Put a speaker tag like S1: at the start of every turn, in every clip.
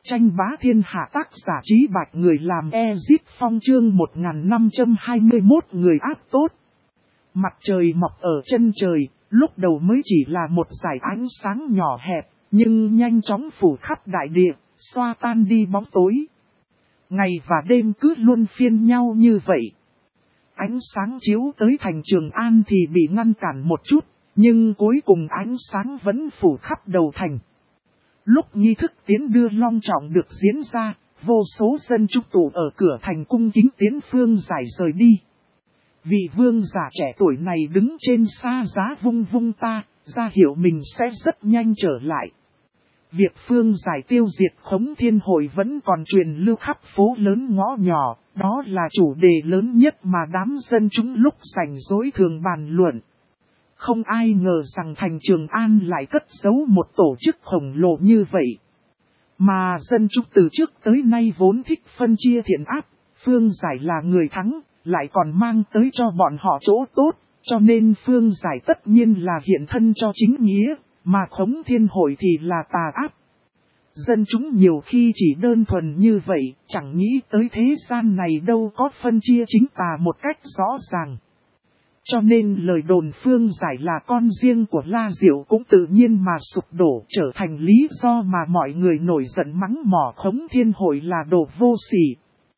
S1: Tranh bá thiên hạ tác giả Trí Bạch người làm Ezip Phong chương 1521 người áp tốt. Mặt trời mọc ở chân trời, lúc đầu mới chỉ là một dải ánh sáng nhỏ hẹp, nhưng nhanh chóng phủ khắp đại địa, xoa tan đi bóng tối. Ngày và đêm cứ luân phiên nhau như vậy. Ánh sáng chiếu tới thành Trường An thì bị ngăn cản một chút, nhưng cuối cùng ánh sáng vẫn phủ khắp đầu thành. Lúc nghi thức tiến đưa long trọng được diễn ra, vô số dân chúng tụ ở cửa thành cung kính tiến Phương Giải rời đi. Vị vương giả trẻ tuổi này đứng trên xa giá vung vung ta, ra hiệu mình sẽ rất nhanh trở lại. Việc Phương Giải tiêu diệt Khống Thiên Hội vẫn còn truyền lưu khắp phố lớn ngõ nhỏ, đó là chủ đề lớn nhất mà đám dân chúng lúc rảnh rỗi thường bàn luận. Không ai ngờ rằng thành Trường An lại cất giấu một tổ chức khổng lồ như vậy. Mà dân chúng từ trước tới nay vốn thích phân chia thiện ác, Phương Giải là người thắng, lại còn mang tới cho bọn họ chỗ tốt, cho nên Phương Giải tất nhiên là hiện thân cho chính nghĩa, mà Khống Thiên Hội thì là tà ác. Dân chúng nhiều khi chỉ đơn thuần như vậy, chẳng nghĩ tới thế gian này đâu có phân chia chính tà một cách rõ ràng. Cho nên lời đồn Phương Giải là con riêng của La Diệu cũng tự nhiên mà sụp đổ, trở thành lý do mà mọi người nổi giận mắng mỏ Khống Thiên Hội là đồ vô sỉ.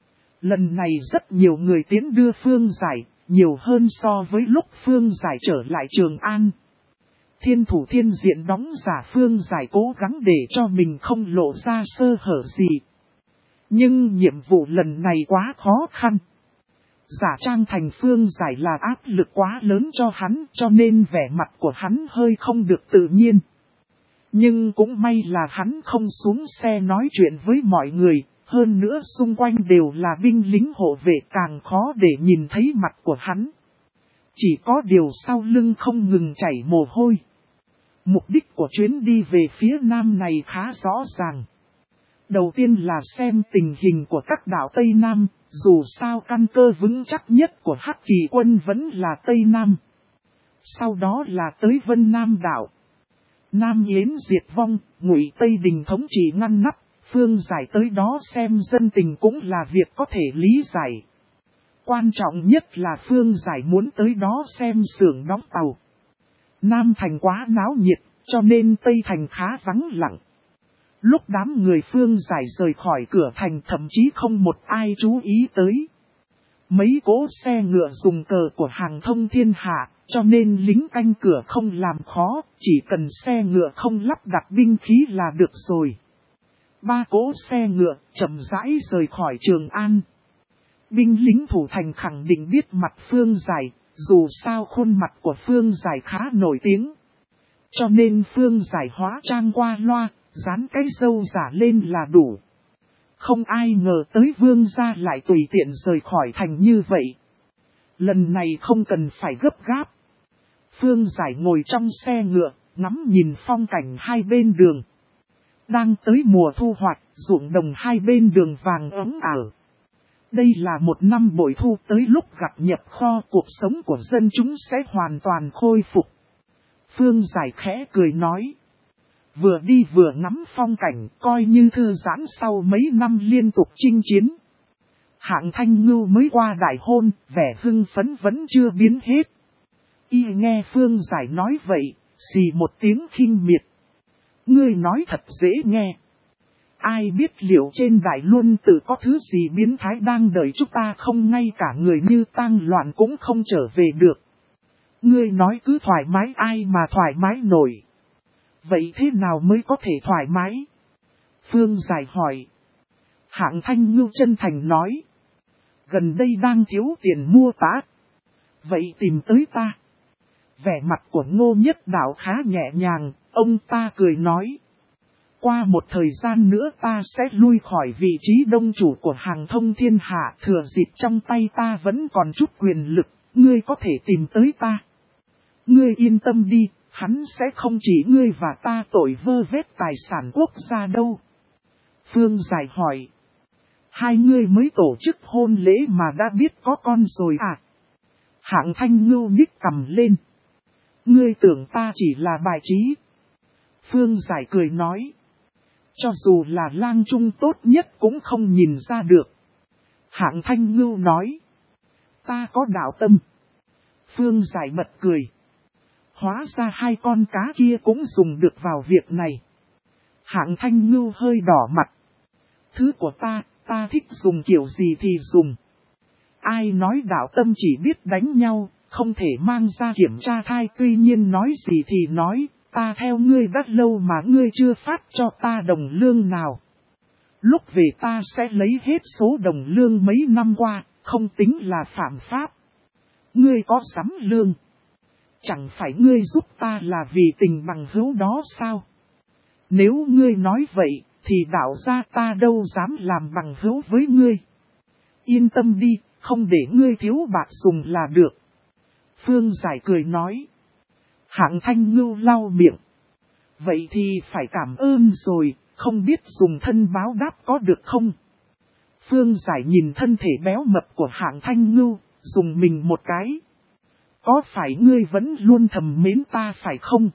S1: Lần này rất nhiều người tiến đưa Phương Giải, nhiều hơn so với lúc Phương Giải trở lại Trường An. Thiên thủ thiên diện đóng giả Phương Giải cố gắng để cho mình không lộ ra sơ hở gì. Nhưng nhiệm vụ lần này quá khó khăn. Giả trang thành Phương Giải là áp lực quá lớn cho hắn, cho nên vẻ mặt của hắn hơi không được tự nhiên. Nhưng cũng may là hắn không xuống xe nói chuyện với mọi người, hơn nữa xung quanh đều là binh lính hộ vệ, càng khó để nhìn thấy mặt của hắn. Chỉ có điều sau lưng không ngừng chảy mồ hôi. Mục đích của chuyến đi về phía Nam này khá rõ ràng. Đầu tiên là xem tình hình của các đảo Tây Nam, dù sao căn cơ vững chắc nhất của Hắc Kỳ quân vẫn là Tây Nam. Sau đó là tới Vân Nam đảo. Nam Yến diệt vong, Ngụy Tây Đình thống trị ngăn nắp, Phương Giải tới đó xem dân tình cũng là việc có thể lý giải. Quan trọng nhất là Phương Giải muốn tới đó xem xưởng đóng tàu. Nam thành quá náo nhiệt, cho nên Tây thành khá vắng lặng. Lúc đám người Phương Giải rời khỏi cửa thành thậm chí không một ai chú ý tới. Mấy cỗ xe ngựa dùng cờ của Hàng Thông Thiên Hạ, cho nên lính canh cửa không làm khó, chỉ cần xe ngựa không lắp đặt binh khí là được rồi. 3 cỗ xe ngựa chậm rãi rời khỏi Trường An. Binh lính thủ thành khẳng định biết mặt Phương Giải, dù sao khuôn mặt của Phương Giải khá nổi tiếng. Cho nên Phương Giải hóa trang qua loa, dán cái râu giả lên là đủ. Không ai ngờ tới vương gia lại tùy tiện rời khỏi thành như vậy. Lần này không cần phải gấp gáp. Phương Giải ngồi trong xe ngựa, ngắm nhìn phong cảnh hai bên đường. Đang tới mùa thu hoạch, ruộng đồng hai bên đường vàng óng ảo. Đây là một năm bội thu, tới lúc gặp nhập kho, cuộc sống của dân chúng sẽ hoàn toàn khôi phục. Phương Giải khẽ cười nói. Vừa đi vừa ngắm phong cảnh, coi như thư giãn sau mấy năm liên tục chinh chiến. Hạng Thanh Ngưu mới qua đại hôn, vẻ hưng phấn vẫn chưa biến hết. Y nghe Phương Giải nói vậy, xì một tiếng khinh miệt. Ngươi nói thật dễ nghe. Ai biết liệu trên đại luân tự có thứ gì biến thái đang đợi chúng ta không, ngay cả người như tang loạn cũng không trở về được. Ngươi nói cứ thoải mái, ai mà thoải mái nổi. Vậy thế nào mới có thể thoải mái? Phương Giải hỏi. Hạng Thanh Ngưu chân thành nói. Gần đây đang thiếu tiền mua tá. Vậy tìm tới ta. Vẻ mặt của Ngô Nhất Đạo khá nhẹ nhàng, ông ta cười nói. Qua một thời gian nữa ta sẽ lui khỏi vị trí đông chủ của Hàng Thông Thiên Hạ, thừa dịp trong tay ta vẫn còn chút quyền lực, ngươi có thể tìm tới ta. Ngươi yên tâm đi, hắn sẽ không chỉ ngươi và ta tội vơ vét tài sản quốc gia đâu. Phương Giải hỏi. Hai ngươi mới tổ chức hôn lễ mà đã biết có con rồi à? Hạng Thanh Ngưu nhích cằm lên. Ngươi tưởng ta chỉ là bài trí. Phương Giải cười nói. Cho dù là lang trung tốt nhất cũng không nhìn ra được. Hạng Thanh Ngưu nói. Ta có đạo tâm. Phương Giải bật cười. Hóa ra hai con cá kia cũng dùng được vào việc này. Hạng Thanh Ngưu hơi đỏ mặt. Thứ của ta thích dùng kiểu gì thì dùng. Ai nói đạo tâm chỉ biết đánh nhau, không thể mang ra kiểm tra thai. Tuy nhiên nói gì thì nói, ta theo ngươi đã lâu mà ngươi chưa phát cho ta đồng lương nào. Lúc về ta sẽ lấy hết số đồng lương mấy năm qua, không tính là phạm pháp. Ngươi có sắm lương. Chẳng phải ngươi giúp ta là vì tình bằng hữu đó sao? Nếu ngươi nói vậy, thì đạo gia ta đâu dám làm bằng hữu với ngươi. Yên tâm đi, không để ngươi thiếu bạc dùng là được. Phương Giải cười nói. Hạng Thanh Ngưu lau miệng. Vậy thì phải cảm ơn rồi, không biết dùng thân báo đáp có được không? Phương Giải nhìn thân thể béo mập của Hạng Thanh Ngưu, dùng mình một cái. Có phải ngươi vẫn luôn thầm mến ta phải không?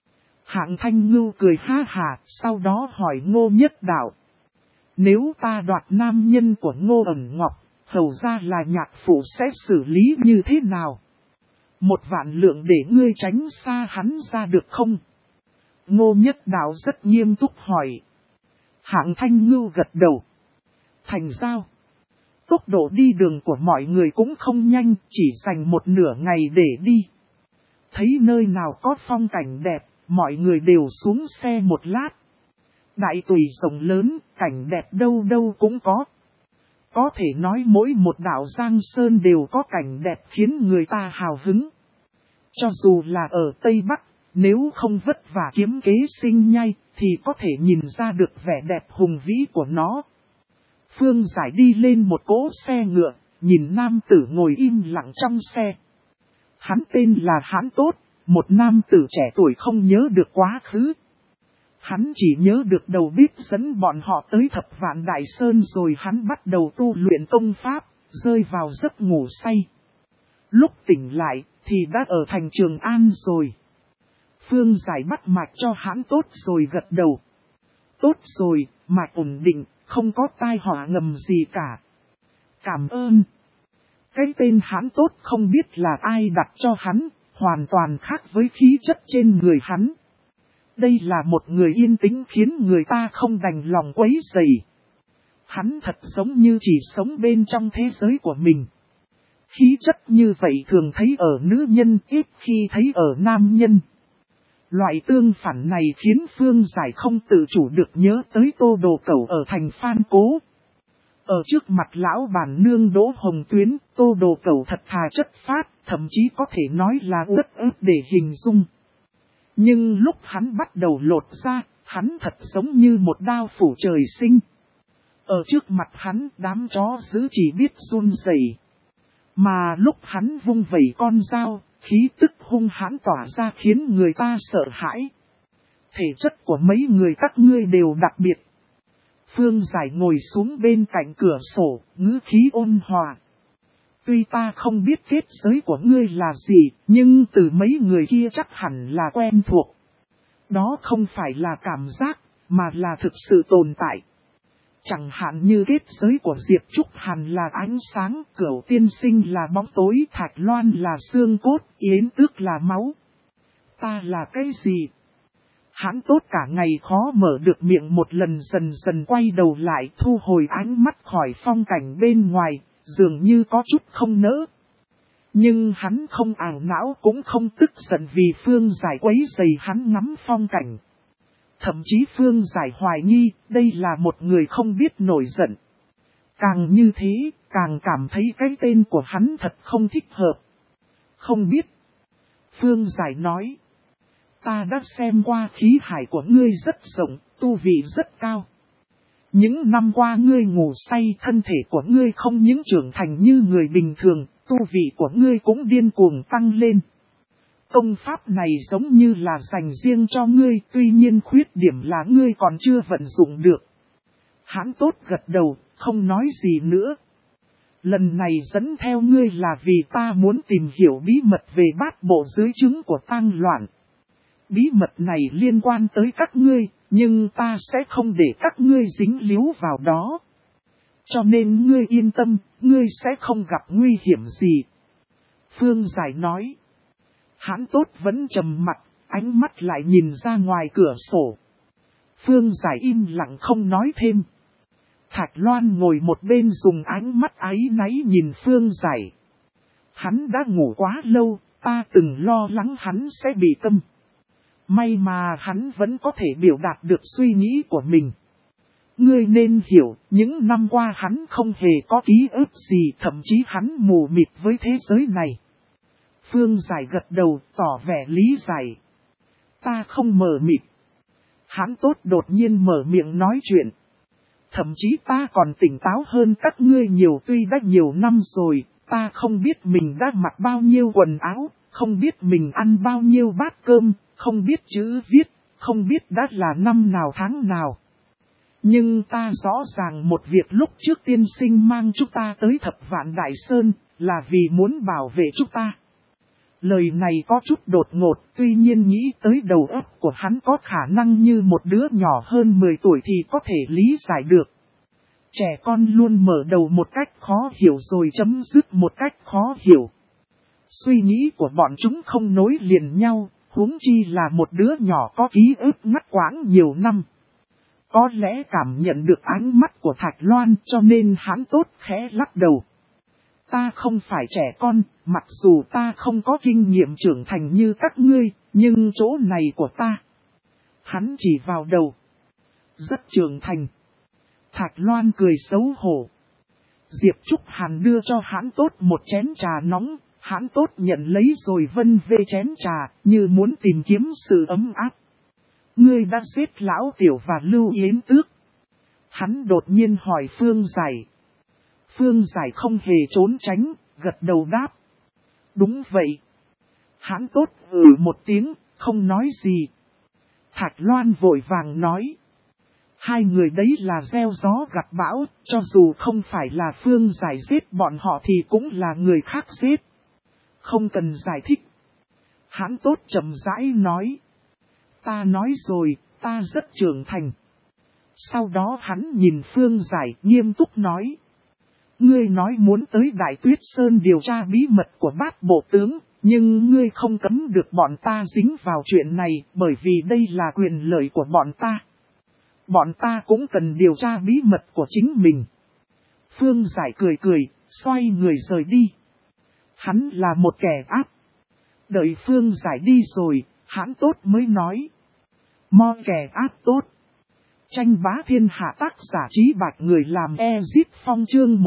S1: Hạng Thanh Ngưu cười ha hà, sau đó hỏi Ngô Nhất Đạo. Nếu ta đoạt nam nhân của Ngô Ẩn Ngọc, hầu ra là nhạc phụ sẽ xử lý như thế nào? 1.000.000 lượng để ngươi tránh xa hắn ra được không? Ngô Nhất Đạo rất nghiêm túc hỏi. Hạng Thanh Ngưu gật đầu. Thành giao. Tốc độ đi đường của mọi người cũng không nhanh, chỉ dành một nửa ngày để đi. Thấy nơi nào có phong cảnh đẹp, mọi người đều xuống xe một lát. Đại Tùy rộng lớn, cảnh đẹp đâu đâu cũng có. Có thể nói mỗi một đảo Giang Sơn đều có cảnh đẹp khiến người ta hào hứng. Cho dù là ở Tây Bắc, nếu không vất vả kiếm kế sinh nhai, thì có thể nhìn ra được vẻ đẹp hùng vĩ của nó. Phương Giải đi lên một cỗ xe ngựa, nhìn nam tử ngồi im lặng trong xe. Hắn tên là Hán Tốt, một nam tử trẻ tuổi không nhớ được quá khứ. Hắn chỉ nhớ được đầu bếp dẫn bọn họ tới Thập Vạn Đại Sơn rồi hắn bắt đầu tu luyện công pháp, rơi vào giấc ngủ say. Lúc tỉnh lại, thì đã ở thành Trường An rồi. Phương Giải bắt mạch cho Hán Tốt rồi gật đầu. Tốt rồi, mạch ổn định, không có tai họa ngầm gì cả. Cảm ơn. Cái tên Hán Tốt không biết là ai đặt cho hắn, hoàn toàn khác với khí chất trên người hắn. Đây là một người yên tĩnh khiến người ta không đành lòng quấy rầy. Hắn thật giống như chỉ sống bên trong thế giới của mình. Khí chất như vậy thường thấy ở nữ nhân, ít khi thấy ở nam nhân. Loại tương phản này khiến Phương Giải không tự chủ được nhớ tới Tô Đồ Cẩu ở thành Phan Cố. Ở trước mặt lão bản nương Đỗ Hồng Tuyến, Tô Đồ Cẩu thật thà chất phác, thậm chí có thể nói là uất ức để hình dung. Nhưng lúc hắn bắt đầu lột ra, hắn thật giống như một đao phủ trời sinh. Ở trước mặt hắn, đám chó dữ chỉ biết run rẩy. Mà lúc hắn vung vẩy con dao, khí tức hung hãn tỏa ra khiến người ta sợ hãi. Thể chất của mấy người các ngươi đều đặc biệt. Phương Giải ngồi xuống bên cạnh cửa sổ, ngữ khí ôn hòa. Tuy ta không biết kết giới của ngươi là gì, nhưng từ mấy người kia chắc hẳn là quen thuộc. Đó không phải là cảm giác, mà là thực sự tồn tại. Chẳng hạn như kết giới của Diệp Trúc Hàn là ánh sáng, Cửu Tiên Sinh là bóng tối, Thạch Loan là xương cốt, Yến Tước là máu. Ta là cái gì? Hãn Tốt cả ngày khó mở được miệng, một lần dần dần quay đầu lại, thu hồi ánh mắt khỏi phong cảnh bên ngoài, dường như có chút không nỡ. Nhưng hắn không ảo não cũng không tức giận vì Phương Giải quấy rầy hắn ngắm phong cảnh. Thậm chí Phương Giải hoài nghi, đây là một người không biết nổi giận. Càng như thế, càng cảm thấy cái tên của hắn thật không thích hợp. Không biết. Phương Giải nói. Ta đã xem qua khí hải của ngươi rất rộng, tu vị rất cao. Những năm qua ngươi ngủ say, thân thể của ngươi không những trưởng thành như người bình thường, tu vị của ngươi cũng điên cuồng tăng lên. Công pháp này giống như là dành riêng cho ngươi, tuy nhiên khuyết điểm là ngươi còn chưa vận dụng được. Hãn Tốt gật đầu, không nói gì nữa. Lần này dẫn theo ngươi là vì ta muốn tìm hiểu bí mật về bát bộ dưới trứng của Tang Loạn. Bí mật này liên quan tới các ngươi, nhưng ta sẽ không để các ngươi dính líu vào đó. Cho nên ngươi yên tâm, ngươi sẽ không gặp nguy hiểm gì. Phương Giải nói. Hãn Tốt vẫn trầm mặt, ánh mắt lại nhìn ra ngoài cửa sổ. Phương Giải im lặng không nói thêm. Thạch Loan ngồi một bên dùng ánh mắt áy náy nhìn Phương Giải. Hắn đã ngủ quá lâu, ta từng lo lắng hắn sẽ bị tâm. May mà hắn vẫn có thể biểu đạt được suy nghĩ của mình. Ngươi nên hiểu, những năm qua hắn không hề có ký ức gì, thậm chí hắn mù mịt với thế giới này. Phương Giải gật đầu, tỏ vẻ lý giải. Ta không mờ mịt. Hãn Tốt đột nhiên mở miệng nói chuyện. Thậm chí ta còn tỉnh táo hơn các ngươi nhiều, tuy đã nhiều năm rồi, ta không biết mình đã mặc bao nhiêu quần áo, không biết mình ăn bao nhiêu bát cơm, không biết chữ viết, không biết đã là năm nào tháng nào. Nhưng ta rõ ràng một việc lúc trước tiên sinh mang chúng ta tới Thập Vạn Đại Sơn, là vì muốn bảo vệ chúng ta. Lời này có chút đột ngột, tuy nhiên nghĩ tới đầu óc của hắn có khả năng như một đứa nhỏ hơn 10 tuổi thì có thể lý giải được. Trẻ con luôn mở đầu một cách khó hiểu rồi chấm dứt một cách khó hiểu. Suy nghĩ của bọn chúng không nối liền nhau, huống chi là một đứa nhỏ có ký ức ngắt quãng nhiều năm. Có lẽ cảm nhận được ánh mắt của Thạch Loan cho nên Hãn Tốt khẽ lắc đầu. Ta không phải trẻ con, mặc dù ta không có kinh nghiệm trưởng thành như các ngươi, nhưng chỗ này của ta. Hắn chỉ vào đầu. Rất trưởng thành. Thạch Loan cười xấu hổ. Diệp Trúc Hàn đưa cho Hãn Tốt một chén trà nóng, Hãn Tốt nhận lấy rồi vân vê chén trà, như muốn tìm kiếm sự ấm áp. Ngươi đã giết Lão Tiểu và Lưu Yến Tước. Hắn đột nhiên hỏi Phương Giải. Phương Giải không hề trốn tránh, gật đầu đáp. Đúng vậy. Hãn Tốt một tiếng, không nói gì. Thạch Loan vội vàng nói. Hai người đấy là gieo gió gặt bão, cho dù không phải là Phương Giải giết bọn họ thì cũng là người khác giết. Không cần giải thích. Hãn Tốt chậm rãi nói. Ta nói rồi, ta rất trưởng thành. Sau đó hắn nhìn Phương Giải nghiêm túc nói. Ngươi nói muốn tới Đại Tuyết Sơn điều tra bí mật của Bát Bộ Tướng, nhưng ngươi không cấm được bọn ta dính vào chuyện này bởi vì đây là quyền lợi của bọn ta. Bọn ta cũng cần điều tra bí mật của chính mình. Phương Giải cười cười, xoay người rời đi. Hắn là một kẻ ác. Đợi Phương Giải đi rồi, Hãn Tốt mới nói. Mo kẻ ác tốt. Tranh bá thiên hạ tác giả Trí Bạch người làm Ezit Phong chương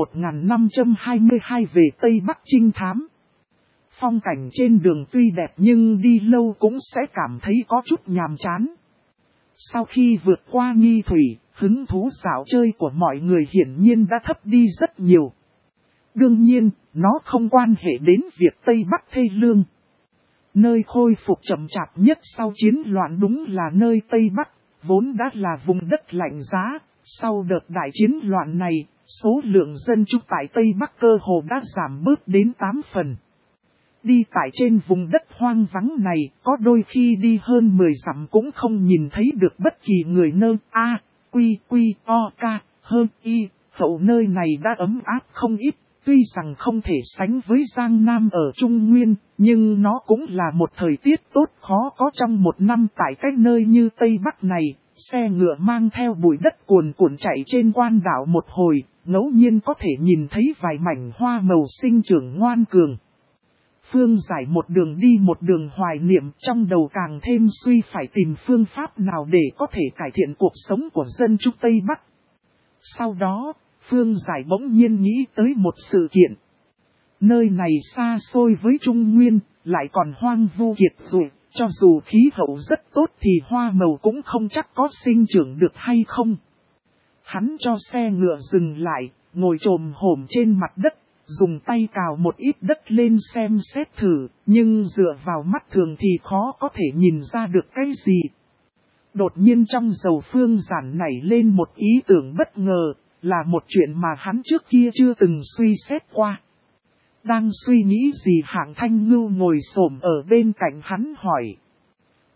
S1: 1522 về Tây Bắc trinh thám. Phong cảnh trên đường tuy đẹp nhưng đi lâu cũng sẽ cảm thấy có chút nhàm chán. Sau khi vượt qua nghi thủy, hứng thú dạo chơi của mọi người hiển nhiên đã thấp đi rất nhiều. Đương nhiên, nó không quan hệ đến việc Tây Bắc thê lương. Nơi khôi phục chậm chạp nhất sau chiến loạn đúng là nơi Tây Bắc, vốn đã là vùng đất lạnh giá. Sau đợt đại chiến loạn này, số lượng dân chúng tại Tây Bắc cơ hồ đã giảm bớt đến 8 phần. Đi tại trên vùng đất hoang vắng này, có đôi khi đi hơn 10 dặm cũng không nhìn thấy được bất kỳ người nơ a, quy quy o ca, hơn y, hậu nơi này đã ấm áp không ít. Tuy rằng không thể sánh với Giang Nam ở Trung Nguyên, nhưng nó cũng là một thời tiết tốt khó có trong một năm tại các nơi như Tây Bắc này. Xe ngựa mang theo bụi đất cuồn cuộn chạy trên quan đảo một hồi, ngẫu nhiên có thể nhìn thấy vài mảnh hoa màu sinh trưởng ngoan cường. Phương Giải một đường đi một đường hoài niệm, trong đầu càng thêm suy phải tìm phương pháp nào để có thể cải thiện cuộc sống của dân chúng Tây Bắc. Sau đó, Phương Giải bỗng nhiên nghĩ tới một sự kiện. Nơi này xa xôi với Trung Nguyên, lại còn hoang vu kiệt rụi, cho dù khí hậu rất tốt thì hoa màu cũng không chắc có sinh trưởng được hay không. Hắn cho xe ngựa dừng lại, ngồi chồm hổm trên mặt đất, dùng tay cào một ít đất lên xem xét thử, nhưng dựa vào mắt thường thì khó có thể nhìn ra được cái gì. Đột nhiên trong đầu Phương Giản nảy lên một ý tưởng bất ngờ, là một chuyện mà hắn trước kia chưa từng suy xét qua. Đang suy nghĩ gì Hạng Thanh Ngưu ngồi xổm ở bên cạnh hắn hỏi.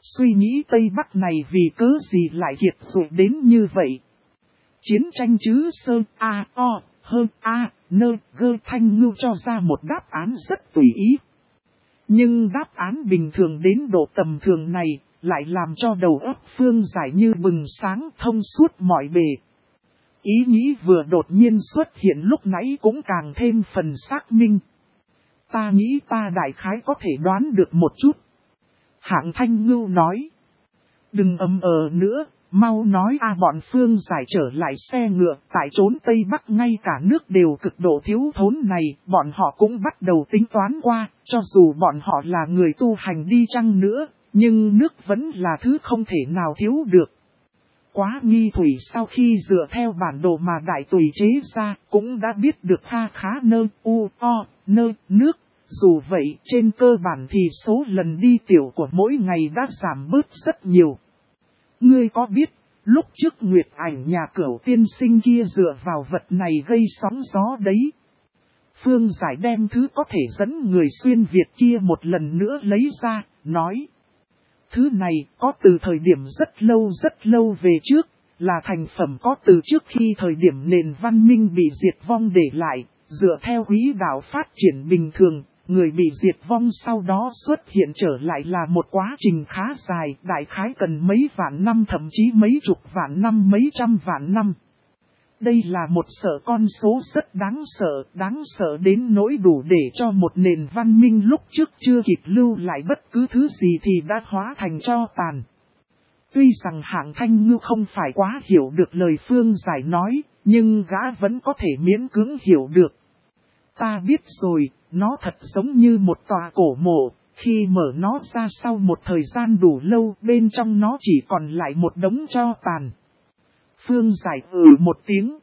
S1: Suy nghĩ Tây Bắc này vì cớ gì lại kiệt dụng đến như vậy. Chiến tranh chứ sơ a o hơn a nơ gơ Thanh Ngưu cho ra một đáp án rất tùy ý. Nhưng đáp án bình thường đến độ tầm thường này lại làm cho đầu óc Phương Giải như bừng sáng thông suốt mọi bề. Ý nghĩ vừa đột nhiên xuất hiện lúc nãy cũng càng thêm phần xác minh. Ta nghĩ ta đại khái có thể đoán được một chút. Hạng Thanh Ngưu nói. Đừng ầm nữa, mau nói bọn Phương Giải trở lại xe ngựa, tại trốn Tây Bắc ngay cả nước đều cực độ thiếu thốn này, bọn họ cũng bắt đầu tính toán qua, cho dù bọn họ là người tu hành đi chăng nữa, nhưng nước vẫn là thứ không thể nào thiếu được. Quá nghi thủy sau khi dựa theo bản đồ mà đại tùy chế ra, cũng đã biết được kha khá nơ nước. Dù vậy, trên cơ bản thì số lần đi tiểu của mỗi ngày đã giảm bớt rất nhiều. Ngươi có biết, lúc trước Nguyệt Ảnh nhà Cửu tiên sinh kia dựa vào vật này gây sóng gió đấy. Phương Giải đem thứ có thể dẫn người xuyên Việt kia một lần nữa lấy ra, nói. Thứ này có từ thời điểm rất lâu về trước, là thành phẩm có từ trước khi thời điểm nền văn minh bị diệt vong để lại, dựa theo quỹ đạo phát triển bình thường. Người bị diệt vong sau đó xuất hiện trở lại là một quá trình khá dài, đại khái cần mấy vạn năm thậm chí mấy chục vạn năm mấy trăm vạn năm. Đây là một con số rất đáng sợ đến nỗi đủ để cho một nền văn minh lúc trước chưa kịp lưu lại bất cứ thứ gì thì đã hóa thành tro tàn. Tuy rằng Hạng Thanh Ngưu không phải quá hiểu được lời Phương Giải nói, nhưng gã vẫn có thể miễn cưỡng hiểu được. Ta biết rồi, nó thật giống như một tòa cổ mộ, khi mở nó ra sau một thời gian đủ lâu, bên trong nó chỉ còn lại một đống tro tàn. Phương Giải một tiếng.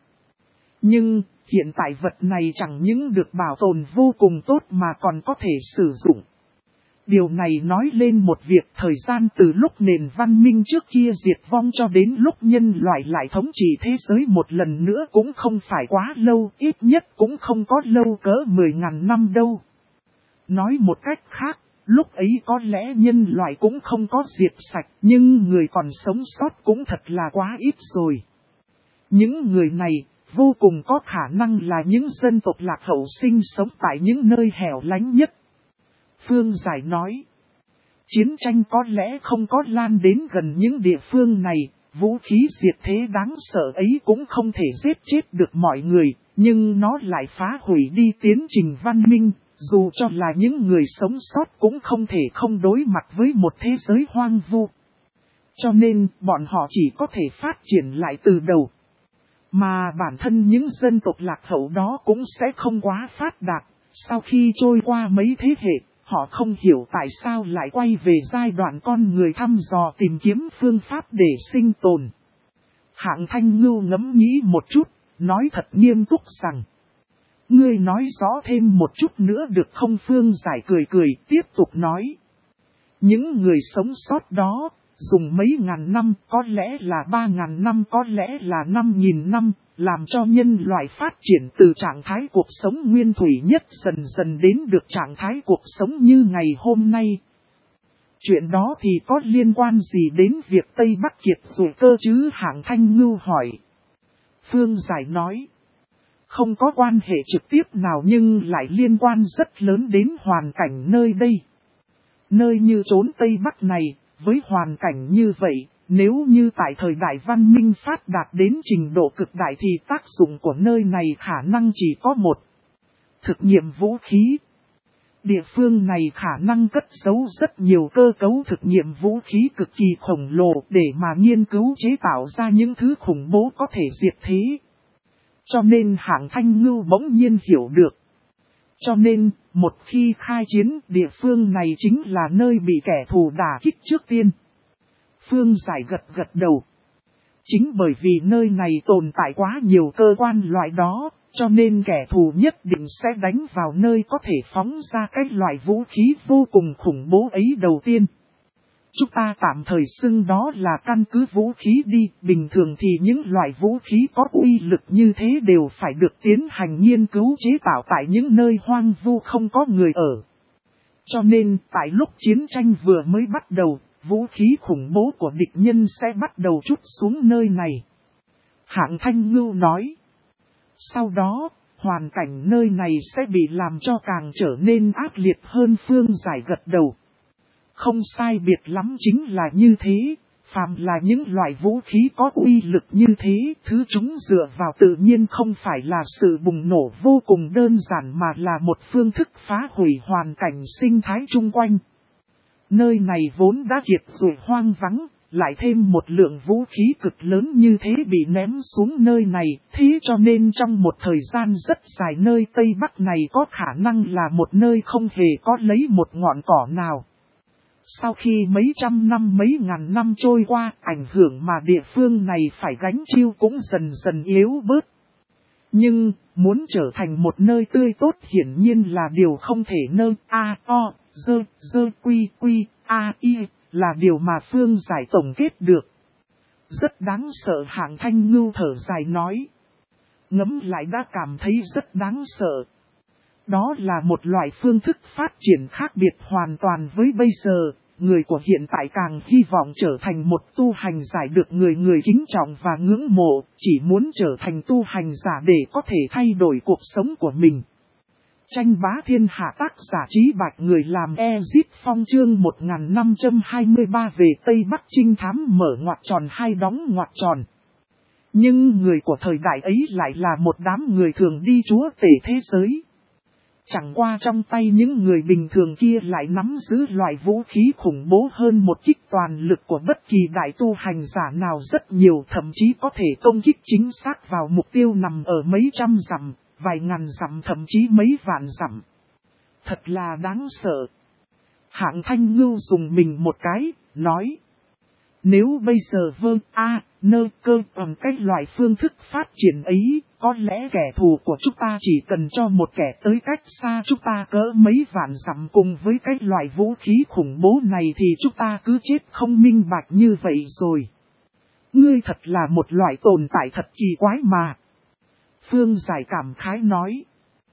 S1: Nhưng, hiện tại vật này chẳng những được bảo tồn vô cùng tốt mà còn có thể sử dụng. Điều này nói lên một việc thời gian từ lúc nền văn minh trước kia diệt vong cho đến lúc nhân loại lại thống trị thế giới một lần nữa cũng không phải quá lâu, ít nhất cũng không có lâu cỡ 10.000 năm đâu. Nói một cách khác, lúc ấy có lẽ nhân loại cũng không có diệt sạch, nhưng người còn sống sót cũng thật là quá ít rồi. Những người này vô cùng có khả năng là những dân tộc lạc hậu sinh sống tại những nơi hẻo lánh nhất. Phương Giải nói, chiến tranh có lẽ không có lan đến gần những địa phương này, vũ khí diệt thế đáng sợ ấy cũng không thể giết chết được mọi người, nhưng nó lại phá hủy đi tiến trình văn minh, dù cho là những người sống sót cũng không thể không đối mặt với một thế giới hoang vu. Cho nên, bọn họ chỉ có thể phát triển lại từ đầu. Mà bản thân những dân tộc lạc hậu đó cũng sẽ không quá phát đạt, sau khi trôi qua mấy thế hệ. Họ không hiểu tại sao lại quay về giai đoạn con người thăm dò tìm kiếm phương pháp để sinh tồn. Hạng Thanh Ngưu ngẫm nghĩ một chút, nói thật nghiêm túc rằng. Ngươi nói rõ thêm một chút nữa được không? Phương Giải cười tiếp tục nói. Những người sống sót đó, dùng mấy ngàn năm, có lẽ là 3.000 năm, có lẽ là 5.000 năm, làm cho nhân loại phát triển từ trạng thái cuộc sống nguyên thủy nhất dần dần đến được trạng thái cuộc sống như ngày hôm nay. Chuyện đó thì có liên quan gì đến việc Tây Bắc kiệt rồi cơ chứ? Hạng Thanh Ngưu hỏi. Phương Giải nói. Không có quan hệ trực tiếp nào nhưng lại liên quan rất lớn đến hoàn cảnh nơi đây. Nơi như chốn Tây Bắc này, với hoàn cảnh như vậy, nếu như tại thời đại văn minh phát đạt đến trình độ cực đại thì tác dụng của nơi này khả năng chỉ có một. Thực nghiệm vũ khí. Địa phương này khả năng cất giấu rất nhiều cơ cấu thực nghiệm vũ khí cực kỳ khổng lồ để mà nghiên cứu chế tạo ra những thứ khủng bố có thể diệt thế. Cho nên Hạng Thanh Ngưu bỗng nhiên hiểu được. Cho nên, một khi khai chiến, địa phương này chính là nơi bị kẻ thù đả kích trước tiên. Phương Giải gật đầu. Chính bởi vì nơi này tồn tại quá nhiều cơ quan loại đó, cho nên kẻ thù nhất định sẽ đánh vào nơi có thể phóng ra cái loại vũ khí vô cùng khủng bố ấy đầu tiên. Chúng ta tạm thời xưng đó là căn cứ vũ khí đi, bình thường thì những loại vũ khí có uy lực như thế đều phải được tiến hành nghiên cứu chế tạo tại những nơi hoang vu không có người ở. Cho nên, tại lúc chiến tranh vừa mới bắt đầu, vũ khí khủng bố của địch nhân sẽ bắt đầu trút xuống nơi này. Hạng Thanh Ngưu nói. Sau đó, hoàn cảnh nơi này sẽ bị làm cho càng trở nên ác liệt hơn. Phương Giải gật đầu. Không sai biệt lắm chính là như thế. Phàm là những loại vũ khí có uy lực như thế, thứ chúng dựa vào tự nhiên không phải là sự bùng nổ vô cùng đơn giản mà là một phương thức phá hủy hoàn cảnh sinh thái chung quanh. Nơi này vốn đã kiệt rồi hoang vắng, lại thêm một lượng vũ khí cực lớn như thế bị ném xuống nơi này, thế cho nên trong một thời gian rất dài nơi Tây Bắc này có khả năng là một nơi không hề có lấy một ngọn cỏ nào. Sau khi mấy trăm năm mấy ngàn năm trôi qua, ảnh hưởng mà địa phương này phải gánh chịu cũng dần dần yếu bớt. Nhưng, muốn trở thành một nơi tươi tốt hiển nhiên là điều không thể. Là điều mà Phương Giải tổng kết được. Rất đáng sợ. Hạng Thanh Ngưu thở dài nói. Ngẫm lại đã cảm thấy rất đáng sợ. Đó là một loại phương thức phát triển khác biệt hoàn toàn với bây giờ. Người của hiện tại càng hy vọng trở thành một tu hành giả được người người kính trọng và ngưỡng mộ, chỉ muốn trở thành tu hành giả để có thể thay đổi cuộc sống của mình. Tranh bá thiên hạ, tác giả Trí Bạch, người làm Ezip Phong, chương 1523 về Tây Bắc trinh thám mở ngoặc tròn hai đóng ngoặc tròn. Nhưng người của thời đại ấy lại là một đám người thường đi chúa tể thế giới. Chẳng qua trong tay những người bình thường kia lại nắm giữ loại vũ khí khủng bố hơn một kích toàn lực của bất kỳ đại tu hành giả nào rất nhiều, thậm chí có thể công kích chính xác vào mục tiêu nằm ở mấy trăm dặm, vài ngàn dặm, thậm chí mấy vạn dặm. Thật là đáng sợ. Hạng Thanh Ngưu dùng mình một cái, nói. Nếu bây giờ bằng cái loại phương thức phát triển ấy, có lẽ kẻ thù của chúng ta chỉ cần cho một kẻ tới cách xa chúng ta cỡ mấy vạn dặm cùng với cái loại vũ khí khủng bố này thì chúng ta cứ chết không minh bạch như vậy rồi. Ngươi thật là một loại tồn tại thật kỳ quái mà. Phương Giải cảm khái nói.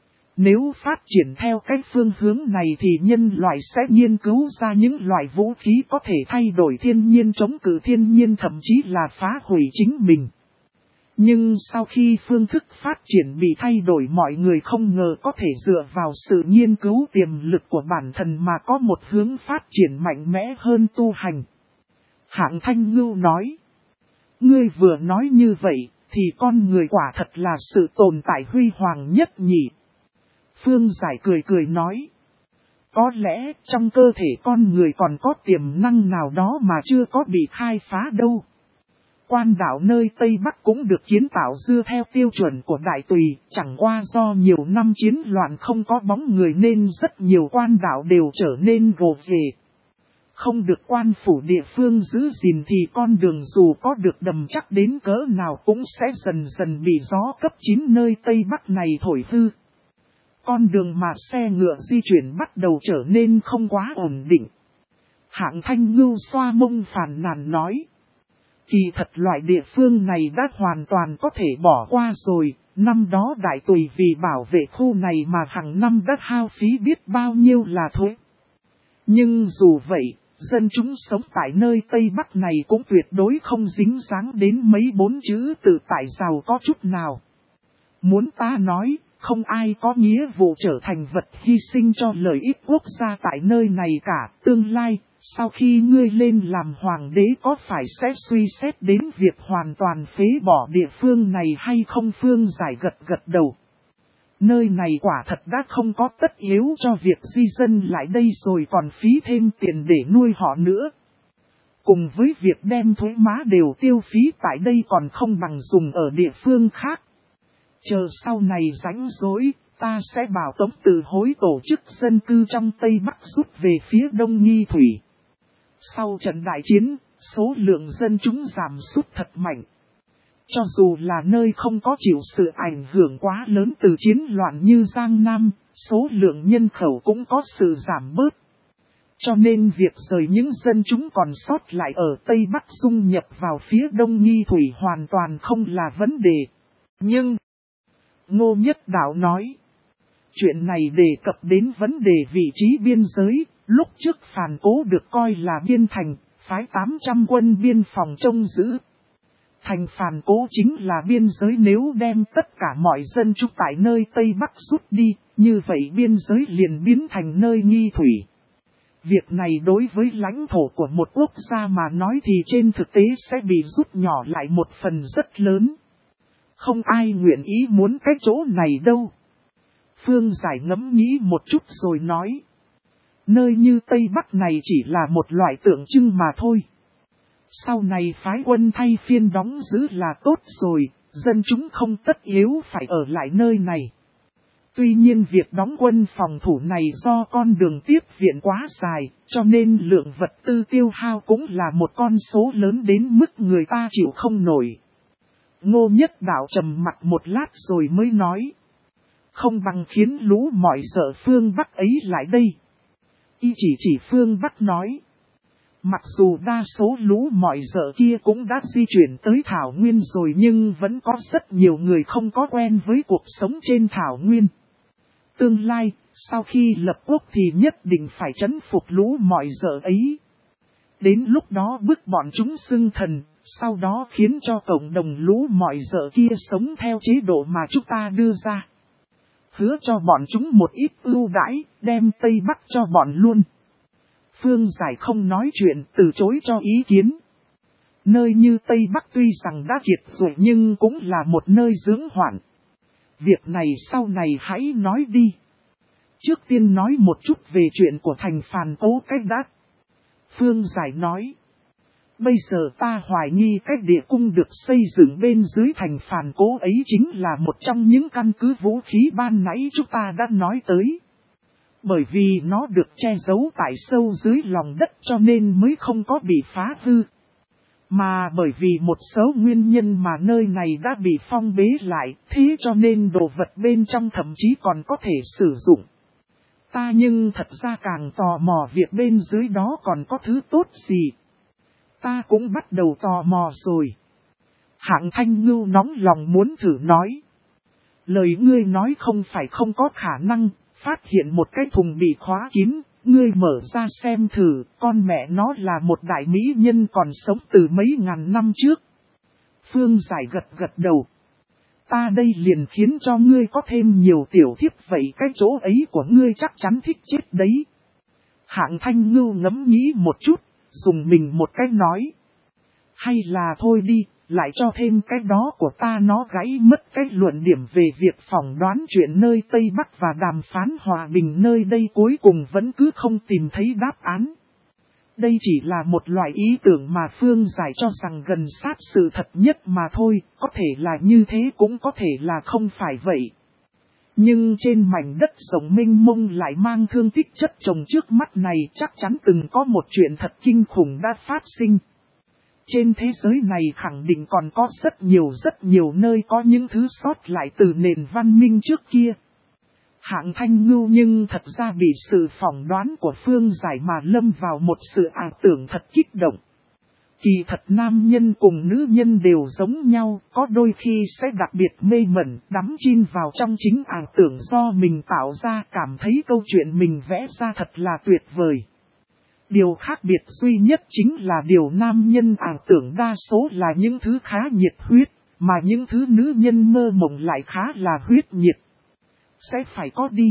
S1: Nếu phát triển theo cách phương hướng này thì nhân loại sẽ nghiên cứu ra những loại vũ khí có thể thay đổi thiên nhiên, chống cự thiên nhiên, thậm chí là phá hủy chính mình. Nhưng sau khi phương thức phát triển bị thay đổi, mọi người không ngờ có thể dựa vào sự nghiên cứu tiềm lực của bản thân mà có một hướng phát triển mạnh mẽ hơn tu hành. Hạng Thanh Ngưu nói. Ngươi vừa nói như vậy, thì con người quả thật là sự tồn tại huy hoàng nhất nhỉ. Phương Giải cười nói. Có lẽ trong cơ thể con người còn có tiềm năng nào đó mà chưa có bị khai phá đâu. Quan đảo nơi Tây Bắc cũng được kiến tạo dựa theo tiêu chuẩn của Đại Tùy, chẳng qua do nhiều năm chiến loạn không có bóng người nên rất nhiều quan đảo đều trở nên gồ ghề. Không được quan phủ địa phương giữ gìn thì con đường dù có được đầm chắc đến cỡ nào cũng sẽ dần dần bị gió cấp 9 nơi Tây Bắc này thổi hư. Con đường mà xe ngựa di chuyển bắt đầu trở nên không quá ổn định. Hạng Thanh Ngưu xoa mông phàn nàn nói. Kỳ thật loại địa phương này đã hoàn toàn có thể bỏ qua rồi. Năm đó Đại Tùy vì bảo vệ khu này mà hàng năm đã hao phí biết bao nhiêu là thuế. Nhưng dù vậy, dân chúng sống tại nơi Tây Bắc này cũng tuyệt đối không dính dáng đến mấy bốn chữ tự tại giàu có chút nào. Muốn ta nói, không ai có nghĩa vụ trở thành vật hy sinh cho lợi ích quốc gia tại nơi này cả. Tương lai, sau khi ngươi lên làm hoàng đế có phải sẽ suy xét đến việc hoàn toàn phế bỏ địa phương này hay không? Phương Giải gật đầu. Nơi này quả thật đã không có tất yếu cho việc di dân lại đây rồi còn phí thêm tiền để nuôi họ nữa. Cùng với việc đem thuế má đều tiêu phí tại đây còn không bằng dùng ở địa phương khác. Chờ sau này rảnh rỗi, ta sẽ bảo Tống Từ hối tổ chức dân cư trong Tây Bắc rút về phía Đông Nghi Thủy. Sau trận đại chiến, số lượng dân chúng giảm sút thật mạnh. Cho dù là nơi không có chịu sự ảnh hưởng quá lớn từ chiến loạn như Giang Nam, số lượng nhân khẩu cũng có sự giảm bớt. Cho nên việc rời những dân chúng còn sót lại ở Tây Bắc dung nhập vào phía Đông Nghi Thủy hoàn toàn không là vấn đề. Nhưng, Ngô Nhất Đạo nói, chuyện này đề cập đến vấn đề vị trí biên giới, lúc trước Phàn Cố được coi là biên thành, phái 800 quân biên phòng trông giữ. Thành Phàn Cố chính là biên giới, nếu đem tất cả mọi dân trú tại nơi Tây Bắc rút đi, như vậy biên giới liền biến thành nơi nghi thủy. Việc này đối với lãnh thổ của một quốc gia mà nói thì trên thực tế sẽ bị rút nhỏ lại một phần rất lớn. Không ai nguyện ý muốn cái chỗ này đâu. Phương Giải ngẫm nghĩ một chút rồi nói. Nơi như Tây Bắc này chỉ là một loại tượng trưng mà thôi. Sau này phái quân thay phiên đóng giữ là tốt rồi, dân chúng không tất yếu phải ở lại nơi này. Tuy nhiên việc đóng quân phòng thủ này do con đường tiếp viện quá dài, cho nên lượng vật tư tiêu hao cũng là một con số lớn đến mức người ta chịu không nổi. Ngô Nhất Đạo trầm mặt một lát rồi mới nói. Không bằng khiến lũ mọi sợ phương Bắc ấy lại đây. Y chỉ phương Bắc nói. Mặc dù đa số lũ mọi dợ kia cũng đã di chuyển tới Thảo Nguyên rồi, nhưng vẫn có rất nhiều người không có quen với cuộc sống trên Thảo Nguyên. Tương lai, sau khi lập quốc thì nhất định phải trấn phục lũ mọi dợ ấy. Đến lúc đó bức bọn chúng xưng thần, sau đó khiến cho cộng đồng lũ mọi dợ kia sống theo chế độ mà chúng ta đưa ra. Hứa cho bọn chúng một ít ưu đãi, đem Tây Bắc cho bọn luôn. Phương Giải không nói chuyện, từ chối cho ý kiến. Nơi như Tây Bắc tuy rằng đã kiệt rồi nhưng cũng là một nơi dưỡng hoạn. Việc này sau này hãy nói đi. Trước tiên nói một chút về chuyện của thành Phàn Cố cách đã. Phương Giải nói. Bây giờ ta hoài nghi cách địa cung được xây dựng bên dưới thành Phàn Cố ấy chính là một trong những căn cứ vũ khí ban nãy chúng ta đã nói tới. Bởi vì nó được che giấu tại sâu dưới lòng đất cho nên mới không có bị phá hư. Mà bởi vì một số nguyên nhân mà nơi này đã bị phong bế lại, thế cho nên đồ vật bên trong thậm chí còn có thể sử dụng. Ta nhưng thật ra càng tò mò việc bên dưới đó còn có thứ tốt gì. Ta cũng bắt đầu tò mò rồi. Hạng Thanh Ngưu nóng lòng muốn thử nói. Lời ngươi nói không phải không có khả năng. Phát hiện một cái thùng bị khóa kín, ngươi mở ra xem thử, con mẹ nó là một đại mỹ nhân còn sống từ mấy ngàn năm trước. Phương Giải gật đầu. Ta đây liền khiến cho ngươi có thêm nhiều tiểu thiếp, vậy cái chỗ ấy của ngươi chắc chắn thích chết đấy. Hạng Thanh Ngưu ngẫm nghĩ một chút, dùng mình một cái nói. Hay là thôi đi, lại cho thêm cái đó của ta, nó gãy mất cái luận điểm về việc phỏng đoán chuyện nơi Tây Bắc và đàm phán hòa bình nơi đây cuối cùng vẫn cứ không tìm thấy đáp án. Đây chỉ là một loại ý tưởng mà Phương Giải cho rằng gần sát sự thật nhất mà thôi, có thể là như thế cũng có thể là không phải vậy. Nhưng trên mảnh đất rộng mênh mông lại mang thương tích chất chồng trước mắt này chắc chắn từng có một chuyện thật kinh khủng đã phát sinh. Trên thế giới này khẳng định còn có rất nhiều nơi có những thứ sót lại từ nền văn minh trước kia. Hạng Thanh Ngưu nhưng thật ra bị sự phỏng đoán của Phương Giải mà lâm vào một sự ảo tưởng thật kích động. Kỳ thật nam nhân cùng nữ nhân đều giống nhau, có đôi khi sẽ đặc biệt mê mẩn, đắm chìm vào trong chính ảo tưởng do mình tạo ra, cảm thấy câu chuyện mình vẽ ra thật là tuyệt vời. Điều khác biệt duy nhất chính là điều nam nhân ảo tưởng đa số là những thứ khá nhiệt huyết, mà những thứ nữ nhân mơ mộng lại khá là huyết nhiệt. Sẽ phải có đi.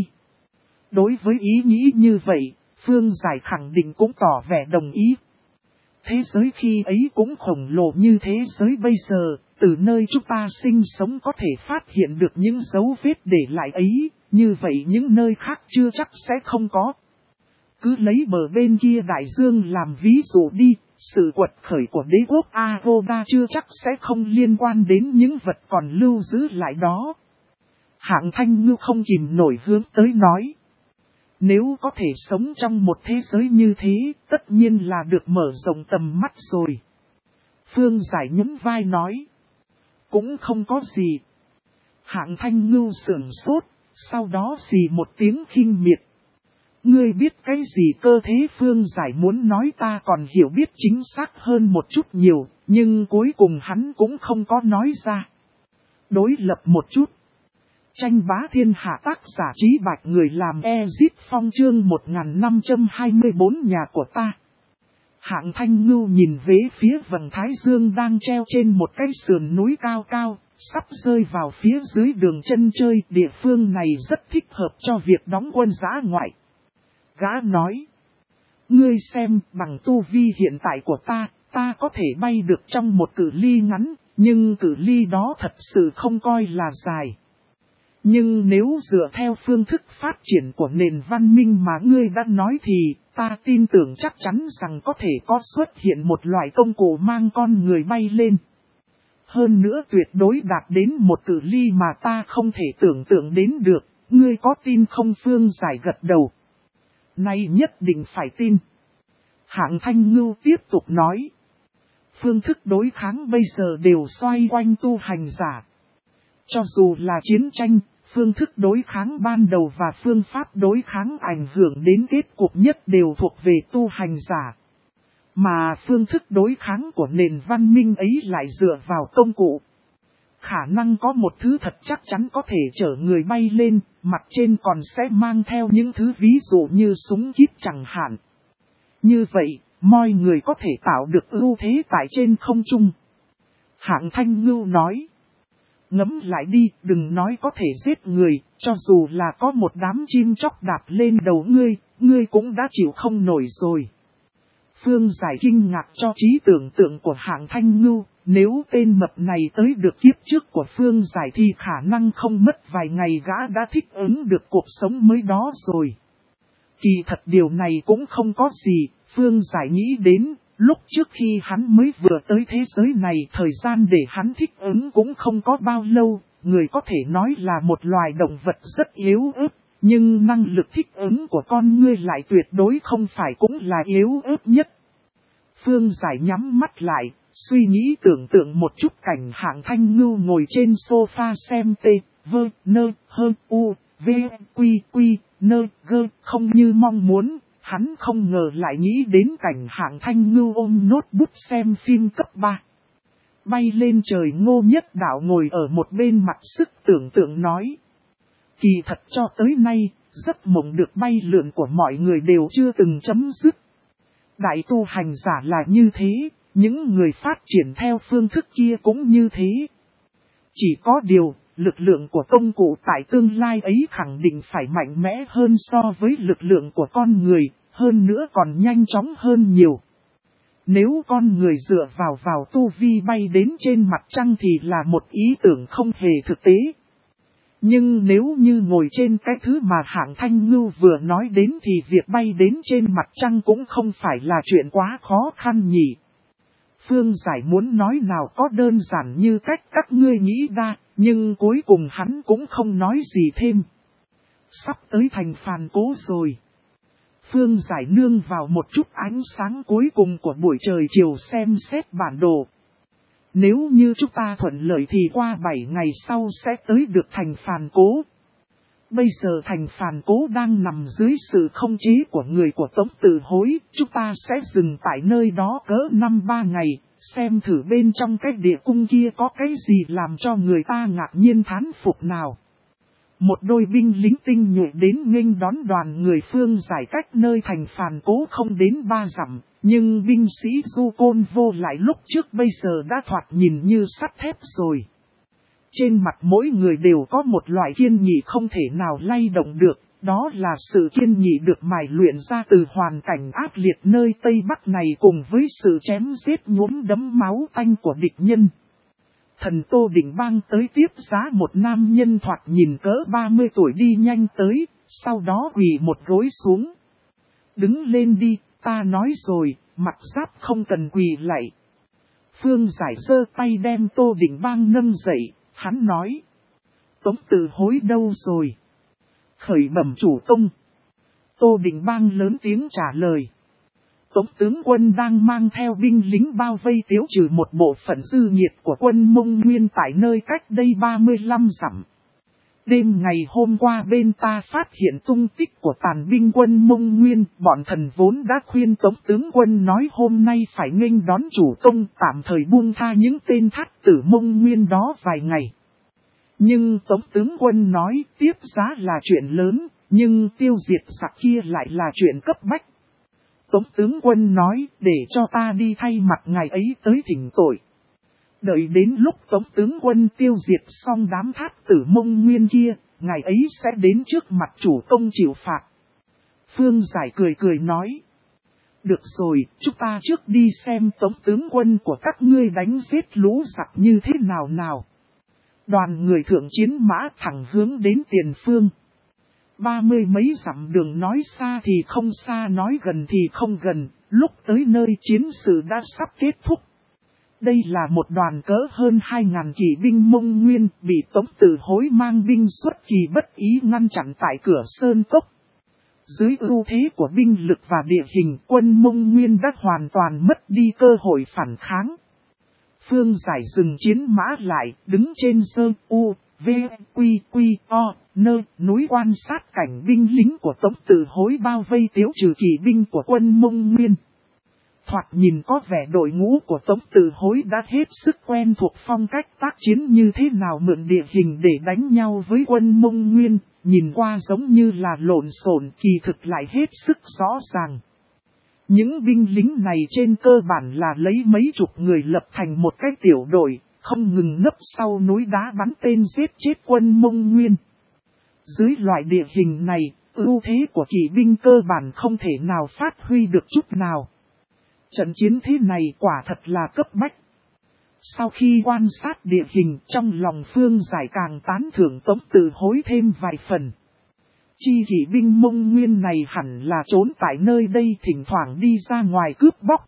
S1: Đối với ý nghĩ như vậy, Phương Giải khẳng định cũng tỏ vẻ đồng ý. Thế giới khi ấy cũng khổng lồ như thế giới bây giờ, từ nơi chúng ta sinh sống có thể phát hiện được những dấu vết để lại ấy, như vậy những nơi khác chưa chắc sẽ không có. Cứ lấy bờ bên kia đại dương làm ví dụ đi, sự quật khởi của đế quốc Ahoda chưa chắc sẽ không liên quan đến những vật còn lưu giữ lại đó. Hạng Thanh Ngưu không kìm nổi hướng tới nói. Nếu có thể sống trong một thế giới như thế, tất nhiên là được mở rộng tầm mắt rồi. Phương Giải nhún vai nói. Cũng không có gì. Hạng Thanh Ngưu sửng sốt, sau đó xì một tiếng khinh miệt. Ngươi biết cái gì cơ thế? Phương Giải muốn nói ta còn hiểu biết chính xác hơn một chút nhiều, nhưng cuối cùng hắn cũng không có nói ra. Đối lập một chút. Tranh bá thiên hạ tác giả Trí Bạch người làm Ezit Phong chương 1524 nhà của ta. Hạng Thanh Ngưu nhìn về phía vầng thái dương đang treo trên một cái sườn núi cao cao, sắp rơi vào phía dưới đường chân trời. Địa phương này rất thích hợp cho việc đóng quân dã ngoại. Gã nói, ngươi xem, bằng tu vi hiện tại của ta có thể bay được trong một cự ly ngắn, nhưng cự ly đó thật sự không coi là dài. Nhưng nếu dựa theo phương thức phát triển của nền văn minh mà ngươi đã nói thì, ta tin tưởng chắc chắn rằng có thể có xuất hiện một loại công cụ mang con người bay lên. Hơn nữa tuyệt đối đạt đến một cự ly mà ta không thể tưởng tượng đến được, ngươi có tin không? Phương Giải gật đầu. Này nhất định phải tin. Hạng Thanh Ngưu tiếp tục nói. Phương thức đối kháng bây giờ đều xoay quanh tu hành giả. Cho dù là chiến tranh, phương thức đối kháng ban đầu và phương pháp đối kháng ảnh hưởng đến kết cục nhất đều thuộc về tu hành giả. Mà phương thức đối kháng của nền văn minh ấy lại dựa vào công cụ. Khả năng có một thứ thật chắc chắn có thể chở người bay lên, mặt trên còn sẽ mang theo những thứ ví dụ như súng kíp chẳng hạn. Như vậy, mọi người có thể tạo được ưu thế tại trên không trung. Hạng Thanh Ngưu nói. Ngẫm lại đi, đừng nói có thể giết người, cho dù là có một đám chim chóc đạp lên đầu ngươi cũng đã chịu không nổi rồi. Phương Giải kinh ngạc cho trí tưởng tượng của Hạng Thanh Ngưu, nếu tên mập này tới được kiếp trước của Phương Giải thì khả năng không mất vài ngày gã đã thích ứng được cuộc sống mới đó rồi. Kỳ thật điều này cũng không có gì, Phương Giải nghĩ đến, lúc trước khi hắn mới vừa tới thế giới này thời gian để hắn thích ứng cũng không có bao lâu, người có thể nói là một loài động vật rất yếu ớt, nhưng năng lực thích ứng của con ngươi lại tuyệt đối không phải cũng là yếu ớt nhất. Phương Giải nhắm mắt lại, suy nghĩ tưởng tượng một chút cảnh Hạng Thanh Ngưu ngồi trên sofa xem không như mong muốn, hắn không ngờ lại nghĩ đến cảnh Hạng Thanh Ngưu ôm notebook xem phim cấp 3. Bay lên trời. Ngô Nhất Đạo ngồi ở một bên mặt sức tưởng tượng nói. Kỳ thật cho tới nay, giấc mộng được bay lượn của mọi người đều chưa từng chấm dứt. Đại tu hành giả là như thế, những người phát triển theo phương thức kia cũng như thế. Chỉ có điều, lực lượng của công cụ tại tương lai ấy khẳng định phải mạnh mẽ hơn so với lực lượng của con người, hơn nữa còn nhanh chóng hơn nhiều. Nếu con người dựa vào tu vi bay đến trên mặt trăng thì là một ý tưởng không hề thực tế. Nhưng nếu như ngồi trên cái thứ mà Hạng Thanh Ngưu vừa nói đến thì việc bay đến trên mặt trăng cũng không phải là chuyện quá khó khăn nhỉ. Phương Giải muốn nói nào có đơn giản như cách các ngươi nghĩ ra, nhưng cuối cùng hắn cũng không nói gì thêm. Sắp tới thành Phàn Cố rồi. Phương Giải nương vào một chút ánh sáng cuối cùng của buổi trời chiều xem xét bản đồ. Nếu như chúng ta thuận lợi thì qua 7 ngày sau sẽ tới được thành Phàn Cố. Bây giờ thành Phàn Cố đang nằm dưới sự không chế của người của Tống Tử Hối, chúng ta sẽ dừng tại nơi đó cỡ 5-3 ngày, xem thử bên trong cái địa cung kia có cái gì làm cho người ta ngạc nhiên thán phục nào. Một đôi binh lính tinh nhuệ đến nghênh đón đoàn người Phương Giải cách nơi thành Phàn Cố không đến 3 dặm, nhưng binh sĩ Du Côn Vô lại lúc trước bây giờ đã thoạt nhìn như sắt thép rồi. Trên mặt mỗi người đều có một loại kiên nghị không thể nào lay động được, đó là sự kiên nghị được mài luyện ra từ hoàn cảnh ác liệt nơi Tây Bắc này cùng với sự chém giết nhuốm đẫm máu tanh của địch nhân. Thần Tô Định Bang tới tiếp giá một nam nhân thoạt nhìn cỡ 30 tuổi đi nhanh tới, sau đó quỳ một gối xuống. Đứng lên đi, ta nói rồi, mặt giáp không cần quỳ lạy. Phương Giải giơ tay đem Tô Định Bang nâng dậy, hắn nói. Tống Tử Hối đâu rồi? Khởi bẩm chủ công. Tô Định Bang lớn tiếng trả lời. Tống tướng quân đang mang theo binh lính bao vây tiêu trừ một bộ phận dư nhiệt của quân Mông Nguyên tại nơi cách đây 35 dặm. Đêm ngày hôm qua bên ta phát hiện tung tích của tàn binh quân Mông Nguyên, bọn thần vốn đã khuyên Tống tướng quân nói hôm nay phải nghênh đón chủ công tạm thời buông tha những tên thát tử Mông Nguyên đó vài ngày. Nhưng Tống tướng quân nói tiếp giá là chuyện lớn, nhưng tiêu diệt giặc kia lại là chuyện cấp bách. Tống tướng quân nói để cho ta đi thay mặt ngài ấy tới thỉnh tội. Đợi đến lúc Tống tướng quân tiêu diệt xong đám thát tử Mông Nguyên kia, ngài ấy sẽ đến trước mặt chủ công chịu phạt. Phương Giải cười cười nói. Được rồi, chúng ta trước đi xem Tống tướng quân của các ngươi đánh giết lũ giặc như thế nào nào. Đoàn người thượng chiến mã thẳng hướng đến tiền phương. 30 mấy dặm đường nói xa thì không xa, nói gần thì không gần, lúc tới nơi chiến sự đã sắp kết thúc. Đây là một đoàn cỡ hơn 2.000 kỵ binh Mông Nguyên bị Tống Tử Hối mang binh xuất kỳ bất ý ngăn chặn tại cửa sơn cốc. Dưới ưu thế của binh lực và địa hình, quân Mông Nguyên đã hoàn toàn mất đi cơ hội phản kháng. Phương Giải dừng chiến mã lại, đứng trên sơn U, V, Quy, Quy, O, Nơ, núi quan sát cảnh binh lính của Tống Tử Hối bao vây tiếu trừ kỵ binh của quân Mông Nguyên. Thoạt nhìn có vẻ đội ngũ của Tống Tử Hối đã hết sức quen thuộc phong cách tác chiến như thế nào, mượn địa hình để đánh nhau với quân Mông Nguyên, nhìn qua giống như là lộn xộn, kỳ thực lại hết sức rõ ràng. Những binh lính này trên cơ bản là lấy mấy chục người lập thành một cái tiểu đội, không ngừng nấp sau núi đá bắn tên giết chết quân Mông Nguyên. Dưới loại địa hình này, ưu thế của kỵ binh cơ bản không thể nào phát huy được chút nào. Trận chiến thế này quả thật là cấp bách. Sau khi quan sát địa hình, trong lòng Phương Giải càng tán thưởng Tống Tử Hối thêm vài phần. Chi kỵ binh Mông Nguyên này hẳn là trốn tại nơi đây, thỉnh thoảng đi ra ngoài cướp bóc.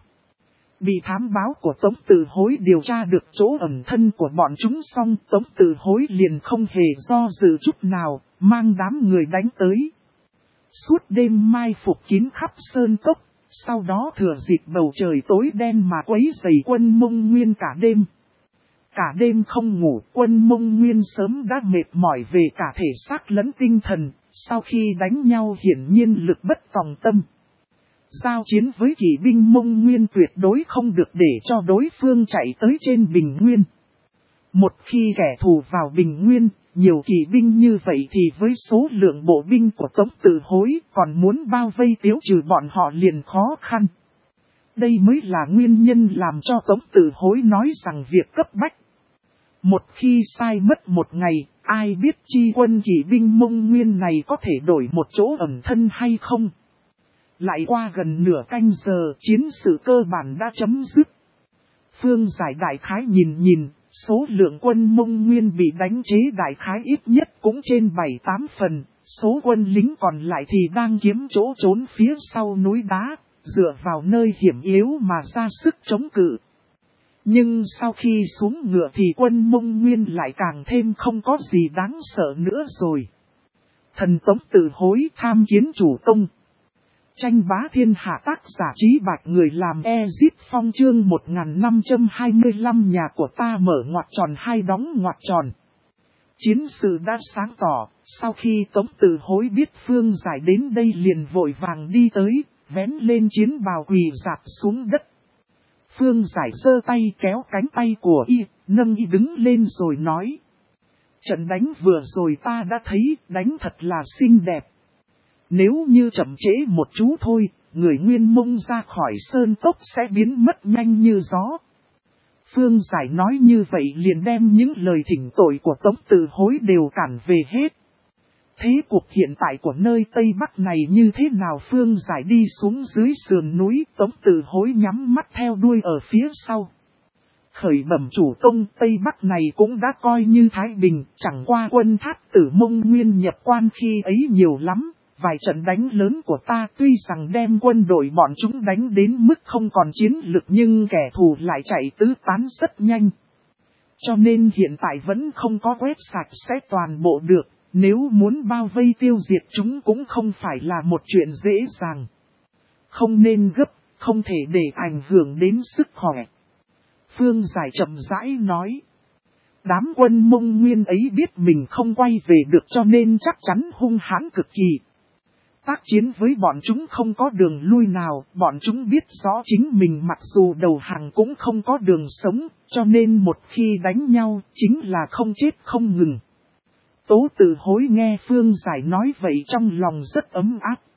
S1: Bị thám báo của Tống Tử Hối điều tra được chỗ ẩn thân của bọn chúng xong, Tống Tử Hối liền không hề do dự chút nào, mang đám người đánh tới. Suốt đêm mai phục kín khắp sơn cốc, sau đó thừa dịp bầu trời tối đen mà quấy rầy quân Mông Nguyên cả đêm. Cả đêm không ngủ, quân Mông Nguyên sớm đã mệt mỏi về cả thể xác lẫn tinh thần, sau khi đánh nhau hiển nhiên lực bất tòng tâm. Giao chiến với kỵ binh Mông Nguyên tuyệt đối không được để cho đối phương chạy tới trên Bình Nguyên. Một khi kẻ thù vào Bình Nguyên, nhiều kỵ binh như vậy thì với số lượng bộ binh của Tống Tử Hối còn muốn bao vây tiếu trừ bọn họ liền khó khăn. Đây mới là nguyên nhân làm cho Tống Tử Hối nói rằng việc cấp bách. Một khi sai mất một ngày, ai biết chi quân kỵ binh Mông Nguyên này có thể đổi một chỗ ẩn thân hay không. Lại qua gần nửa canh giờ, chiến sự cơ bản đã chấm dứt. Phương Giải đại khái nhìn, số lượng quân Mông Nguyên bị đánh chế đại khái ít nhất cũng trên 7-8 phần, số quân lính còn lại thì đang kiếm chỗ trốn phía sau núi đá, dựa vào nơi hiểm yếu mà ra sức chống cự. Nhưng sau khi xuống ngựa thì quân Mông Nguyên lại càng thêm không có gì đáng sợ nữa rồi. Thần Tống Tử Hối tham kiến chủ công. Tranh bá thiên hạ, tác giả Trí Bạch, người làm Ezit Phong, chương 1525 nhà của ta mở ngoặc tròn hai đóng ngoặc tròn. Chiến sự đã sáng tỏ, sau khi Tống Tử Hối biết Phương Giải đến đây liền vội vàng đi tới, vén lên chiến bào quỳ rạp xuống đất. Phương Giải giơ tay kéo cánh tay của y, nâng y đứng lên rồi nói. Trận đánh vừa rồi ta đã thấy, đánh thật là xinh đẹp. Nếu như chậm trễ một chút thôi, người Nguyên Mông ra khỏi sơn cốc sẽ biến mất nhanh như gió. Phương Giải nói như vậy liền đem những lời thỉnh tội của Tống Tử Hối đều cản về hết. Thế cuộc hiện tại của nơi Tây Bắc này như thế nào? Phương Giải đi xuống dưới sườn núi, Tống Tử Hối nhắm mắt theo đuôi ở phía sau. Khởi bẩm chủ công, Tây Bắc này cũng đã coi như thái bình, chẳng qua quân thát tử Mông Nguyên nhập quan khi ấy nhiều lắm. Vài trận đánh lớn của ta tuy rằng đem quân đội bọn chúng đánh đến mức không còn chiến lực, nhưng kẻ thù lại chạy tứ tán rất nhanh. Cho nên hiện tại vẫn không có quét sạch sẽ toàn bộ được, nếu muốn bao vây tiêu diệt chúng cũng không phải là một chuyện dễ dàng. Không nên gấp, không thể để ảnh hưởng đến sức khỏe. Phương Giải chậm rãi nói. Đám quân Mông Nguyên ấy biết mình không quay về được cho nên chắc chắn hung hãn cực kỳ. Tác chiến với bọn chúng không có đường lui nào, bọn chúng biết rõ chính mình mặc dù đầu hàng cũng không có đường sống, cho nên một khi đánh nhau chính là không chết không ngừng. Tố Tử Hối nghe Phương Giải nói vậy trong lòng rất ấm áp,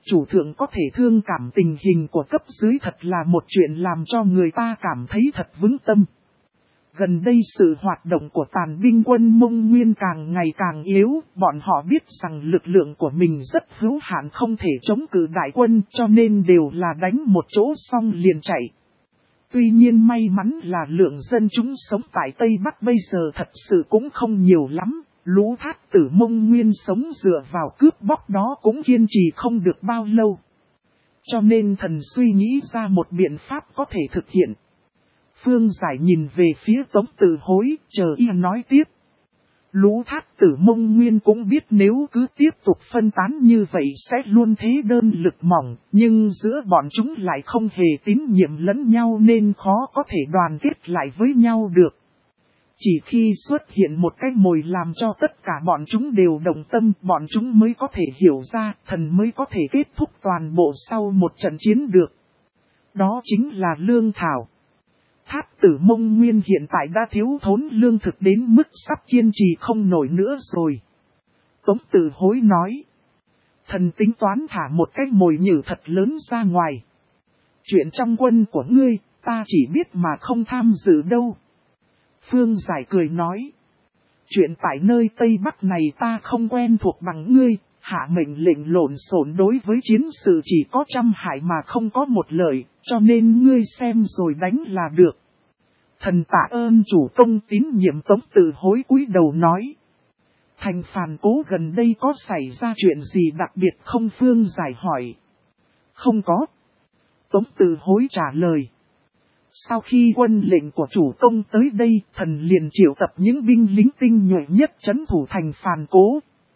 S1: chủ thượng có thể thương cảm tình hình của cấp dưới thật là một chuyện làm cho người ta cảm thấy thật vững tâm. Gần đây sự hoạt động của tàn binh quân Mông Nguyên càng ngày càng yếu, bọn họ biết rằng lực lượng của mình rất hữu hạn không thể chống cự đại quân cho nên đều là đánh một chỗ xong liền chạy. Tuy nhiên may mắn là lượng dân chúng sống tại Tây Bắc bây giờ thật sự cũng không nhiều lắm, lũ thát tử Mông Nguyên sống dựa vào cướp bóc đó cũng kiên trì không được bao lâu. Cho nên thần suy nghĩ ra một biện pháp có thể thực hiện. Phương Giải nhìn về phía Tống Tử Hối, chờ y nói tiếp. Lũ thát tử Mông Nguyên cũng biết nếu cứ tiếp tục phân tán như vậy sẽ luôn thế đơn lực mỏng, nhưng giữa bọn chúng lại không hề tín nhiệm lẫn nhau nên khó có thể đoàn kết lại với nhau được. Chỉ khi xuất hiện một cái mồi làm cho tất cả bọn chúng đều đồng tâm, bọn chúng mới có thể hiểu ra, thần mới có thể kết thúc toàn bộ sau một trận chiến được. Đó chính là lương thảo. Thát tử Mông Nguyên hiện tại đã thiếu thốn lương thực đến mức sắp kiên trì không nổi nữa rồi. Tống Tử Hối nói. Thần tính toán thả một cái mồi nhử thật lớn ra ngoài. Chuyện trong quân của ngươi, ta chỉ biết mà không tham dự đâu. Phương Giải cười nói. Chuyện tại nơi Tây Bắc này ta không quen thuộc bằng ngươi, hạ mệnh lệnh lộn xộn đối với chiến sự chỉ có trăm hại mà không có một lợi, cho nên ngươi xem rồi đánh là được. Thần tạ ơn chủ công tín nhiệm. Tống Tử Hối cúi đầu nói. Thành Phàn Cố gần đây có xảy ra chuyện gì đặc biệt không? Phương Giải hỏi. Không có. Tống Tử Hối trả lời. Sau khi quân lệnh của chủ công tới đây, thần liền triệu tập những binh lính tinh nhuệ nhất trấn thủ thành Phàn Cố.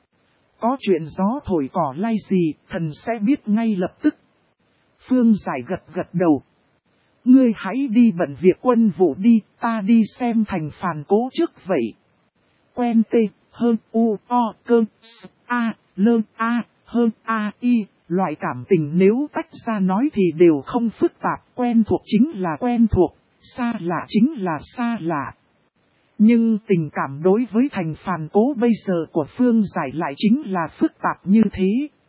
S1: Có chuyện gió thổi cỏ lay gì, thần sẽ biết ngay lập tức. Phương Giải gật đầu. Ngươi hãy đi bận việc quân vụ đi, ta đi xem thành Phàn Cố trước vậy. Quen tê, hơn u, o, cơ, s, a, lơ, a, hơn a, y. Loại cảm tình nếu tách ra nói thì đều không phức tạp, quen thuộc chính là quen thuộc, xa lạ chính là xa lạ. Nhưng tình cảm đối với thành Phàn Cố bây giờ của Phương Giải lại chính là phức tạp như thế.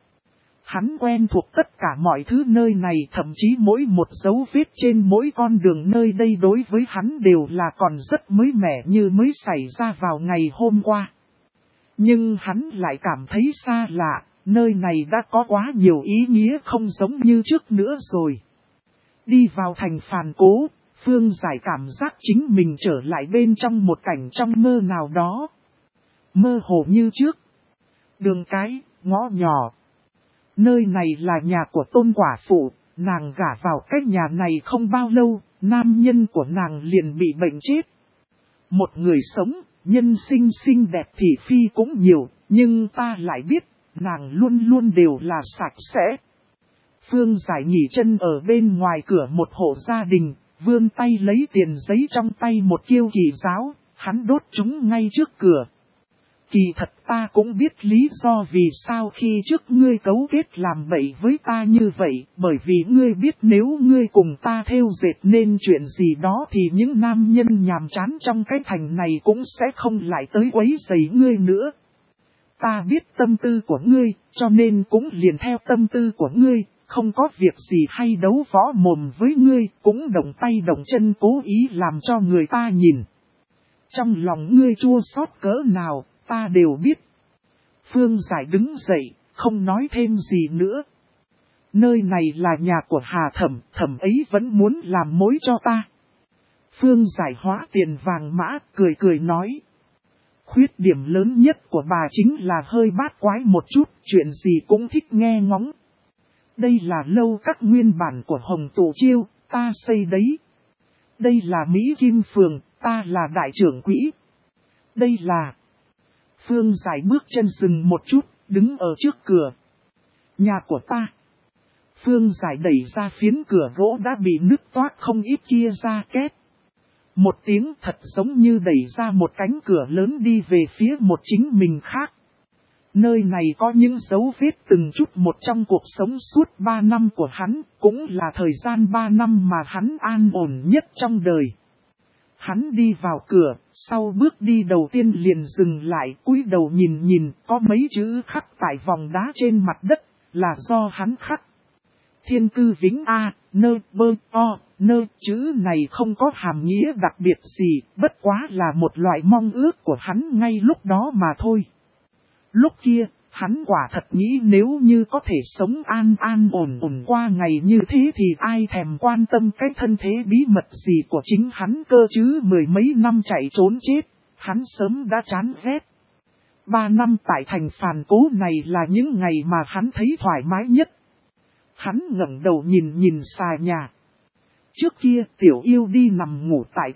S1: Hắn quen thuộc tất cả mọi thứ nơi này, thậm chí mỗi một dấu vết trên mỗi con đường nơi đây đối với hắn đều là còn rất mới mẻ như mới xảy ra vào ngày hôm qua. Nhưng hắn lại cảm thấy xa lạ, nơi này đã có quá nhiều ý nghĩa không giống như trước nữa rồi. Đi vào thành Phàn Cố, Phương Giải cảm giác chính mình trở lại bên trong một cảnh trong mơ nào đó. Mơ hồ như trước. Đường cái, ngõ nhỏ. Nơi này là nhà của Tôn quả phụ, nàng gả vào cái nhà này không bao lâu, nam nhân của nàng liền bị bệnh chết. Một người sống, nhân sinh xinh đẹp thị phi cũng nhiều, nhưng ta lại biết, nàng luôn luôn đều là sạch sẽ. Phương Giải nghỉ chân ở bên ngoài cửa một hộ gia đình, vươn tay lấy tiền giấy trong tay một kiêu kỳ giáo, hắn đốt chúng ngay trước cửa. Kỳ thật ta cũng biết lý do vì sao khi trước ngươi cấu kết làm bậy với ta như vậy, bởi vì ngươi biết nếu ngươi cùng ta theo dệt nên chuyện gì đó thì những nam nhân nhàm chán trong cái thành này cũng sẽ không lại tới quấy rầy ngươi nữa. Ta biết tâm tư của ngươi, cho nên cũng liền theo tâm tư của ngươi, không có việc gì hay đấu võ mồm với ngươi, cũng động tay động chân cố ý làm cho người ta nhìn. Trong lòng ngươi chua xót cỡ nào, ta đều biết. Phương Giải đứng dậy, không nói thêm gì nữa. Nơi này là nhà của Hà Thẩm, Thẩm ấy vẫn muốn làm mối cho ta. Phương Giải hóa tiền vàng mã, cười nói. Khuyết điểm lớn nhất của bà chính là hơi bát quái một chút, chuyện gì cũng thích nghe ngóng. Đây là lâu các nguyên bản của Hồng Tổ Chiêu, ta xây đấy. Đây là Mỹ Kim Phường, ta là đại trưởng quỹ. Đây là... Phương Giải bước chân dừng một chút, đứng ở trước cửa. Nhà của ta. Phương Giải đẩy ra phiến cửa gỗ đã bị nứt toác không ít kia ra két. Một tiếng thật giống như đẩy ra một cánh cửa lớn đi về phía một chính mình khác. Nơi này có những dấu vết từng chút một trong cuộc sống suốt 3 năm của hắn, cũng là thời gian 3 năm mà hắn an ổn nhất trong đời. Hắn đi vào cửa, sau bước đi đầu tiên liền dừng lại, cúi đầu nhìn, có mấy chữ khắc tại vòng đá trên mặt đất, là do hắn khắc. Thiên cư vĩnh A, nơ bơ o, nơ chữ này không có hàm nghĩa đặc biệt gì, bất quá là một loại mong ước của hắn ngay lúc đó mà thôi. Lúc kia, hắn quả thật nghĩ nếu như có thể sống an an ổn ổn qua ngày như thế thì ai thèm quan tâm cái thân thế bí mật gì của chính hắn cơ chứ. Mười mấy năm chạy trốn chết, hắn sớm đã chán ghét. 3 năm tại thành Phàn Cố này là những ngày mà hắn thấy thoải mái nhất. Hắn ngẩng đầu nhìn xà nhà. Trước kia tiểu yêu đi nằm ngủ tại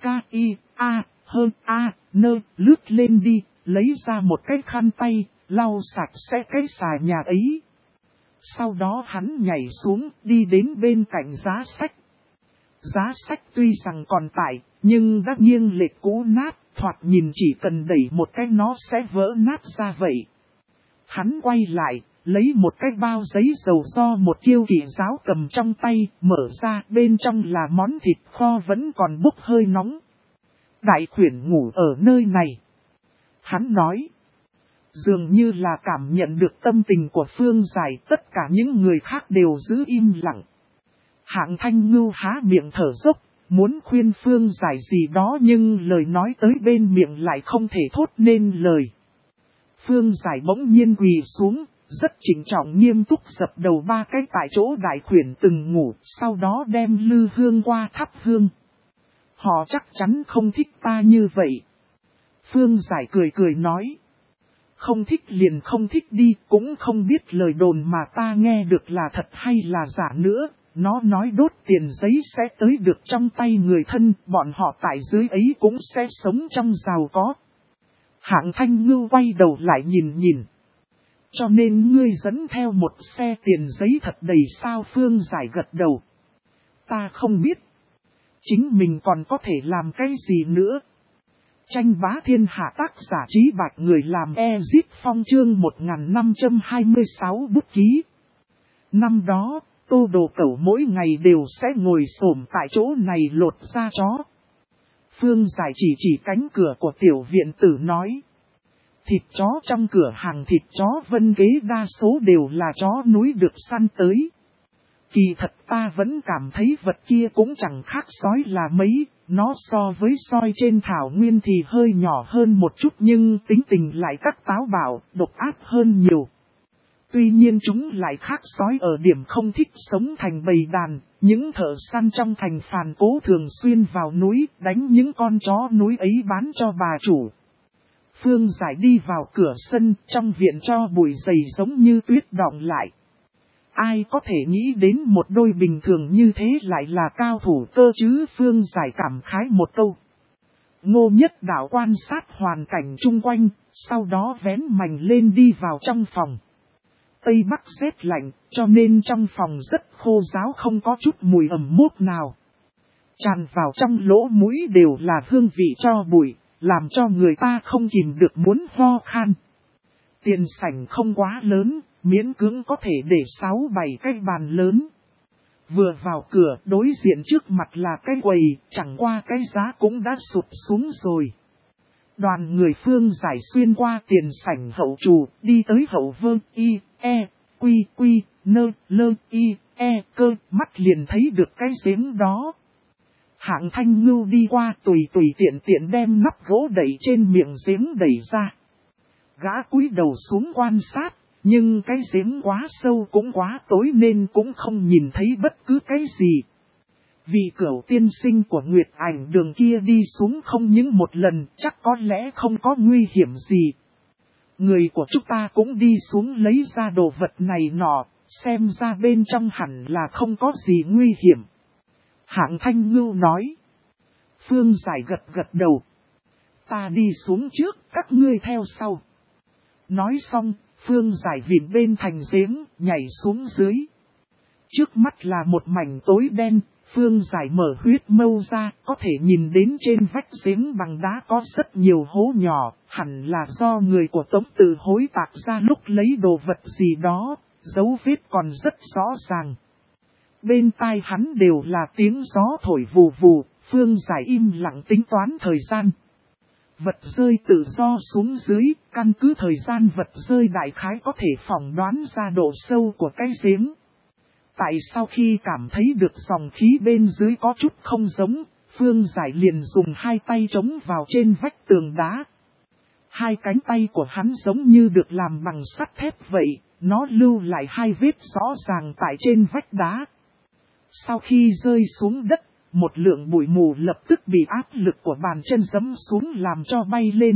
S1: lướt lên đi, lấy ra một cái khăn tay, lau sạch sẽ cái xà nhà ấy. Sau đó hắn nhảy xuống, đi đến bên cạnh giá sách. Giá sách tuy rằng còn tại, nhưng đã nghiêng lệch cũ nát, thoạt nhìn chỉ cần đẩy một cái nó sẽ vỡ nát ra vậy. Hắn quay lại, lấy một cái bao giấy dầu do một kiêu kỵ giáo cầm trong tay, mở ra, bên trong là món thịt kho vẫn còn bốc hơi nóng. Đại khuyển ngủ ở nơi này. Hắn nói, dường như là cảm nhận được tâm tình của Phương Giải, tất cả những người khác đều giữ im lặng. Hạng Thanh Ngưu há miệng thở dốc, muốn khuyên Phương Giải gì đó nhưng lời nói tới bên miệng lại không thể thốt nên lời. Phương Giải bỗng nhiên quỳ xuống, rất chỉnh trọng nghiêm túc dập đầu 3 cái tại chỗ đại khuyển từng ngủ, sau đó đem lư hương qua thắp hương. Họ chắc chắn không thích ta như vậy. Phương Giải cười nói. Không thích liền không thích đi, cũng không biết lời đồn mà ta nghe được là thật hay là giả nữa. Nó nói đốt tiền giấy sẽ tới được trong tay người thân, bọn họ tại dưới ấy cũng sẽ sống trong giàu có. Hạng Thanh Ngưu quay đầu lại nhìn. Cho nên ngươi dẫn theo một xe tiền giấy thật đầy sao? Phương Giải gật đầu. Ta không biết. Chính mình còn có thể làm cái gì nữa? Tranh bá thiên hạ, tác giả Trí Bạch, người làm Ezip Phong, chương 1526 bút ký. Năm đó, Tô Đồ Cẩu mỗi ngày đều sẽ ngồi xổm tại chỗ này lột da chó. Phương Giải chỉ cánh cửa của tiểu viện tử nói. Thịt chó trong cửa hàng thịt chó Vân Kế đa số đều là chó núi được săn tới. Kỳ thật ta vẫn cảm thấy vật kia cũng chẳng khác sói là mấy, nó so với soi trên thảo nguyên thì hơi nhỏ hơn một chút nhưng tính tình lại các táo bạo, độc ác hơn nhiều. Tuy nhiên chúng lại khác sói ở điểm không thích sống thành bầy đàn, những thợ săn trong thành Phàn Cố thường xuyên vào núi đánh những con chó núi ấy bán cho bà chủ. Phương Giải đi vào cửa sân, trong viện cho bụi dày giống như tuyết đọng lại. Ai có thể nghĩ đến một đôi bình thường như thế lại là cao thủ cơ chứ? Phương Giải cảm khái một câu. Ngô Nhất Đạo quan sát hoàn cảnh chung quanh, sau đó vén mành lên đi vào trong phòng. Tây Bắc rét lạnh, cho nên trong phòng rất khô ráo, không có chút mùi ẩm mốc nào. Tràn vào trong lỗ mũi đều là hương vị cho bụi, làm cho người ta không kìm được muốn ho khan. Tiền sảnh không quá lớn, miễn cưỡng có thể để 6-7 cái bàn lớn. Vừa vào cửa, đối diện trước mặt là cái quầy, chẳng qua cái giá cũng đã sụp xuống rồi. Đoàn người Phương Giải xuyên qua tiền sảnh hậu trù, đi tới hậu vương mắt liền thấy được cái giếng đó. Hạng Thanh Ngưu đi qua tùy tiện đem nắp gỗ đẩy trên miệng giếng đẩy ra. Gã cúi đầu xuống quan sát, nhưng cái giếng quá sâu cũng quá tối nên cũng không nhìn thấy bất cứ cái gì. Vì Cửu tiên sinh của Nguyệt Ảnh Đường kia đi xuống không những một lần, chắc có lẽ không có nguy hiểm gì. Người của chúng ta cũng đi xuống lấy ra đồ vật này nọ, xem ra bên trong hẳn là không có gì nguy hiểm. Hạng Thanh Ngưu nói. Phương Giải gật đầu. Ta đi xuống trước, các ngươi theo sau. Nói xong, Phương Giải vịn bên thành giếng, nhảy xuống dưới. Trước mắt là một mảnh tối đen, Phương Giải mở huyết mâu ra, có thể nhìn đến trên vách giếng bằng đá có rất nhiều hố nhỏ, hẳn là do người của Tống Tự hối tạc ra lúc lấy đồ vật gì đó, dấu vết còn rất rõ ràng. Bên tai hắn đều là tiếng gió thổi vù vù, Phương Giải im lặng tính toán thời gian. Vật rơi tự do xuống dưới, căn cứ thời gian vật rơi đại khái có thể phỏng đoán ra độ sâu của cái giếng. Tại sau khi cảm thấy được dòng khí bên dưới có chút không giống, Phương Giải liền dùng hai tay chống vào trên vách tường đá. Hai cánh tay của hắn giống như được làm bằng sắt thép vậy, nó lưu lại hai vết rõ ràng tại trên vách đá. Sau khi rơi xuống đất, một lượng bụi mù lập tức bị áp lực của bàn chân giẫm xuống làm cho bay lên.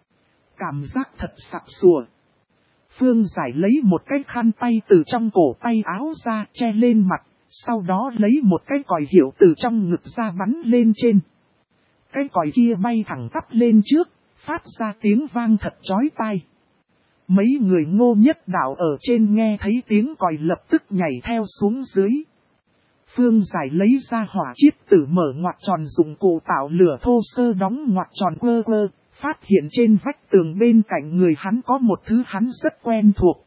S1: Cảm giác thật sặc sủa. Phương Giải lấy một cái khăn tay từ trong cổ tay áo ra che lên mặt, sau đó lấy một cái còi hiệu từ trong ngực ra bắn lên trên. Cái còi kia bay thẳng tắp lên trước, phát ra tiếng vang thật chói tai. Mấy người Ngô Nhất Đạo ở trên nghe thấy tiếng còi lập tức nhảy theo xuống dưới. Phương Giải lấy ra hỏa chiết tử mở ngoặc tròn dụng cụ tạo lửa thô sơ đóng ngoặc tròn quơ quơ, phát hiện trên vách tường bên cạnh người hắn có một thứ hắn rất quen thuộc.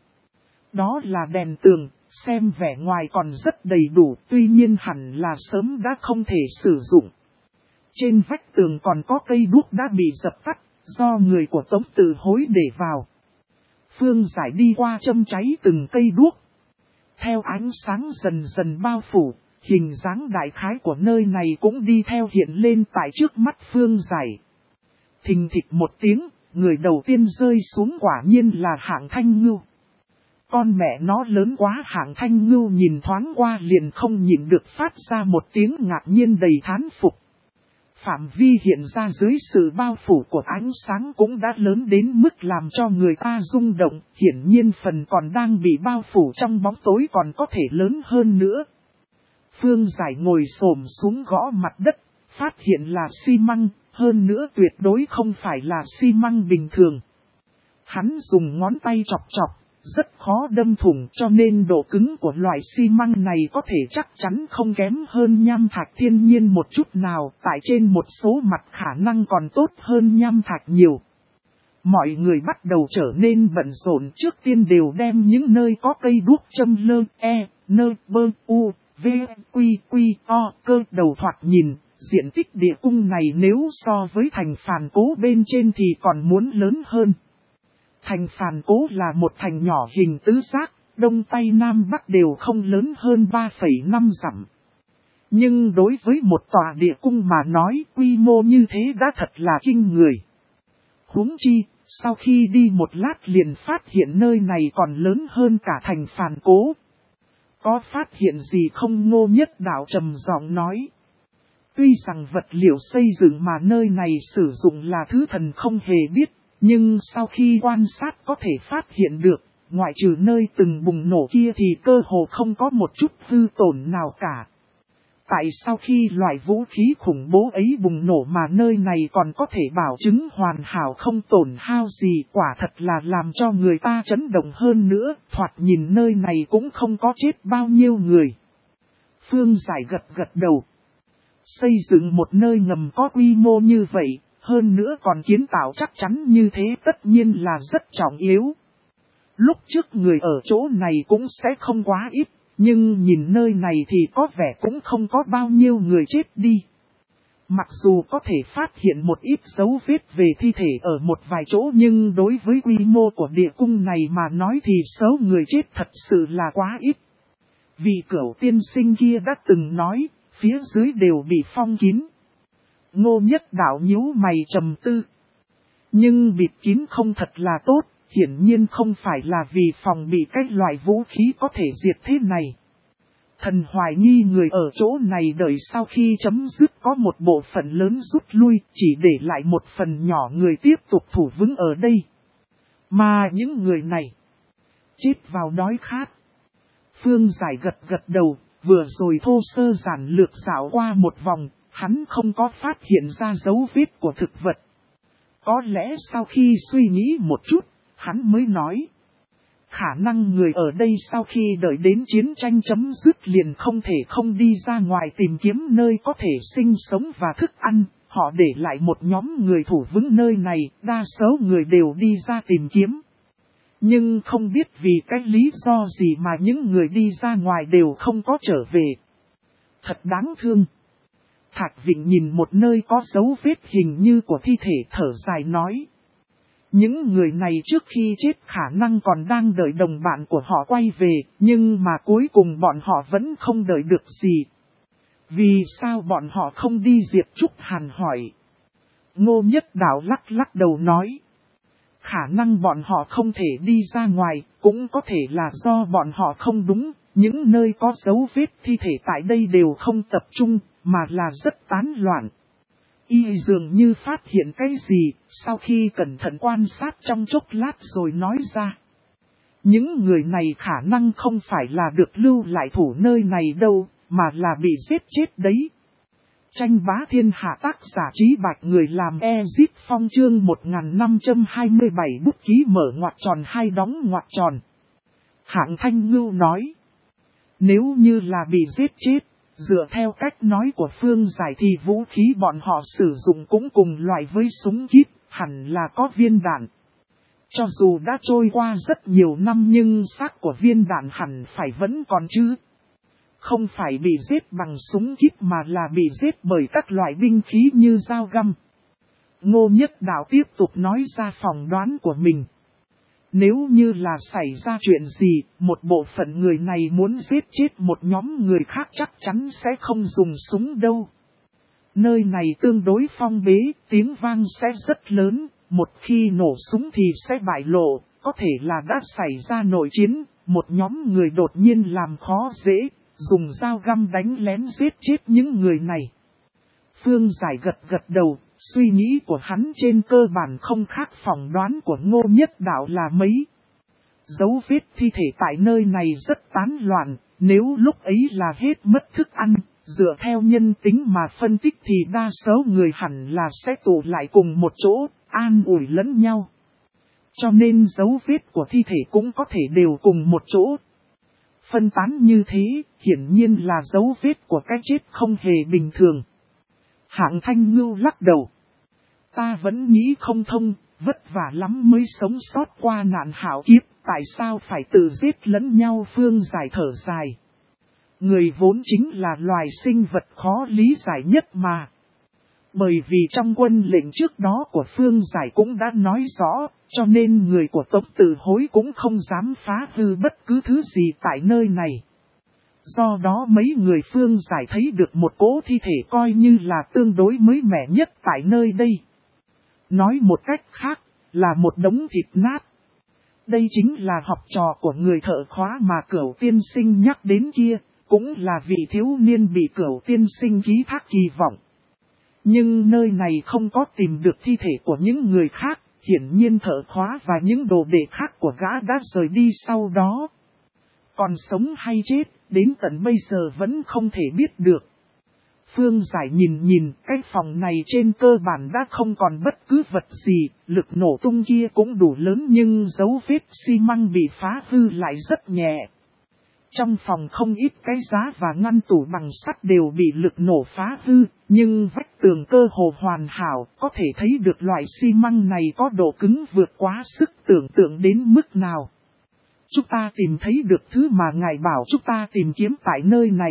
S1: Đó là đèn tường, xem vẻ ngoài còn rất đầy đủ, tuy nhiên hẳn là sớm đã không thể sử dụng. Trên vách tường còn có cây đuốc đã bị dập tắt, do người của Tống Tử Hối để vào. Phương Giải đi qua châm cháy từng cây đuốc. Theo ánh sáng dần dần bao phủ, hình dáng đại khái của nơi này cũng đi theo hiện lên tại trước mắt Phương Giải. Thình thịch một tiếng, người đầu tiên rơi xuống quả nhiên là Hạng Thanh Ngưu. Con mẹ nó lớn quá, Hạng Thanh Ngưu nhìn thoáng qua liền không nhịn được phát ra một tiếng ngạc nhiên đầy thán phục. Phạm vi hiện ra dưới sự bao phủ của ánh sáng cũng đã lớn đến mức làm cho người ta rung động, hiển nhiên phần còn đang bị bao phủ trong bóng tối còn có thể lớn hơn nữa. Phương Giải ngồi xổm xuống gõ mặt đất, phát hiện là xi măng, hơn nữa tuyệt đối không phải là xi măng bình thường. Hắn dùng ngón tay chọc chọc, rất khó đâm thủng, cho nên độ cứng của loại xi măng này có thể chắc chắn không kém hơn nham thạch thiên nhiên một chút nào, tại trên một số mặt khả năng còn tốt hơn nham thạch nhiều. Mọi người bắt đầu trở nên bận rộn, trước tiên đều đem những nơi có cây đuốc châm lơ, nơ, bơ, u, v, quy, o, cơ đầu thoạt nhìn. Diện tích địa cung này nếu so với thành Phàn Cố bên trên thì còn muốn lớn hơn. Thành Phàn Cố là một thành nhỏ hình tứ giác, đông tây nam bắc đều không lớn hơn 3,5 dặm. Nhưng đối với một tòa địa cung mà nói quy mô như thế đã thật là kinh người. Huống chi, sau khi đi một lát liền phát hiện nơi này còn lớn hơn cả thành Phàn Cố. Có phát hiện gì không? Ngô Nhất Đạo trầm giọng nói. Tuy rằng vật liệu xây dựng mà nơi này sử dụng là thứ thần không hề biết, nhưng sau khi quan sát có thể phát hiện được, ngoại trừ nơi từng bùng nổ kia thì cơ hồ không có một chút hư tổn nào cả. Tại sau khi loại vũ khí khủng bố ấy bùng nổ mà nơi này còn có thể bảo chứng hoàn hảo không tổn hao gì, quả thật là làm cho người ta chấn động hơn nữa, thoạt nhìn nơi này cũng không có chết bao nhiêu người. Phương Giải gật đầu. Xây dựng một nơi ngầm có quy mô như vậy, hơn nữa còn kiến tạo chắc chắn như thế tất nhiên là rất trọng yếu. Lúc trước người ở chỗ này cũng sẽ không quá ít, nhưng nhìn nơi này thì có vẻ cũng không có bao nhiêu người chết đi. Mặc dù có thể phát hiện một ít dấu vết về thi thể ở một vài chỗ, nhưng đối với quy mô của địa cung này mà nói thì số người chết thật sự là quá ít. Vị Cửu tiên sinh kia đã từng nói, phía dưới đều bị phong kín. Ngô Nhất Đạo nhíu mày trầm tư. Nhưng bịt kín không thật là tốt, hiển nhiên không phải là vì phòng bị cái loại vũ khí có thể diệt thế này. Thần hoài nghi người ở chỗ này đợi sau khi chấm dứt có một bộ phận lớn rút lui, chỉ để lại một phần nhỏ người tiếp tục thủ vững ở đây. Mà những người này chết vào đói khát. Phương Giải gật đầu, vừa rồi thô sơ giản lược dạo qua một vòng, hắn không có phát hiện ra dấu vết của thực vật. Có lẽ sau khi suy nghĩ một chút, hắn mới nói. Khả năng người ở đây sau khi đợi đến chiến tranh chấm dứt liền không thể không đi ra ngoài tìm kiếm nơi có thể sinh sống và thức ăn. Họ để lại một nhóm người thủ vững nơi này, đa số người đều đi ra tìm kiếm. Nhưng không biết vì cái lý do gì mà những người đi ra ngoài đều không có trở về. Thật đáng thương. Thạch Vịnh nhìn một nơi có dấu vết hình như của thi thể thở dài nói. Những người này trước khi chết khả năng còn đang đợi đồng bạn của họ quay về, nhưng mà cuối cùng bọn họ vẫn không đợi được gì. Vì sao bọn họ không đi Diệp Trúc Hàn hỏi. Ngô Nhất Đạo lắc lắc đầu nói. Khả năng bọn họ không thể đi ra ngoài, cũng có thể là do bọn họ không đúng, những nơi có dấu vết thi thể tại đây đều không tập trung, mà là rất tán loạn. Y dường như phát hiện cái gì, sau khi cẩn thận quan sát trong chốc lát rồi nói ra. Những người này khả năng không phải là được lưu lại thủ nơi này đâu, mà là bị giết chết đấy. Tranh bá thiên hạ tác giả Trí Bạch người làm Ezit Phong chương 1527 bút ký mở ngoặc tròn hai đóng ngoặc tròn. Hạng Thanh Ngưu nói. Nếu như là bị giết chết, dựa theo cách nói của Phương Giải thì vũ khí bọn họ sử dụng cũng cùng loại với súng kíp, hẳn là có viên đạn. Cho dù đã trôi qua rất nhiều năm nhưng xác của viên đạn hẳn phải vẫn còn chứ. Không phải bị giết bằng súng kíp mà là bị giết bởi các loại binh khí như dao găm. Ngô Nhất Đạo tiếp tục nói ra phỏng đoán của mình. Nếu như là xảy ra chuyện gì, một bộ phận người này muốn giết chết một nhóm người khác chắc chắn sẽ không dùng súng đâu. Nơi này tương đối phong bế, tiếng vang sẽ rất lớn, một khi nổ súng thì sẽ bại lộ, có thể là đã xảy ra nội chiến, một nhóm người đột nhiên làm khó dễ, dùng dao găm đánh lén giết chết những người này. Phương Giải gật gật đầu, suy nghĩ của hắn trên cơ bản không khác phỏng đoán của Ngô Nhất Đạo là mấy. Dấu vết thi thể tại nơi này rất tán loạn, nếu lúc ấy là hết mất thức ăn, dựa theo nhân tính mà phân tích thì đa số người hẳn là sẽ tụ lại cùng một chỗ, an ủi lẫn nhau. Cho nên dấu vết của thi thể cũng có thể đều cùng một chỗ. Phân tán như thế, hiển nhiên là dấu vết của cái chết không hề bình thường. Hạng Thanh Ngưu lắc đầu. Ta vẫn nghĩ không thông, vất vả lắm mới sống sót qua nạn hạo kiếp, tại sao phải tự giết lẫn nhau? Phương Giải thở dài. Người vốn chính là loài sinh vật khó lý giải nhất mà. Bởi vì trong quân lệnh trước đó của Phương Giải cũng đã nói rõ, cho nên người của Tống Tử Hối cũng không dám phá hư bất cứ thứ gì tại nơi này. Do đó mấy người Phương Giải thấy được một cỗ thi thể coi như là tương đối mới mẻ nhất tại nơi đây. Nói một cách khác, là một đống thịt nát. Đây chính là học trò của người thợ khóa mà Cửu tiên sinh nhắc đến kia, cũng là vị thiếu niên bị Cửu tiên sinh ký thác kỳ vọng. Nhưng nơi này không có tìm được thi thể của những người khác, hiển nhiên thợ khóa và những đồ đệ khác của gã đã rời đi sau đó. Còn sống hay chết, đến tận bây giờ vẫn không thể biết được. Phương Giải nhìn cái phòng này trên cơ bản đã không còn bất cứ vật gì, lực nổ tung kia cũng đủ lớn nhưng dấu vết xi măng bị phá hư lại rất nhẹ. Trong phòng không ít cái giá và ngăn tủ bằng sắt đều bị lực nổ phá hư, nhưng vách tường cơ hồ hoàn hảo, có thể thấy được loại xi măng này có độ cứng vượt quá sức tưởng tượng đến mức nào. Chúng ta tìm thấy được thứ mà ngài bảo chúng ta tìm kiếm tại nơi này.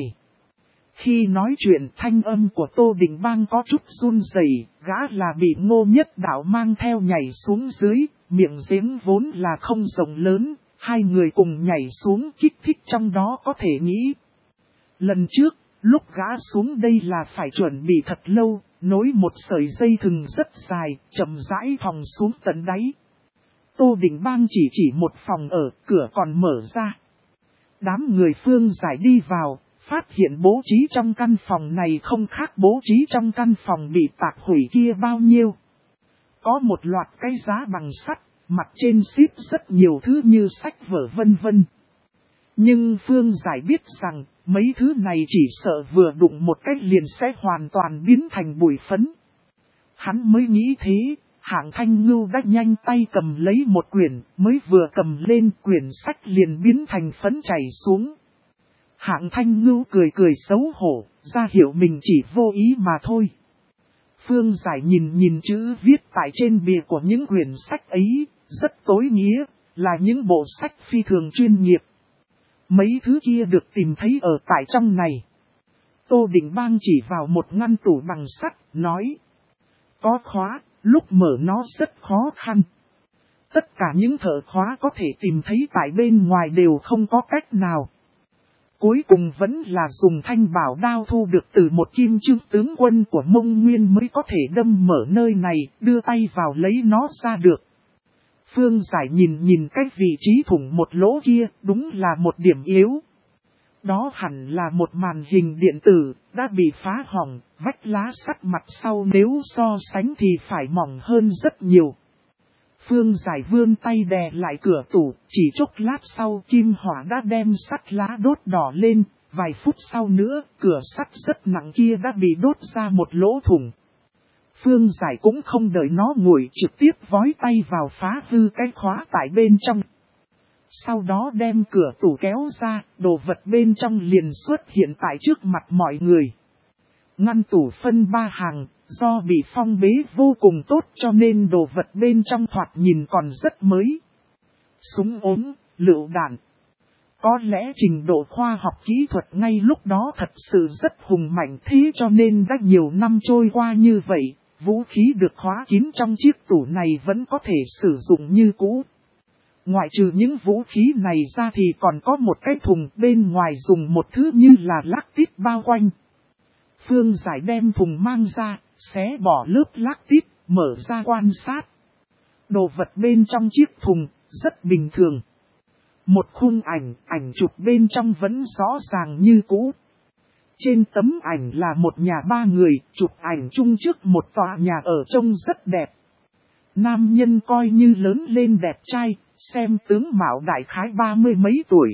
S1: Khi nói chuyện thanh âm của Tô Đình Bang có chút run rẩy, gã là bị Ngô Nhất Đạo mang theo nhảy xuống dưới, miệng giếng vốn là không rộng lớn, hai người cùng nhảy xuống kích thích trong đó có thể nghĩ. Lần trước, lúc gã xuống đây là phải chuẩn bị thật lâu, nối một sợi dây thừng rất dài, chậm rãi thòng xuống tận đáy. Tô Đình Bang chỉ một phòng ở, cửa còn mở ra. Đám người Phương Giải đi vào, phát hiện bố trí trong căn phòng này không khác bố trí trong căn phòng bị tạc hủy kia bao nhiêu. Có một loạt cái giá bằng sắt, mặt trên xếp rất nhiều thứ như sách vở vân vân. Nhưng Phương Giải biết rằng, mấy thứ này chỉ sợ vừa đụng một cách liền sẽ hoàn toàn biến thành bụi phấn. Hắn mới nghĩ thế, Hạng Thanh Ngưu đã nhanh tay cầm lấy một quyển, mới vừa cầm lên quyển sách liền biến thành phấn chảy xuống. Hạng Thanh Ngưu cười xấu hổ, ra hiểu mình chỉ vô ý mà thôi. Phương Giải nhìn chữ viết tại trên bìa của những quyển sách ấy, rất tối nghĩa, là những bộ sách phi thường chuyên nghiệp. Mấy thứ kia được tìm thấy ở tại trong này. Tô Định Bang chỉ vào một ngăn tủ bằng sắt, nói. Có khóa, lúc mở nó rất khó khăn. Tất cả những thợ khóa có thể tìm thấy tại bên ngoài đều không có cách nào. Cuối cùng vẫn là dùng thanh bảo đao thu được từ một kim chương tướng quân của Mông Nguyên mới có thể đâm mở nơi này, đưa tay vào lấy nó ra được. Phương Giải nhìn cái vị trí thủng một lỗ kia, đúng là một điểm yếu. Đó hẳn là một màn hình điện tử, đã bị phá hỏng, vách lá sắt mặt sau nếu so sánh thì phải mỏng hơn rất nhiều. Phương Giải vươn tay đè lại cửa tủ, chỉ chốc lát sau kim hỏa đã đem sắt lá đốt đỏ lên, vài phút sau nữa, cửa sắt rất nặng kia đã bị đốt ra một lỗ thủng. Phương Giải cũng không đợi nó nguội, trực tiếp vói tay vào phá hư cái khóa tại bên trong. Sau đó đem cửa tủ kéo ra, đồ vật bên trong liền xuất hiện tại trước mặt mọi người. Ngăn tủ phân 3 hàng, do bị phong bế vô cùng tốt cho nên đồ vật bên trong thoạt nhìn còn rất mới. Súng ốm, lựu đạn. Có lẽ trình độ khoa học kỹ thuật ngay lúc đó thật sự rất hùng mạnh, thế cho nên đã nhiều năm trôi qua như vậy, vũ khí được khóa kín trong chiếc tủ này vẫn có thể sử dụng như cũ. Ngoại trừ những vũ khí này ra thì còn có một cái thùng bên ngoài dùng một thứ như là lác tít bao quanh. Phương Giải đem thùng mang ra, xé bỏ lớp lác tít, mở ra quan sát. Đồ vật bên trong chiếc thùng, rất bình thường. Một khung ảnh chụp bên trong vẫn rõ ràng như cũ. Trên tấm ảnh là một nhà 3 người, chụp ảnh chung trước một tòa nhà ở trông rất đẹp. Nam nhân coi như lớn lên đẹp trai, xem tướng mạo đại khái 30 mấy tuổi.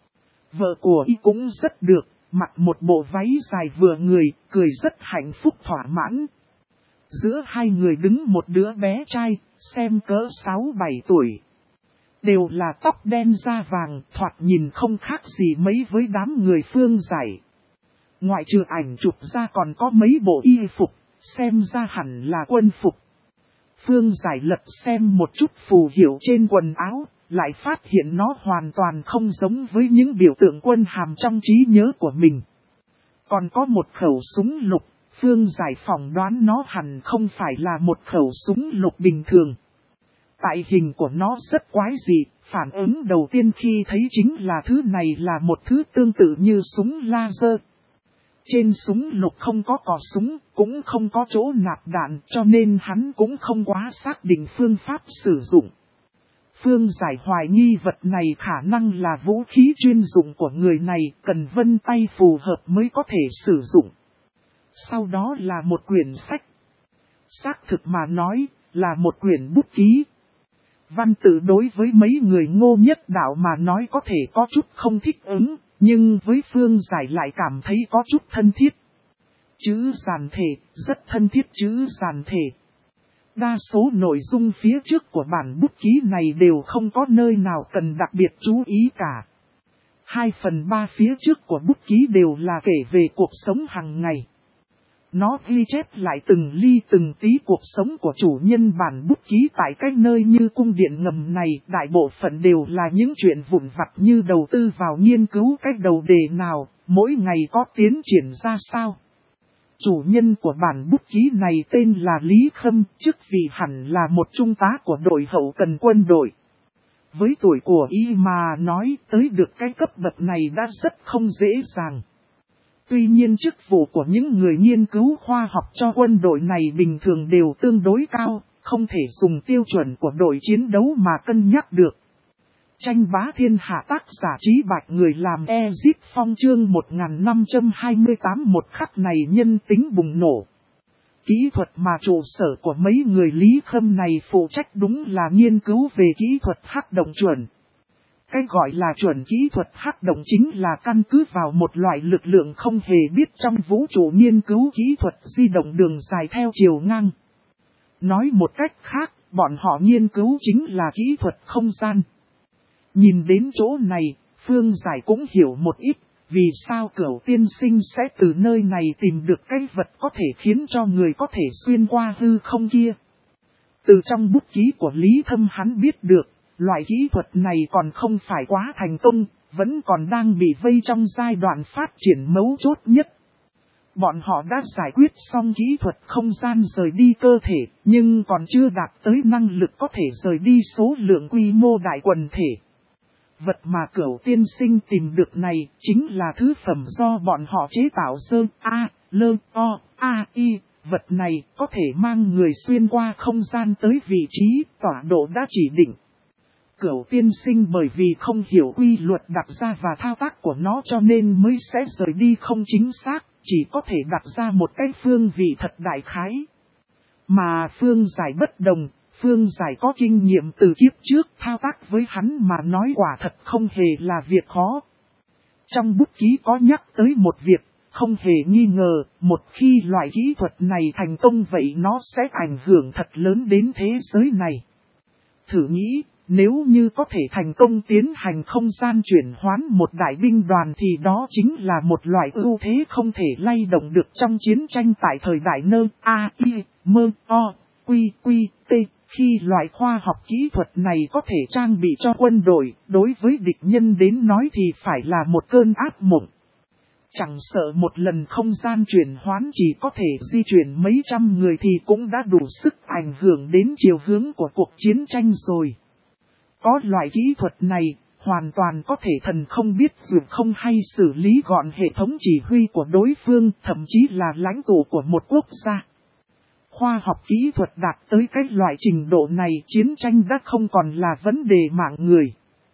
S1: Vợ của y cũng rất được, mặc một bộ váy dài vừa người, cười rất hạnh phúc thỏa mãn. Giữa hai người đứng một đứa bé trai, xem cỡ 6-7 tuổi. Đều là tóc đen da vàng, thoạt nhìn không khác gì mấy với đám người Phương Giải. Ngoại trừ ảnh chụp ra còn có mấy bộ y phục, xem ra hẳn là quân phục. Phương Giải lật xem một chút phù hiệu trên quần áo, lại phát hiện nó hoàn toàn không giống với những biểu tượng quân hàm trong trí nhớ của mình. Còn có một khẩu súng lục, Phương Giải phỏng đoán nó hẳn không phải là một khẩu súng lục bình thường. Tại hình của nó rất quái dị, phản ứng đầu tiên khi thấy chính là thứ này là một thứ tương tự như súng laser. Trên súng lục không có cò súng, cũng không có chỗ nạp đạn, cho nên hắn cũng không quá xác định phương pháp sử dụng. Phương Giải hoài nghi vật này khả năng là vũ khí chuyên dụng của người này, cần vân tay phù hợp mới có thể sử dụng. Sau đó là một quyển sách. Xác thực mà nói, là một quyển bút ký. Văn tự đối với mấy người Ngô Nhất Đạo mà nói có thể có chút không thích ứng, nhưng với Phương Giải lại cảm thấy có chút thân thiết. Chữ giản thể, rất thân thiết chữ giản thể. Đa số nội dung phía trước của bản bút ký này đều không có nơi nào cần đặc biệt chú ý cả. 2/3 phía trước của bút ký đều là kể về cuộc sống hàng ngày. Nó ghi chép lại từng ly từng tí cuộc sống của chủ nhân bản bút ký tại cái nơi như cung điện ngầm này. Đại bộ phận đều là những chuyện vụn vặt như đầu tư vào nghiên cứu cách đầu đề nào, mỗi ngày có tiến triển ra sao. Chủ nhân của bản bút ký này tên là Lý Khâm, chức vị hẳn là một trung tá của đội hậu cần quân đội. Với tuổi của y mà nói tới được cái cấp bậc này đã rất không dễ dàng. Tuy nhiên chức vụ của những người nghiên cứu khoa học cho quân đội này bình thường đều tương đối cao, không thể dùng tiêu chuẩn của đội chiến đấu mà cân nhắc được. Tranh bá thiên hạ tác giả Trí Bạch người làm Ezit Phong chương 1528 một khắc này nhân tính bùng nổ. Kỹ thuật mà trụ sở của mấy người Lý Khâm này phụ trách đúng là nghiên cứu về kỹ thuật hắc động chuẩn. Cái gọi là chuẩn kỹ thuật hắc động chính là căn cứ vào một loại lực lượng không hề biết trong vũ trụ nghiên cứu kỹ thuật di động đường dài theo chiều ngang. Nói một cách khác, bọn họ nghiên cứu chính là kỹ thuật không gian. Nhìn đến chỗ này, Phương Giải cũng hiểu một ít, vì sao Cửu tiên sinh sẽ từ nơi này tìm được cái vật có thể khiến cho người có thể xuyên qua hư không kia. Từ trong bút ký của Lý Thâm hắn biết được, loại kỹ thuật này còn không phải quá thành công, vẫn còn đang bị vây trong giai đoạn phát triển mấu chốt nhất. Bọn họ đã giải quyết xong kỹ thuật không gian rời đi cơ thể, nhưng còn chưa đạt tới năng lực có thể rời đi số lượng quy mô đại quần thể. Vật mà Cửu tiên sinh tìm được này chính là thứ phẩm do bọn họ chế tạo sơn A, lơ, o, a, y. Vật này có thể mang người xuyên qua không gian tới vị trí tọa độ đã chỉ định. Cửu tiên sinh bởi vì không hiểu quy luật đặt ra và thao tác của nó cho nên mới sẽ rời đi không chính xác, chỉ có thể đặt ra một cái phương vị thật đại khái. Mà Phương Giải bất đồng, Phương Giải có kinh nghiệm từ kiếp trước, thao tác với hắn mà nói quả thật không hề là việc khó. Trong bút ký có nhắc tới một việc, không hề nghi ngờ, một khi loại kỹ thuật này thành công vậy nó sẽ ảnh hưởng thật lớn đến thế giới này. Thử nghĩ, nếu như có thể thành công tiến hành không gian chuyển hoán một đại binh đoàn thì đó chính là một loại ưu thế không thể lay động được trong chiến tranh tại thời đại nơ A, I, mơ, O, Quy, Quy, T. Khi loại khoa học kỹ thuật này có thể trang bị cho quân đội, đối với địch nhân đến nói thì phải là một cơn ác mộng. Chẳng sợ một lần không gian chuyển hoán chỉ có thể di chuyển mấy trăm người thì cũng đã đủ sức ảnh hưởng đến chiều hướng của cuộc chiến tranh rồi. Có loại kỹ thuật này, hoàn toàn có thể thần không biết dường không hay xử lý gọn hệ thống chỉ huy của đối phương, thậm chí là lãnh tụ của một quốc gia. Khoa học kỹ thuật đạt tới cái loại trình độ này, chiến tranh đã không còn là vấn đề mạng người.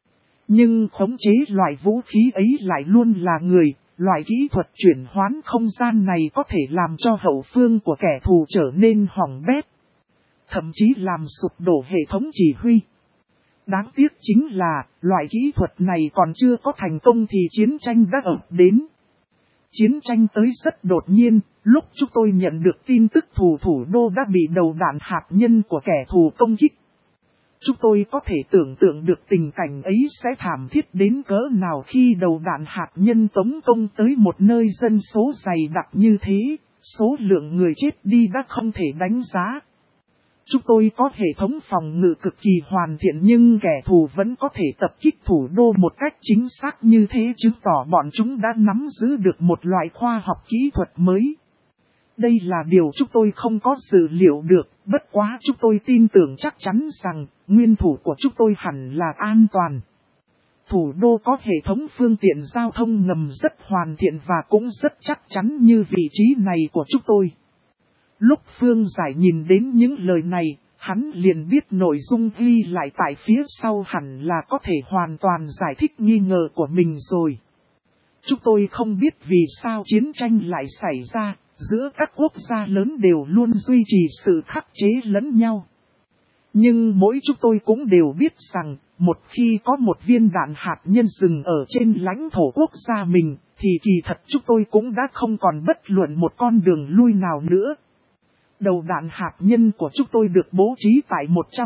S1: Nhưng khống chế loại vũ khí ấy lại luôn là người, loại kỹ thuật chuyển hoán không gian này có thể làm cho hậu phương của kẻ thù trở nên hỏng bét. Thậm chí làm sụp đổ hệ thống chỉ huy. Đáng tiếc chính là, loại kỹ thuật này còn chưa có thành công thì chiến tranh đã ập đến. Chiến tranh tới rất đột nhiên, lúc chúng tôi nhận được tin tức thủ đô đã bị đầu đạn hạt nhân của kẻ thù công kích. Chúng tôi có thể tưởng tượng được tình cảnh ấy sẽ thảm thiết đến cỡ nào khi đầu đạn hạt nhân tống công tới một nơi dân số dày đặc như thế, số lượng người chết đi đã không thể đánh giá. Chúng tôi có hệ thống phòng ngự cực kỳ hoàn thiện nhưng kẻ thù vẫn có thể tập kích thủ đô một cách chính xác như thế, chứng tỏ bọn chúng đã nắm giữ được một loại khoa học kỹ thuật mới. Đây là điều chúng tôi không có dự liệu được, bất quá chúng tôi tin tưởng chắc chắn rằng nguyên thủ của chúng tôi hẳn là an toàn. Thủ đô có hệ thống phương tiện giao thông ngầm rất hoàn thiện và cũng rất chắc chắn như vị trí này của chúng tôi. Lúc Phương Giải nhìn đến những lời này, hắn liền biết nội dung ghi lại tại phía sau hẳn là có thể hoàn toàn giải thích nghi ngờ của mình rồi. Chúng tôi không biết vì sao chiến tranh lại xảy ra, giữa các quốc gia lớn đều luôn duy trì sự khắc chế lẫn nhau. Nhưng mỗi chúng tôi cũng đều biết rằng, một khi có một viên đạn hạt nhân dừng ở trên lãnh thổ quốc gia mình, thì kỳ thật chúng tôi cũng đã không còn bất luận một con đường lui nào nữa. Đầu đạn hạt nhân của chúng tôi được bố trí tại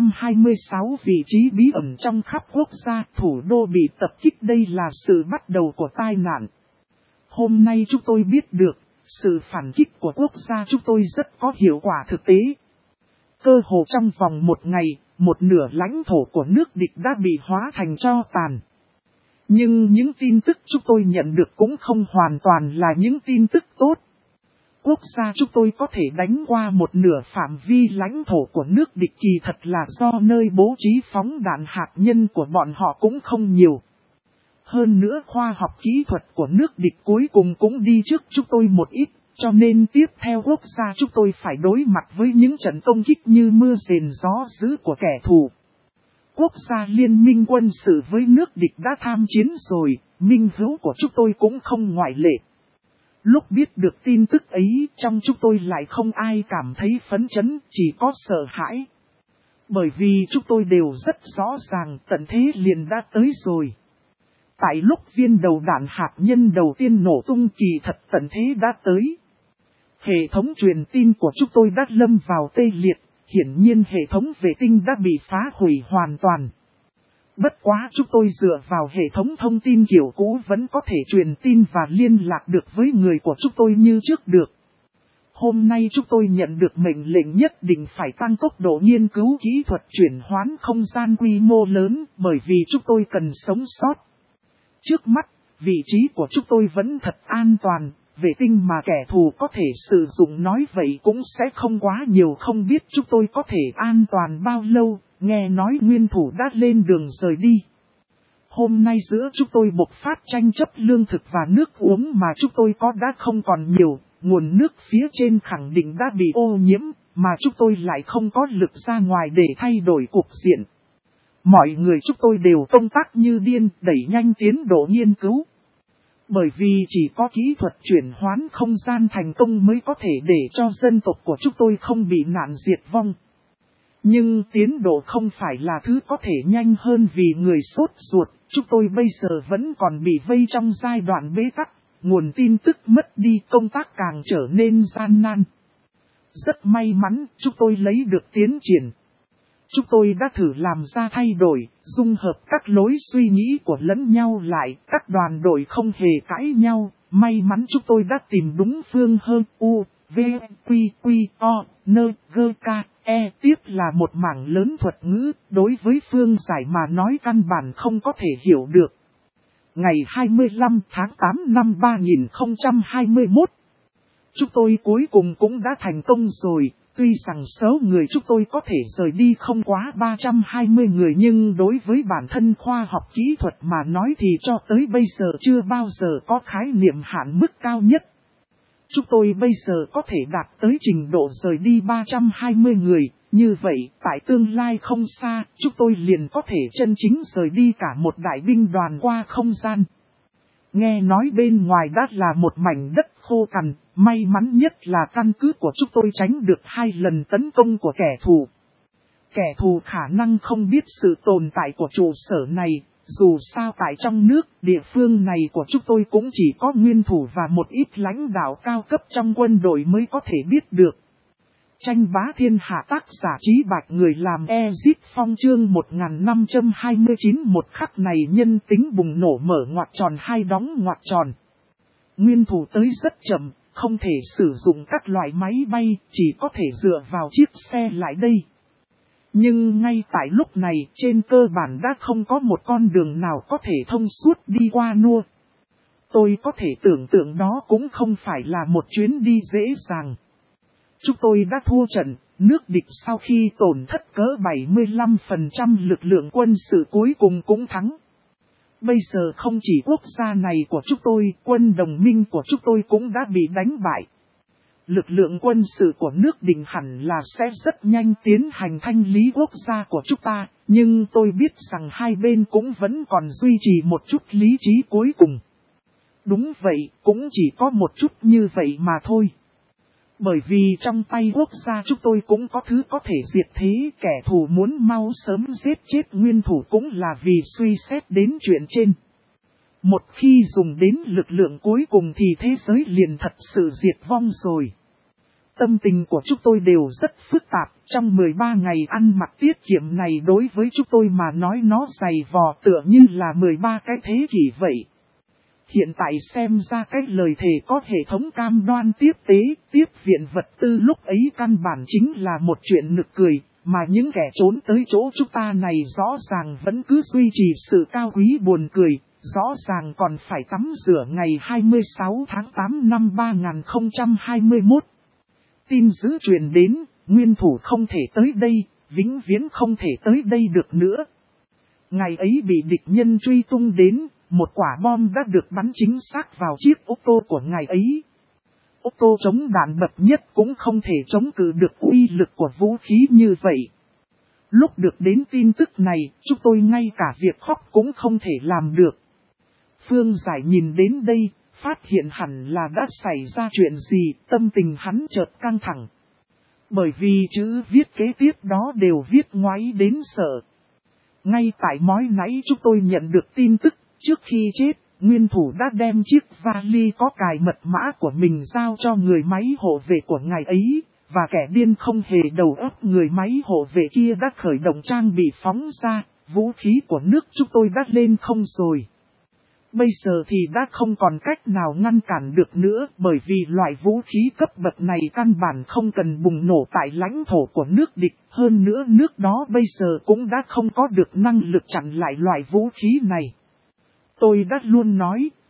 S1: 126 vị trí bí ẩn trong khắp quốc gia, thủ đô bị tập kích đây là sự bắt đầu của tai nạn. Hôm nay chúng tôi biết được, sự phản kích của quốc gia chúng tôi rất có hiệu quả thực tế. Cơ hồ trong vòng một ngày, một nửa lãnh thổ của nước địch đã bị hóa thành tro tàn. Nhưng những tin tức chúng tôi nhận được cũng không hoàn toàn là những tin tức tốt. Quốc gia chúng tôi có thể đánh qua một nửa phạm vi lãnh thổ của nước địch kỳ thật là do nơi bố trí phóng đạn hạt nhân của bọn họ cũng không nhiều. Hơn nữa khoa học kỹ thuật của nước địch cuối cùng cũng đi trước chúng tôi một ít, cho nên tiếp theo quốc gia chúng tôi phải đối mặt với những trận công kích như mưa rền gió dữ của kẻ thù. Quốc gia liên minh quân sự với nước địch đã tham chiến rồi, minh hữu của chúng tôi cũng không ngoại lệ. Lúc biết được tin tức ấy, trong chúng tôi lại không ai cảm thấy phấn chấn, chỉ có sợ hãi. Bởi vì chúng tôi đều rất rõ ràng tận thế liền đã tới rồi. Tại lúc viên đầu đạn hạt nhân đầu tiên nổ tung kỳ thật tận thế đã tới. Hệ thống truyền tin của chúng tôi đã lâm vào tê liệt, hiển nhiên hệ thống vệ tinh đã bị phá hủy hoàn toàn. Bất quá chúng tôi dựa vào hệ thống thông tin kiểu cũ vẫn có thể truyền tin và liên lạc được với người của chúng tôi như trước được. Hôm nay chúng tôi nhận được mệnh lệnh nhất định phải tăng tốc độ nghiên cứu kỹ thuật chuyển hoán không gian quy mô lớn bởi vì chúng tôi cần sống sót. Trước mắt, vị trí của chúng tôi vẫn thật an toàn, vệ tinh mà kẻ thù có thể sử dụng nói vậy cũng sẽ không quá nhiều, không biết chúng tôi có thể an toàn bao lâu, nghe nói nguyên thủ đã lên đường rời đi. Hôm nay giữa chúng tôi bộc phát tranh chấp lương thực và nước uống mà chúng tôi có đã không còn nhiều, nguồn nước phía trên khẳng định đã bị ô nhiễm, mà chúng tôi lại không có lực ra ngoài để thay đổi cục diện. Mọi người chúng tôi đều công tác như điên, đẩy nhanh tiến độ nghiên cứu. Bởi vì chỉ có kỹ thuật chuyển hoán không gian thành công mới có thể để cho dân tộc của chúng tôi không bị nạn diệt vong. Nhưng tiến độ không phải là thứ có thể nhanh hơn vì người sốt ruột, chúng tôi bây giờ vẫn còn bị vây trong giai đoạn bế tắc, nguồn tin tức mất đi, công tác càng trở nên gian nan. Rất may mắn, chúng tôi lấy được tiến triển. Chúng tôi đã thử làm ra thay đổi, dung hợp các lối suy nghĩ của lẫn nhau lại, các đoàn đội không hề cãi nhau, may mắn chúng tôi đã tìm đúng phương hơn U, V, Quy, Quy, O, N, G, K, E. Tiếp là một mảng lớn thuật ngữ, đối với phương giải mà nói căn bản không có thể hiểu được. Ngày 25 tháng 8 năm 2021, chúng tôi cuối cùng cũng đã thành công rồi. Tuy rằng số người chúng tôi có thể rời đi không quá 320 người nhưng đối với bản thân khoa học kỹ thuật mà nói thì cho tới bây giờ chưa bao giờ có khái niệm hạn mức cao nhất. Chúng tôi bây giờ có thể đạt tới trình độ rời đi 320 người, như vậy tại tương lai không xa chúng tôi liền có thể chân chính rời đi cả một đại binh đoàn qua không gian. Nghe nói bên ngoài đã là một mảnh đất khô cằn, may mắn nhất là căn cứ của chúng tôi tránh được 2 lần tấn công của kẻ thù. Kẻ thù khả năng không biết sự tồn tại của trụ sở này, dù sao tại trong nước, địa phương này của chúng tôi cũng chỉ có nguyên thủ và một ít lãnh đạo cao cấp trong quân đội mới có thể biết được. Tranh bá thiên hạ, tác giả Trí Bạch, người làm Exit Phong, chương 1529. Một khắc này nhân tính bùng nổ, mở ngoặc tròn hai đóng ngoặc tròn. Nguyên thủ tới rất chậm, không thể sử dụng các loại máy bay, chỉ có thể dựa vào chiếc xe lại đây. Nhưng ngay tại lúc này, trên cơ bản đã không có một con đường nào có thể thông suốt đi qua Nua. Tôi có thể tưởng tượng đó cũng không phải là một chuyến đi dễ dàng. Chúng tôi đã thua trận, nước địch sau khi tổn thất cỡ 75% lực lượng quân sự cuối cùng cũng thắng. Bây giờ không chỉ quốc gia này của chúng tôi, quân đồng minh của chúng tôi cũng đã bị đánh bại. Lực lượng quân sự của nước địch hẳn là sẽ rất nhanh tiến hành thanh lý quốc gia của chúng ta, nhưng tôi biết rằng hai bên cũng vẫn còn duy trì một chút lý trí cuối cùng. Đúng vậy, cũng chỉ có một chút như vậy mà thôi. Bởi vì trong tay quốc gia chúng tôi cũng có thứ có thể diệt thế, kẻ thù muốn mau sớm giết chết nguyên thủ cũng là vì suy xét đến chuyện trên. Một khi dùng đến lực lượng cuối cùng thì thế giới liền thật sự diệt vong rồi. Tâm tình của chúng tôi đều rất phức tạp, trong 13 ngày ăn mặc tiết kiệm này đối với chúng tôi mà nói nó dày vò tựa như là 13 cái thế kỷ vậy. Hiện tại xem ra cái lời thề có hệ thống cam đoan tiếp tế, tiếp viện vật tư lúc ấy căn bản chính là một chuyện nực cười, mà những kẻ trốn tới chỗ chúng ta này rõ ràng vẫn cứ duy trì sự cao quý buồn cười, rõ ràng còn phải tắm rửa ngày 26 tháng 8 năm 2021. Tin dữ truyền đến, nguyên thủ không thể tới đây, vĩnh viễn không thể tới đây được nữa. Ngày ấy bị địch nhân truy tung đến. Một quả bom đã được bắn chính xác vào chiếc ô tô của ngài ấy. Ô tô chống đạn bậc nhất cũng không thể chống cự được uy lực của vũ khí như vậy. Lúc được đến tin tức này, chúng tôi ngay cả việc khóc cũng không thể làm được. Phương Giải nhìn đến đây, phát hiện hẳn là đã xảy ra chuyện gì, tâm tình hắn chợt căng thẳng. Bởi vì chữ viết kế tiếp đó đều viết ngoáy đến sợ. Ngay tại mới nãy chúng tôi nhận được tin tức. Trước khi chết, nguyên thủ đã đem chiếc vali có cài mật mã của mình giao cho người máy hộ vệ của ngài ấy, và kẻ điên không hề đầu óc người máy hộ vệ kia đã khởi động trang bị phóng ra, vũ khí của nước chúng tôi đã lên không rồi. Bây giờ thì đã không còn cách nào ngăn cản được nữa bởi vì loại vũ khí cấp bậc này căn bản không cần bùng nổ tại lãnh thổ của nước địch, hơn nữa nước đó bây giờ cũng đã không có được năng lực chặn lại loại vũ khí này. Tôi đã luôn nói,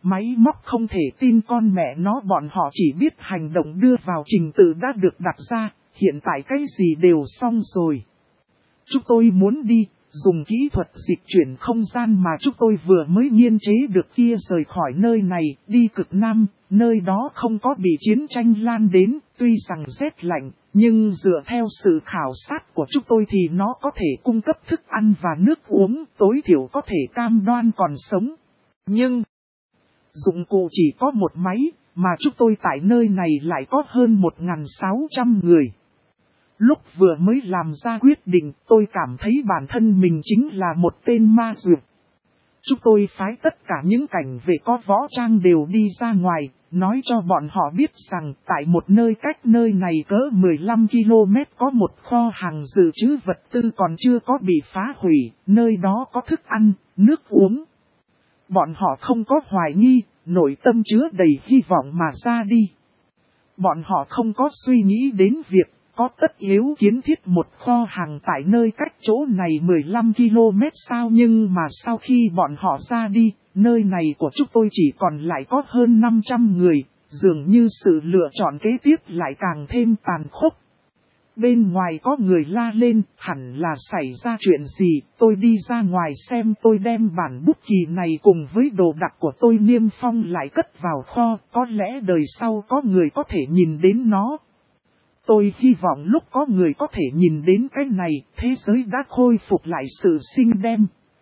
S1: Máy móc không thể tin con mẹ nó, bọn họ chỉ biết hành động đưa vào trình tự đã được đặt ra, hiện tại cái gì đều xong rồi. Chúng tôi muốn đi, dùng kỹ thuật dịch chuyển không gian mà chúng tôi vừa mới nghiên chế được kia rời khỏi nơi này, đi cực Nam, nơi đó không có bị chiến tranh lan đến, tuy rằng rét lạnh, nhưng dựa theo sự khảo sát của chúng tôi thì nó có thể cung cấp thức ăn và nước uống, tối thiểu có thể cam đoan còn sống. Nhưng, dụng cụ chỉ có một máy, mà chúng tôi tại nơi này lại có hơn 1.600 người. Lúc vừa mới làm ra quyết định, tôi cảm thấy bản thân mình chính là một tên ma dược. Chúng tôi phái tất cả những cảnh vệ có võ trang đều đi ra ngoài, nói cho bọn họ biết rằng tại một nơi cách nơi này cỡ 15 km có một kho hàng dự trữ vật tư còn chưa có bị phá hủy, nơi đó có thức ăn, nước uống. Bọn họ không có hoài nghi, nội tâm chứa đầy hy vọng mà ra đi. Bọn họ không có suy nghĩ đến việc có tất yếu kiến thiết một kho hàng tại nơi cách chỗ này 15 km sao, nhưng mà sau khi bọn họ ra đi, nơi này của chúng tôi chỉ còn lại có hơn 500 người, dường như sự lựa chọn kế tiếp lại càng thêm tàn khốc. Bên ngoài có người la lên, hẳn là xảy ra chuyện gì, tôi đi ra ngoài xem, tôi đem bản bút chì này cùng với đồ đạc của tôi niêm phong lại cất vào kho, có lẽ đời sau có người có thể nhìn đến nó. Tôi hy vọng lúc có người có thể nhìn đến cái này, thế giới đã khôi phục lại sự xinh đẹp.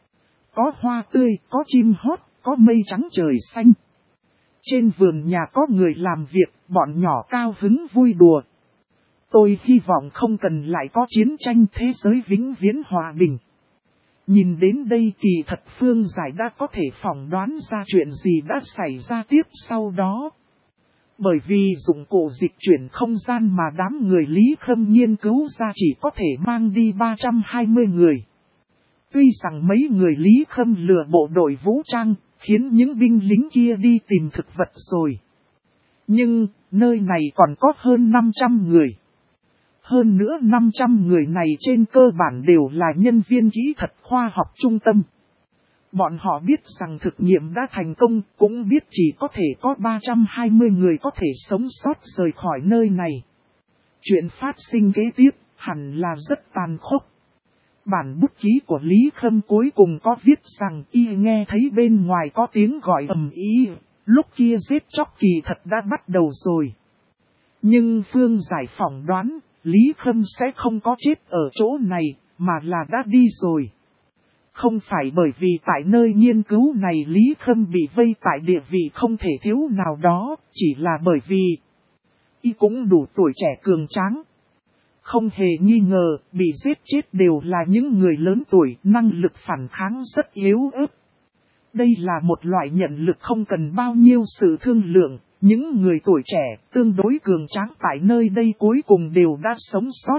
S1: Có hoa tươi, có chim hót, có mây trắng trời xanh. Trên vườn nhà có người làm việc, bọn nhỏ cao hứng vui đùa. Tôi hy vọng không cần lại có chiến tranh, thế giới vĩnh viễn hòa bình. Nhìn đến đây kỳ thật Phương Giải đã có thể phỏng đoán ra chuyện gì đã xảy ra tiếp sau đó. Bởi vì dụng cụ dịch chuyển không gian mà đám người Lý Khâm nghiên cứu ra chỉ có thể mang đi 320 người. Tuy rằng mấy người Lý Khâm lừa bộ đội vũ trang, khiến những binh lính kia đi tìm thực vật rồi. Nhưng, nơi này còn có hơn 500 người. Hơn nữa 500 người này trên cơ bản đều là nhân viên kỹ thuật khoa học trung tâm. Bọn họ biết rằng thực nghiệm đã thành công, cũng biết chỉ có thể có 320 người có thể sống sót rời khỏi nơi này. Chuyện phát sinh kế tiếp, hẳn là rất tàn khốc. Bản bút ký của Lý Khâm cuối cùng có viết rằng y nghe thấy bên ngoài có tiếng gọi ầm ĩ, lúc kia giết chóc kỳ thật đã bắt đầu rồi. Nhưng Phương Giải phỏng đoán, Lý Khâm sẽ không có chết ở chỗ này, mà là đã đi rồi. Không phải bởi vì tại nơi nghiên cứu này Lý Khâm bị vây tại địa vị không thể thiếu nào đó, chỉ là bởi vì y cũng đủ tuổi trẻ cường tráng. Không hề nghi ngờ, bị giết chết đều là những người lớn tuổi, năng lực phản kháng rất yếu ớt. Đây là một loại nhận lực không cần bao nhiêu sự thương lượng, những người tuổi trẻ, tương đối cường tráng tại nơi đây cuối cùng đều đã sống sót.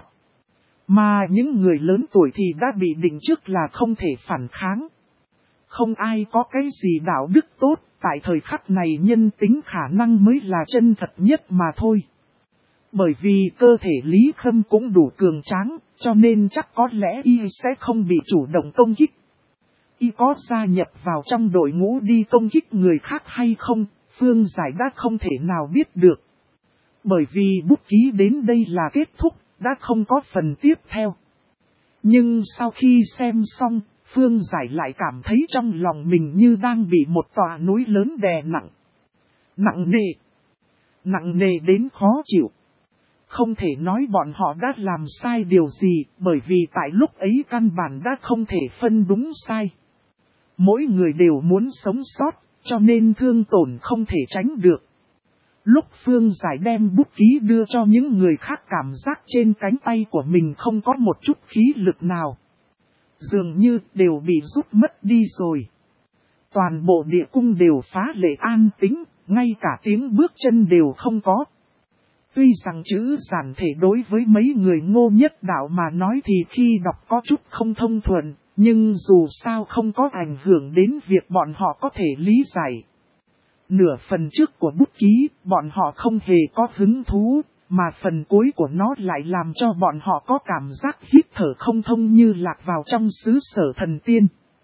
S1: Mà những người lớn tuổi thì đã bị định trước là không thể phản kháng. Không ai có cái gì đạo đức tốt, tại thời khắc này nhân tính khả năng mới là chân thật nhất mà thôi. Bởi vì cơ thể Lý Khâm cũng đủ cường tráng, cho nên chắc có lẽ y sẽ không bị chủ động công kích. Y có gia nhập vào trong đội ngũ đi công kích người khác hay không, Phương Giải đã không thể nào biết được. Bởi vì bút ký đến đây là kết thúc, đã không có phần tiếp theo. Nhưng sau khi xem xong, Phương Giải lại cảm thấy trong lòng mình như đang bị một tòa núi lớn đè nặng. Nặng nề đến khó chịu. Không thể nói bọn họ đã làm sai điều gì, bởi vì tại lúc ấy căn bản đã không thể phân đúng sai. Mỗi người đều muốn sống sót, cho nên thương tổn không thể tránh được. Lúc Phương Giải đem bút ký đưa cho những người khác, cảm giác trên cánh tay của mình không có một chút khí lực nào. Dường như đều bị rút mất đi rồi. Toàn bộ địa cung đều phá lệ an tĩnh, ngay cả tiếng bước chân đều không có. Tuy rằng chữ giản thể đối với mấy người Ngô Nhất Đạo mà nói thì khi đọc có chút không thông thuận, nhưng dù sao không có ảnh hưởng đến việc bọn họ có thể lý giải. Nửa phần trước của bút ký, bọn họ không hề có hứng thú, mà phần cuối của nó lại làm cho bọn họ có cảm giác hít thở không thông như lạc vào trong xứ sở thần tiên.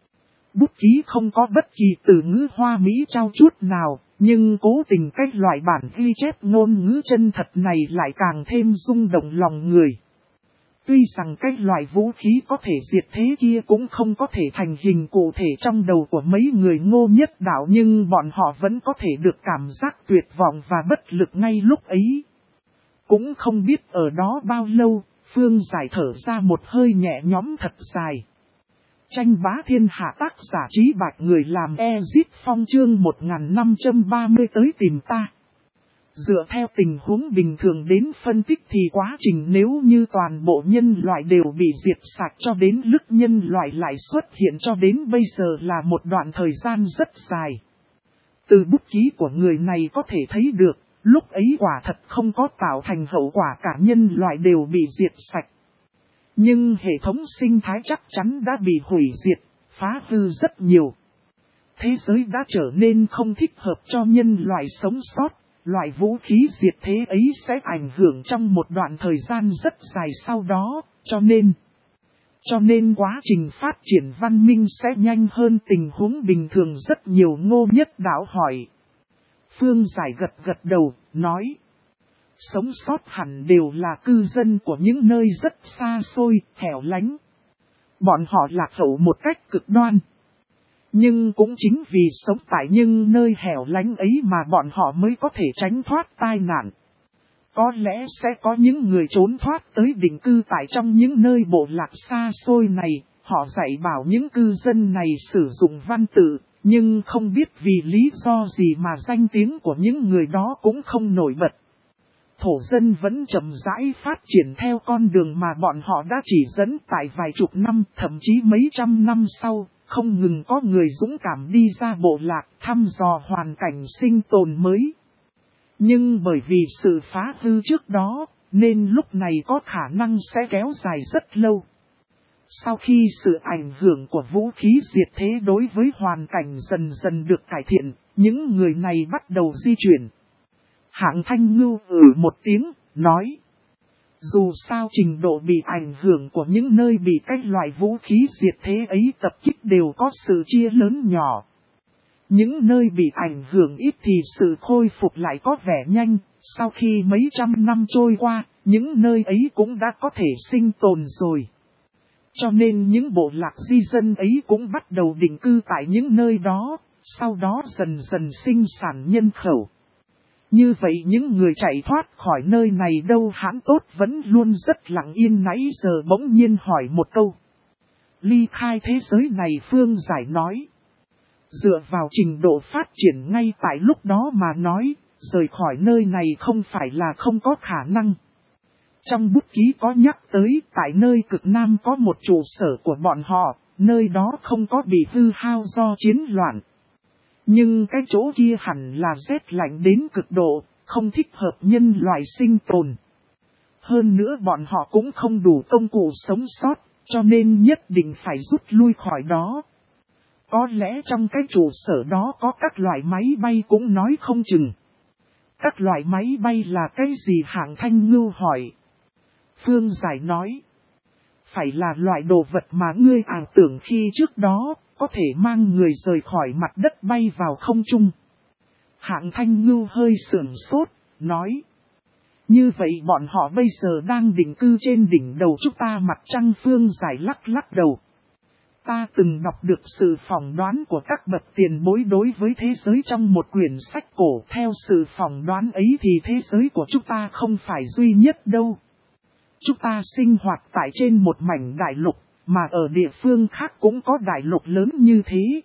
S1: Bút ký không có bất kỳ từ ngữ hoa mỹ trao chuốt nào, nhưng cố tình cái loại bản ghi chép ngôn ngữ chân thật này lại càng thêm rung động lòng người. Tuy rằng cái loại vũ khí có thể diệt thế kia cũng không có thể thành hình cụ thể trong đầu của mấy người Ngô Nhất Đạo, nhưng bọn họ vẫn có thể được cảm giác tuyệt vọng và bất lực ngay lúc ấy. Cũng không biết ở đó bao lâu, Phương Giải thở ra một hơi nhẹ nhõm thật dài. Tranh bá thiên hạ tác giả Trí Bạch người làm Ezip Phong chương 1530 tới tìm ta. Dựa theo tình huống bình thường đến phân tích thì quá trình nếu như toàn bộ nhân loại đều bị diệt sạch cho đến lúc nhân loại lại xuất hiện cho đến bây giờ là một đoạn thời gian rất dài. Từ bút ký của người này có thể thấy được, lúc ấy quả thật không có tạo thành hậu quả cả nhân loại đều bị diệt sạch. Nhưng hệ thống sinh thái chắc chắn đã bị hủy diệt, phá hư rất nhiều. Thế giới đã trở nên không thích hợp cho nhân loại sống sót. Loại vũ khí diệt thế ấy sẽ ảnh hưởng trong một đoạn thời gian rất dài sau đó, cho nên quá trình phát triển văn minh sẽ nhanh hơn tình huống bình thường rất nhiều. Ngô Nhất Đạo hỏi. Phương Giải gật gật đầu, nói. Sống sót hẳn đều là cư dân của những nơi rất xa xôi, hẻo lánh. Bọn họ lạc hậu một cách cực đoan. Nhưng cũng chính vì sống tại những nơi hẻo lánh ấy mà bọn họ mới có thể tránh thoát tai nạn. Có lẽ sẽ có những người trốn thoát tới định cư tại trong những nơi bộ lạc xa xôi này, họ dạy bảo những cư dân này sử dụng văn tự, nhưng không biết vì lý do gì mà danh tiếng của những người đó cũng không nổi bật. Thổ dân vẫn chậm rãi phát triển theo con đường mà bọn họ đã chỉ dẫn tại vài chục năm, thậm chí mấy trăm năm sau. Không ngừng có người dũng cảm đi ra bộ lạc thăm dò hoàn cảnh sinh tồn mới. Nhưng bởi vì sự phá hư trước đó, nên lúc này có khả năng sẽ kéo dài rất lâu. Sau khi sự ảnh hưởng của vũ khí diệt thế đối với hoàn cảnh dần dần được cải thiện, những người này bắt đầu di chuyển. Hạng Thanh Ngưu một tiếng, nói. Dù sao trình độ bị ảnh hưởng của những nơi bị các loại vũ khí diệt thế ấy tập kích đều có sự chia lớn nhỏ. Những nơi bị ảnh hưởng ít thì sự khôi phục lại có vẻ nhanh, sau khi mấy trăm năm trôi qua, những nơi ấy cũng đã có thể sinh tồn rồi. Cho nên những bộ lạc di dân ấy cũng bắt đầu định cư tại những nơi đó, sau đó dần dần sinh sản nhân khẩu. Như vậy những người chạy thoát khỏi nơi này đâu hãn tốt vẫn luôn rất lặng yên nãy giờ bỗng nhiên hỏi một câu. Ly khai thế giới này Phương Giải nói. Dựa vào trình độ phát triển ngay tại lúc đó mà nói, rời khỏi nơi này không phải là không có khả năng. Trong bút ký có nhắc tới tại nơi cực Nam có một trụ sở của bọn họ, nơi đó không có bị hư hao do chiến loạn. Nhưng cái chỗ kia hẳn là rét lạnh đến cực độ, không thích hợp nhân loại sinh tồn. Hơn nữa bọn họ cũng không đủ công cụ sống sót, cho nên nhất định phải rút lui khỏi đó. Có lẽ trong cái trụ sở đó có các loại máy bay cũng nói không chừng. Các loại máy bay là cái gì Hạng Thanh Ngưu hỏi. Phương Giải nói. Phải là loại đồ vật mà ngươi ảo tưởng khi trước đó, có thể mang người rời khỏi mặt đất bay vào không trung. Hạng Thanh Ngưu hơi sửng sốt, nói. Như vậy bọn họ bây giờ đang định cư trên đỉnh đầu chúng ta mặt trăng. Phương Giải lắc lắc đầu. Ta từng đọc được sự phỏng đoán của các bậc tiền bối đối với thế giới trong một quyển sách cổ. Theo sự phỏng đoán ấy thì thế giới của chúng ta không phải duy nhất đâu. Chúng ta sinh hoạt tại trên một mảnh đại lục, mà ở địa phương khác cũng có đại lục lớn như thế.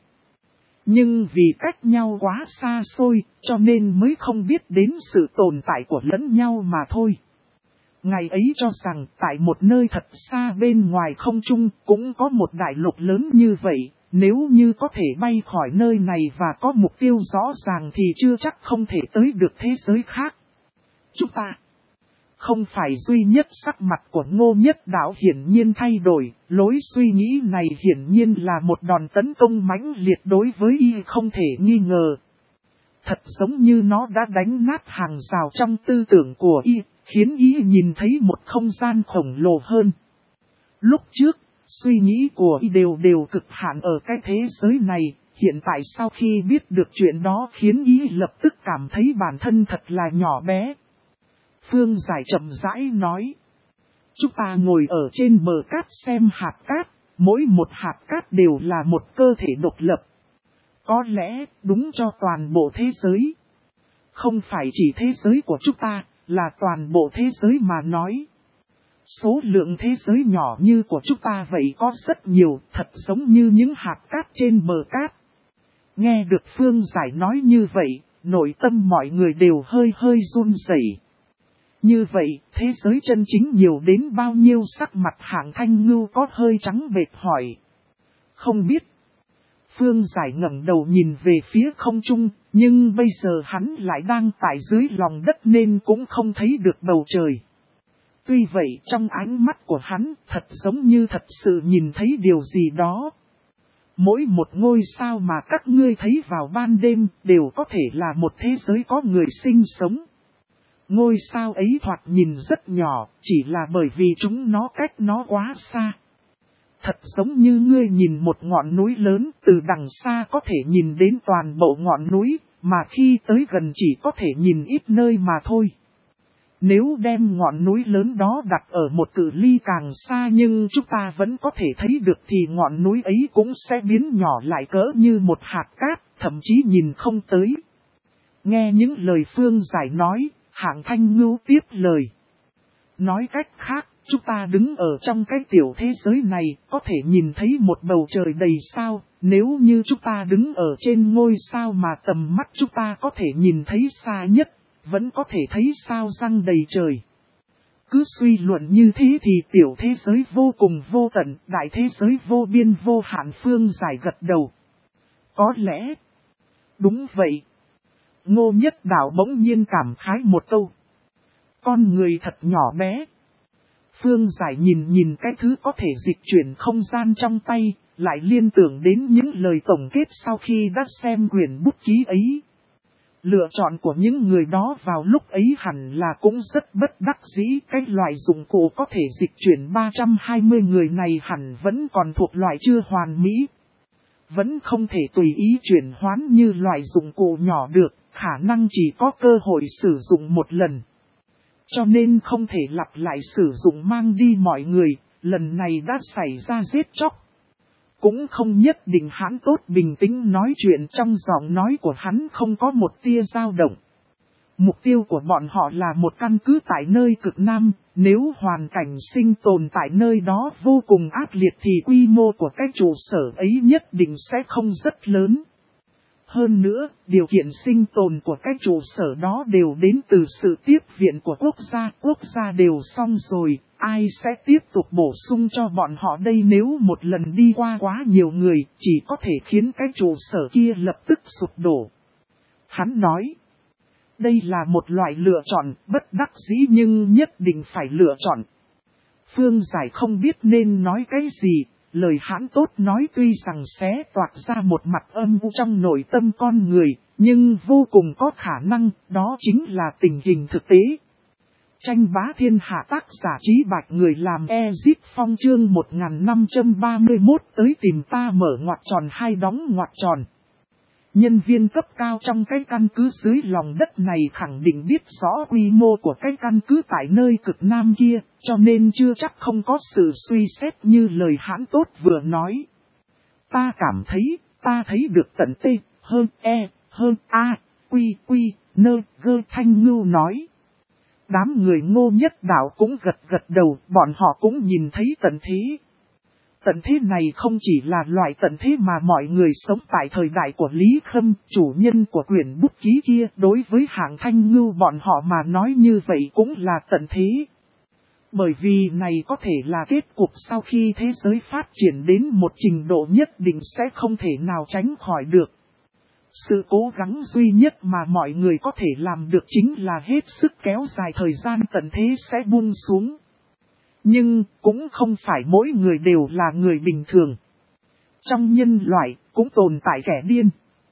S1: Nhưng vì cách nhau quá xa xôi, cho nên mới không biết đến sự tồn tại của lẫn nhau mà thôi. Ngày ấy cho rằng tại một nơi thật xa bên ngoài không trung cũng có một đại lục lớn như vậy, nếu như có thể bay khỏi nơi này và có mục tiêu rõ ràng thì chưa chắc không thể tới được thế giới khác. Chúng ta không phải duy nhất. Sắc mặt của Ngô Nhất Đạo hiển nhiên thay đổi, lối suy nghĩ này hiển nhiên là một đòn tấn công mãnh liệt đối với y không thể nghi ngờ. Thật giống như nó đã đánh nát hàng rào trong tư tưởng của y, khiến y nhìn thấy một không gian khổng lồ hơn. Lúc trước, Suy nghĩ của y đều cực hạn ở cái thế giới này, hiện tại sau khi biết được chuyện đó khiến y lập tức cảm thấy bản thân thật là nhỏ bé. Phương Giải chậm rãi nói. Chúng ta ngồi ở trên bờ cát xem hạt cát, mỗi một hạt cát đều là một cơ thể độc lập. Có lẽ đúng cho toàn bộ thế giới. Không phải chỉ thế giới của chúng ta, là toàn bộ thế giới mà nói. Số lượng thế giới nhỏ như của chúng ta vậy có rất nhiều, thật giống như những hạt cát trên bờ cát. Nghe được Phương Giải nói như vậy, nội tâm mọi người đều hơi run rẩy. Như vậy, thế giới chân chính nhiều đến bao nhiêu? Sắc mặt Hạng Thanh Ngưu có hơi trắng bệch hỏi. Không biết. Phương Giải ngẩng đầu nhìn về phía không trung, nhưng bây giờ hắn lại đang tại dưới lòng đất nên cũng không thấy được bầu trời. Tuy vậy trong ánh mắt của hắn thật giống như thật sự nhìn thấy điều gì đó. Mỗi một ngôi sao mà các ngươi thấy vào ban đêm đều có thể là một thế giới có người sinh sống. Ngôi sao ấy thoạt nhìn rất nhỏ, chỉ là bởi vì chúng nó cách nó quá xa. Thật giống như ngươi nhìn một ngọn núi lớn, từ đằng xa có thể nhìn đến toàn bộ ngọn núi, mà khi tới gần chỉ có thể nhìn ít nơi mà thôi. Nếu đem ngọn núi lớn đó đặt ở một cự ly càng xa nhưng chúng ta vẫn có thể thấy được thì ngọn núi ấy cũng sẽ biến nhỏ lại cỡ như một hạt cát, thậm chí nhìn không tới. Nghe những lời Phương Giải nói, Hạng Thanh Ngưu tiếp lời. Nói cách khác, chúng ta đứng ở trong cái tiểu thế giới này, có thể nhìn thấy một bầu trời đầy sao, nếu như chúng ta đứng ở trên ngôi sao mà tầm mắt chúng ta có thể nhìn thấy xa nhất, vẫn có thể thấy sao răng đầy trời. Cứ suy luận như thế thì tiểu thế giới vô cùng vô tận, đại thế giới vô biên vô hạn. Phương Giải gật đầu. Có lẽ, đúng vậy. Ngô Nhất Đạo bỗng nhiên cảm khái một câu. Con người thật nhỏ bé. Phương Giải nhìn cái thứ có thể dịch chuyển không gian trong tay, lại liên tưởng đến những lời tổng kết sau khi đã xem quyển bút ký ấy. Lựa chọn của những người đó vào lúc ấy hẳn là cũng rất bất đắc dĩ. Cái loại dụng cụ có thể dịch chuyển 320 người này hẳn vẫn còn thuộc loại chưa hoàn mỹ. Vẫn không thể tùy ý chuyển hoán như loại dụng cụ nhỏ được, khả năng chỉ có cơ hội sử dụng một lần. Cho nên không thể lặp lại sử dụng mang đi mọi người, lần này đã xảy ra giết chóc. Cũng không nhất định hắn tốt bình tĩnh nói chuyện, trong giọng nói của hắn không có một tia dao động. Mục tiêu của bọn họ là một căn cứ tại nơi cực Nam, nếu hoàn cảnh sinh tồn tại nơi đó vô cùng ác liệt thì quy mô của cái trụ sở ấy nhất định sẽ không rất lớn. Hơn nữa, điều kiện sinh tồn của cái trụ sở đó đều đến từ sự tiếp viện của quốc gia đều xong rồi, ai sẽ tiếp tục bổ sung cho bọn họ đây? Nếu một lần đi qua quá nhiều người, chỉ có thể khiến cái trụ sở kia lập tức sụp đổ. Hắn nói, đây là một loại lựa chọn bất đắc dĩ nhưng nhất định phải lựa chọn. Phương Giải không biết nên nói cái gì. Lời hắn tốt nói tuy rằng xé toạc ra một mặt âm u trong nội tâm con người, nhưng vô cùng có khả năng, đó chính là tình hình thực tế. Tranh bá thiên hạ, tác giả Trí Bạch, người làm Ezip Phong, chương 1531 tới tìm ta, mở ngoặc tròn hai đóng ngoặc tròn. Nhân viên cấp cao trong cái căn cứ dưới lòng đất này khẳng định biết rõ quy mô của cái căn cứ tại nơi cực Nam kia, cho nên chưa chắc không có sự suy xét như lời hãn tốt vừa nói. Ta cảm thấy, ta thấy được tận T, hơn E, hơn A, Quy, Nơ, Gơ. Thanh Ngưu nói. Đám người Ngô Nhất Đạo cũng gật đầu, bọn họ cũng nhìn thấy tận thế. Tận thế này không chỉ là loại tận thế mà mọi người sống tại thời đại của Lý Khâm, chủ nhân của quyển bút ký kia, đối với Hạng Thanh Ngưu bọn họ mà nói như vậy cũng là tận thế. Bởi vì này có thể là kết cục sau khi thế giới phát triển đến một trình độ nhất định sẽ không thể nào tránh khỏi được. Sự cố gắng duy nhất mà mọi người có thể làm được chính là hết sức kéo dài thời gian tận thế sẽ buông xuống. Nhưng cũng không phải mỗi người đều là người bình thường. Trong nhân loại cũng tồn tại kẻ điên.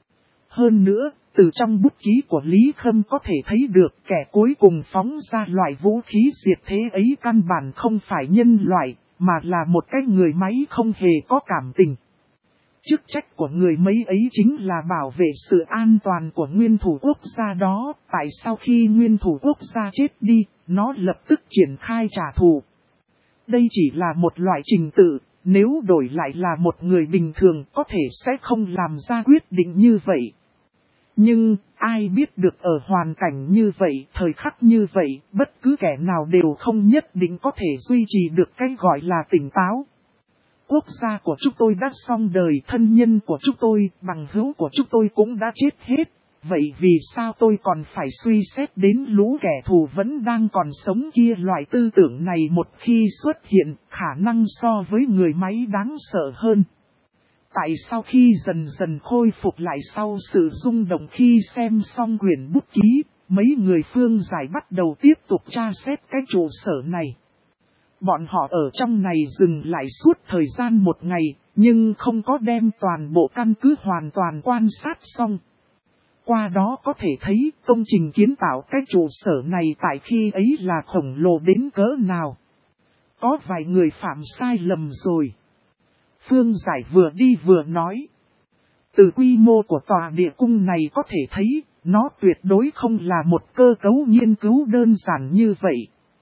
S1: Hơn nữa, từ trong bút ký của Lý Khâm có thể thấy được kẻ cuối cùng phóng ra loại vũ khí diệt thế ấy căn bản không phải nhân loại, mà là một cái người máy không hề có cảm tình. Chức trách của người máy ấy chính là bảo vệ sự an toàn của nguyên thủ quốc gia đó. Tại sao khi nguyên thủ quốc gia chết đi, nó lập tức triển khai trả thù? Đây chỉ là một loại trình tự, nếu đổi lại là một người bình thường có thể sẽ không làm ra quyết định như vậy. Nhưng, ai biết được ở hoàn cảnh như vậy, thời khắc như vậy, bất cứ kẻ nào đều không nhất định có thể duy trì được cái gọi là tỉnh táo. Quốc gia của chúng tôi đã xong đời, thân nhân của chúng tôi, bằng hữu của chúng tôi cũng đã chết hết. Vậy vì sao tôi còn phải suy xét đến lũ kẻ thù vẫn đang còn sống kia? Loại tư tưởng này một khi xuất hiện, khả năng so với người máy đáng sợ hơn. Tại sao khi dần dần khôi phục lại sau sự rung động khi xem xong quyển bút ký, mấy người phương giải bắt đầu tiếp tục tra xét cái trụ sở này. Bọn họ ở trong này dừng lại suốt thời gian một ngày, nhưng không có đem toàn bộ căn cứ hoàn toàn quan sát xong. Qua đó có thể thấy công trình kiến tạo cái trụ sở này tại khi ấy là khổng lồ đến cỡ nào. Có vài người phạm sai lầm rồi. Phương Giải vừa đi vừa nói. Từ quy mô của tòa địa cung này có thể thấy, nó tuyệt đối không là một cơ cấu nghiên cứu đơn giản như vậy.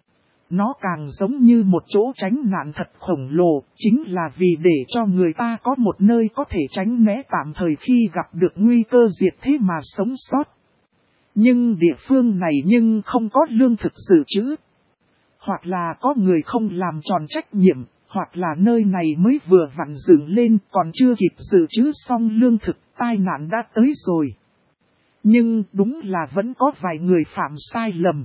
S1: Nó càng giống như một chỗ tránh nạn thật khổng lồ, chính là vì để cho người ta có một nơi có thể tránh né tạm thời khi gặp được nguy cơ diệt thế mà sống sót. Nhưng địa phương này nhưng không có lương thực dự trữ. Hoặc là có người không làm tròn trách nhiệm, hoặc là nơi này mới vừa vặn dựng lên còn chưa kịp dự trữ xong lương thực, tai nạn đã tới rồi. Nhưng đúng là vẫn có vài người phạm sai lầm.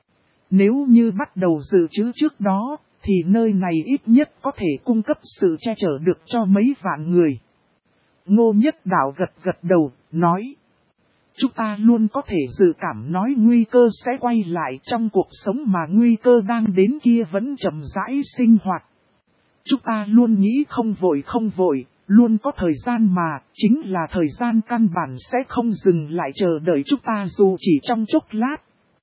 S1: Nếu như bắt đầu dự trữ trước đó, thì nơi này ít nhất có thể cung cấp sự che chở được cho mấy vạn người. Ngô Nhất Đạo gật gật đầu, nói. Chúng ta luôn có thể dự cảm nói nguy cơ sẽ quay lại trong cuộc sống mà nguy cơ đang đến kia vẫn chậm rãi sinh hoạt. Chúng ta luôn nghĩ không vội, luôn có thời gian mà, chính là thời gian căn bản sẽ không dừng lại chờ đợi chúng ta dù chỉ trong chốc lát.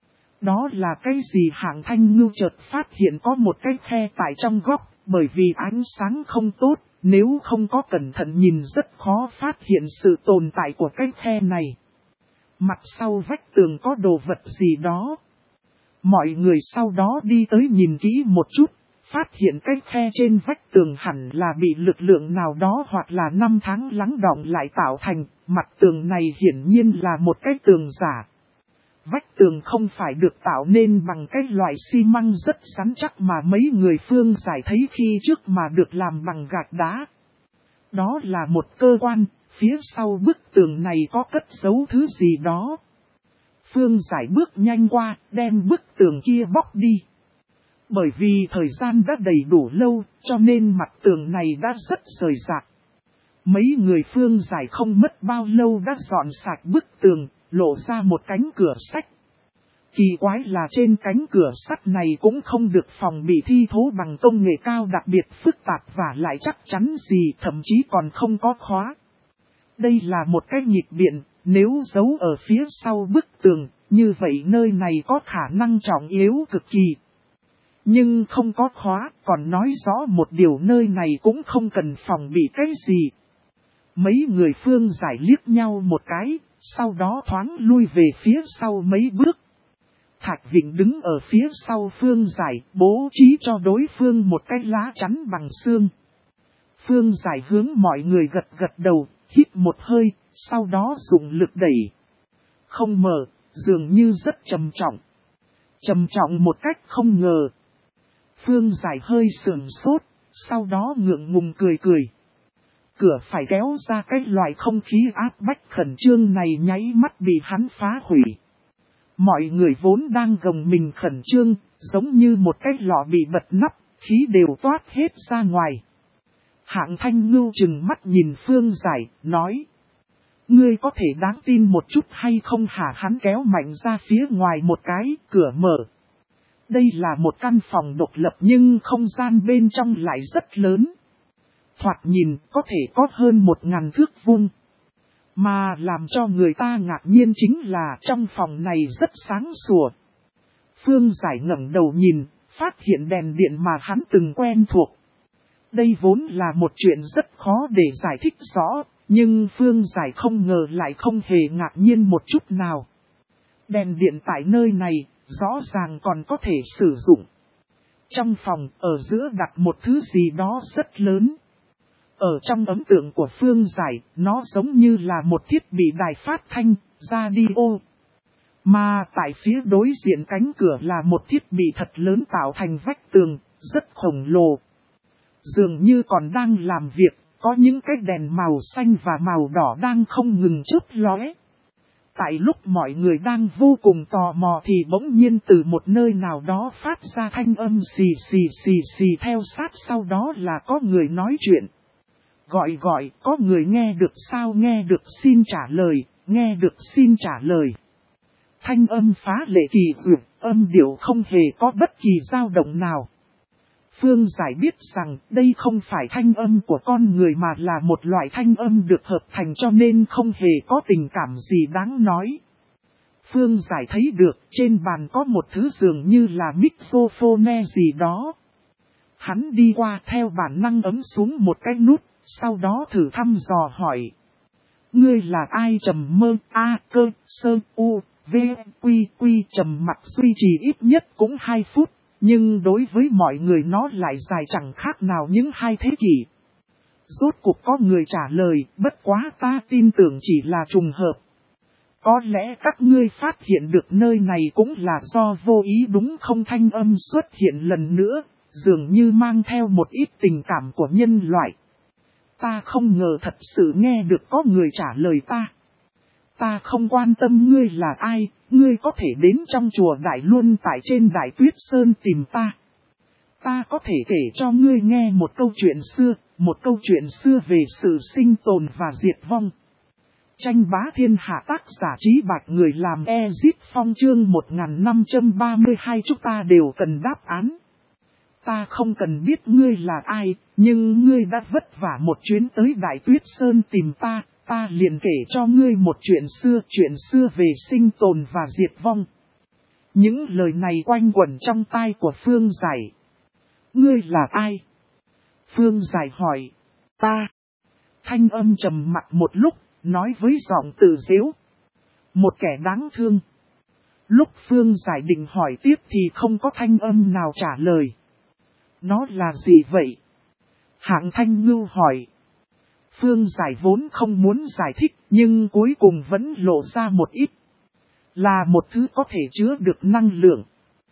S1: Đó là cái gì? Hạng Thanh Ngưu chợt phát hiện có một cái khe tại trong góc, bởi vì ánh sáng không tốt, nếu không có cẩn thận nhìn rất khó phát hiện sự tồn tại của cái khe này. Mặt sau vách tường có đồ vật gì đó. Mọi người sau đó đi tới nhìn kỹ một chút, phát hiện cái khe trên vách tường hẳn là bị lực lượng nào đó hoặc là năm tháng lắng đọng lại tạo thành, mặt tường này hiển nhiên là một cái tường giả. Vách tường không phải được tạo nên bằng cái loại xi măng rất rắn chắc mà mấy người phương giải thấy khi trước mà được làm bằng gạch đá. Đó là một cơ quan, phía sau bức tường này có cất giấu thứ gì đó. Phương giải bước nhanh qua, đem bức tường kia bóc đi. Bởi vì thời gian đã đầy đủ lâu, cho nên mặt tường này đã rất rời rạc. Mấy người phương giải không mất bao lâu đã dọn sạch bức tường, lộ ra một cánh cửa sách. Kỳ quái là trên cánh cửa sắt này cũng không được phòng bị thi thố bằng công nghệ cao đặc biệt phức tạp và lại chắc chắn gì, thậm chí còn không có khóa. Đây là một cái nhịp biện, nếu giấu ở phía sau bức tường, như vậy nơi này có khả năng trọng yếu cực kỳ. Nhưng không có khóa, còn nói rõ một điều nơi này cũng không cần phòng bị cái gì. Mấy người phương giải liếc nhau một cái, sau đó thoáng lui về phía sau mấy bước. Thạch Vịnh đứng ở phía sau phương giải, bố trí cho đối phương một cái lá chắn bằng xương. Phương giải hướng mọi người gật gật đầu, hít một hơi, sau đó dùng lực đẩy. Không mở, dường như rất trầm trọng. Trầm trọng một cách không ngờ. Phương giải hơi sườn sốt, sau đó ngượng ngùng cười cười. Cửa phải kéo ra cái loại không khí áp bách khẩn trương này nháy mắt bị hắn phá hủy. Mọi người vốn đang gồng mình khẩn trương, giống như một cái lọ bị bật nắp, khí đều toát hết ra ngoài. Hạng Thanh Ngưu trừng mắt nhìn Phương Giải, nói. Ngươi có thể đáng tin một chút hay không hả? Hắn kéo mạnh ra phía ngoài một cái, cửa mở. Đây là một căn phòng độc lập nhưng không gian bên trong lại rất lớn. Thoạt nhìn có thể có hơn 1000 thước vuông. Mà làm cho người ta ngạc nhiên chính là trong phòng này rất sáng sủa. Phương Giải ngẩng đầu nhìn, phát hiện đèn điện mà hắn từng quen thuộc. Đây vốn là một chuyện rất khó để giải thích rõ, nhưng Phương Giải không ngờ lại không hề ngạc nhiên một chút nào. Đèn điện tại nơi này, rõ ràng còn có thể sử dụng. Trong phòng, ở giữa đặt một thứ gì đó rất lớn. Ở trong ấn tượng của Phương Giải, nó giống như là một thiết bị đài phát thanh, radio. Mà tại phía đối diện cánh cửa là một thiết bị thật lớn tạo thành vách tường, rất khổng lồ. Dường như còn đang làm việc, có những cái đèn màu xanh và màu đỏ đang không ngừng chớp lóe. Tại lúc mọi người đang vô cùng tò mò thì bỗng nhiên từ một nơi nào đó phát ra thanh âm xì xì xì xì, theo sát sau đó là có người nói chuyện. Gọi, có người nghe được sao, nghe được xin trả lời, nghe được xin trả lời. Thanh âm phá lệ kỳ duyệt, âm điệu không hề có bất kỳ dao động nào. Phương Giải biết rằng đây không phải thanh âm của con người mà là một loại thanh âm được hợp thành, cho nên không hề có tình cảm gì đáng nói. Phương Giải thấy được trên bàn có một thứ dường như là microphone gì đó. Hắn đi qua theo bản năng ấn xuống một cái nút, sau đó thử thăm dò hỏi. Ngươi là ai? Trầm mơ a cơ sơ u v quy quy. Trầm mặc duy trì ít nhất cũng 2 phút. Nhưng đối với mọi người nó lại dài chẳng khác nào những 2 thế kỷ. Rốt cuộc có người trả lời, bất quá ta tin tưởng chỉ là trùng hợp. Có lẽ các ngươi phát hiện được nơi này cũng là do vô ý đúng không? Thanh âm xuất hiện lần nữa, dường như mang theo một ít tình cảm của nhân loại. Ta không ngờ thật sự nghe được có người trả lời ta. Ta không quan tâm ngươi là ai, ngươi có thể đến trong chùa Đại Luân tại trên Đại Tuyết Sơn tìm ta. Ta có thể kể cho ngươi nghe một câu chuyện xưa về sự sinh tồn và diệt vong. Tranh bá thiên hạ, tác giả Trí Bạch, người làm Ezip Phong, chương 1532. Chúng ta đều cần đáp án. Ta không cần biết ngươi là ai, nhưng ngươi đã vất vả một chuyến tới Đại Tuyết Sơn tìm ta. Ta liền kể cho ngươi một chuyện xưa về sinh tồn và diệt vong. Những lời này quanh quẩn trong tai của Phương Giải. Ngươi là ai? Phương Giải hỏi. Ta. Thanh âm trầm mặc một lúc, nói với giọng tự giễu. Một kẻ đáng thương. Lúc Phương Giải định hỏi tiếp thì không có thanh âm nào trả lời. Nó là gì vậy? Hạng Thanh Ngưu hỏi. Phương Giải vốn không muốn giải thích, nhưng cuối cùng vẫn lộ ra một ít. Là một thứ có thể chứa được năng lượng.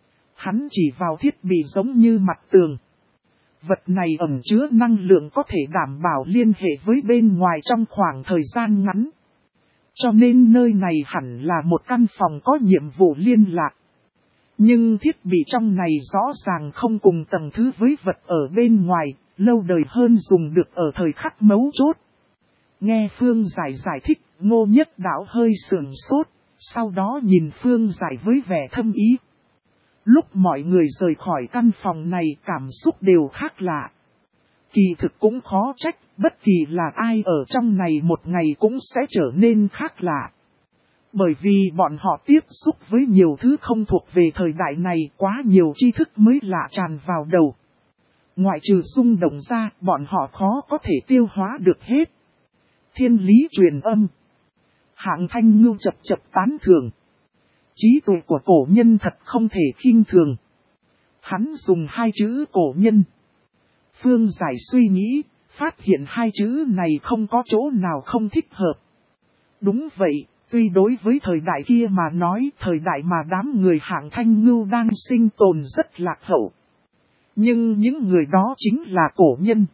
S1: Hắn chỉ vào thiết bị giống như mặt tường. Vật này ẩn chứa năng lượng có thể đảm bảo liên hệ với bên ngoài trong khoảng thời gian ngắn. Cho nên nơi này hẳn là một căn phòng có nhiệm vụ liên lạc. Nhưng thiết bị trong này rõ ràng không cùng tầng thứ với vật ở bên ngoài, lâu đời hơn dùng được ở thời khắc mấu chốt. Nghe Phương Giải giải thích, Ngô Nhất Đạo hơi sườn sốt, sau đó nhìn Phương Giải với vẻ thâm ý. Lúc mọi người rời khỏi căn phòng này cảm xúc đều khác lạ. Kỳ thực cũng khó trách, bất kỳ là ai ở trong này một ngày cũng sẽ trở nên khác lạ. Bởi vì bọn họ tiếp xúc với nhiều thứ không thuộc về thời đại này, quá nhiều tri thức mới lạ tràn vào đầu. Ngoại trừ rung động ra, bọn họ khó có thể tiêu hóa được hết. Thiên lý truyền âm. Hạng Thanh Ngưu chập tán thưởng. Trí tuệ của cổ nhân thật không thể khinh thường. Hắn dùng 2 chữ cổ nhân. Phương Giải suy nghĩ, phát hiện 2 chữ này không có chỗ nào không thích hợp. Đúng vậy, tuy đối với thời đại kia mà nói, thời đại mà đám người Hạng Thanh Ngưu đang sinh tồn rất lạc hậu. Nhưng những người đó chính là cổ nhân.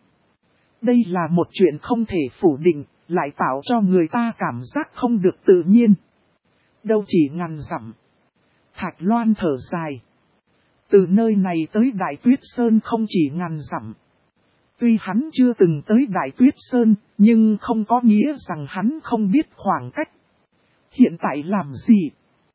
S1: Đây là một chuyện không thể phủ định, lại tạo cho người ta cảm giác không được tự nhiên. Đâu chỉ ngàn dặm. Thạch Loan thở dài. Từ nơi này tới Đại Tuyết Sơn không chỉ ngàn dặm. Tuy hắn chưa từng tới Đại Tuyết Sơn, nhưng không có nghĩa rằng hắn không biết khoảng cách. Hiện tại làm gì?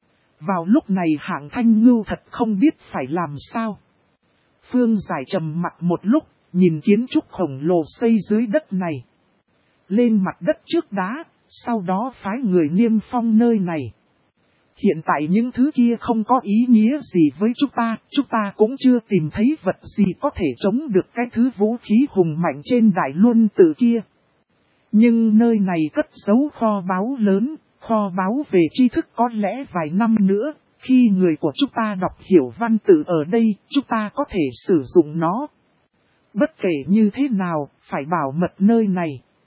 S1: Vào lúc này Hạng Thanh Ngưu thật không biết phải làm sao. Phương Giải trầm mặc một lúc, nhìn kiến trúc khổng lồ xây dưới đất này. Lên mặt đất trước đá, sau đó phái người niêm phong nơi này. Hiện tại những thứ kia không có ý nghĩa gì với chúng ta cũng chưa tìm thấy vật gì có thể chống được cái thứ vũ khí hùng mạnh trên Đại Luân Tự kia. Nhưng nơi này cất giấu kho báu lớn, kho báu về tri thức có lẽ vài năm nữa, khi người của chúng ta đọc hiểu văn tự ở đây, chúng ta có thể sử dụng nó. Bất kể như thế nào, phải bảo mật nơi này.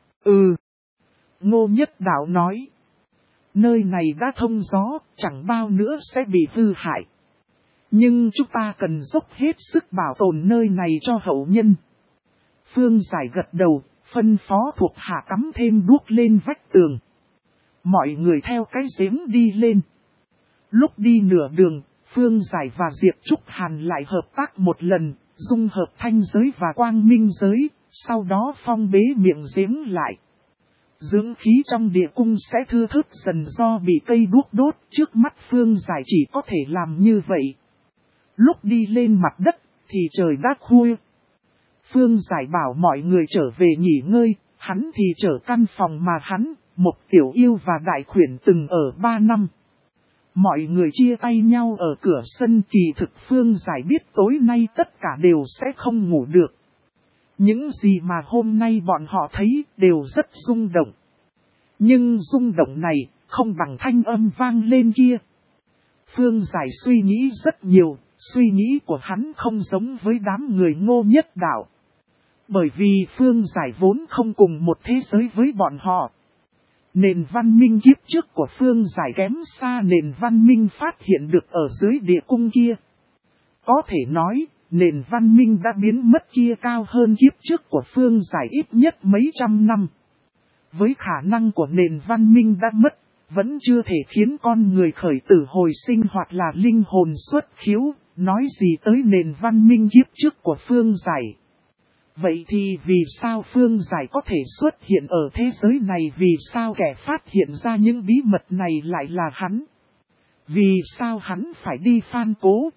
S1: Ngô Nhất Đạo nói. Nơi này đã thông gió, chẳng bao nữa sẽ bị hư hại. Nhưng chúng ta cần dốc hết sức bảo tồn nơi này cho hậu nhân. Phương Giải gật đầu, phân phó thuộc hạ cắm thêm đuốc lên vách tường. Mọi người theo cái giếng đi lên. Lúc đi nửa đường, Phương Giải và Diệp Trúc Hàn lại hợp tác một lần, dung hợp thanh giới và quang minh giới, sau đó phong bế miệng giếng lại. Dưỡng khí trong địa cung sẽ thưa thớt dần do bị cây đuốc đốt, trước mắt Phương Giải chỉ có thể làm như vậy. Lúc đi lên mặt đất, thì trời đã khuya. Phương Giải bảo mọi người trở về nghỉ ngơi, hắn thì trở căn phòng mà hắn, một tiểu yêu và đại khuyển từng ở 3 năm. Mọi người chia tay nhau ở cửa sân, kỳ thực Phương Giải biết tối nay tất cả đều sẽ không ngủ được. Những gì mà hôm nay bọn họ thấy đều rất rung động. Nhưng rung động này không bằng thanh âm vang lên kia. Phương Giải suy nghĩ rất nhiều, suy nghĩ của hắn không giống với đám người Ngô Nhất Đạo. Bởi vì Phương Giải vốn không cùng một thế giới với bọn họ. Nền văn minh kiếp trước của Phương Giải kém xa nền văn minh phát hiện được ở dưới địa cung kia. Có thể nói, nền văn minh đã biến mất kia cao hơn kiếp trước của Phương Giải ít nhất mấy trăm năm. Với khả năng của nền văn minh đã mất, vẫn chưa thể khiến con người khởi tử hồi sinh hoặc là linh hồn xuất khiếu, nói gì tới nền văn minh kiếp trước của Phương Giải. Vậy thì vì sao Phương Giải có thể xuất hiện ở thế giới này, vì sao kẻ phát hiện ra những bí mật này lại là hắn? Vì sao hắn phải đi Phan Cố?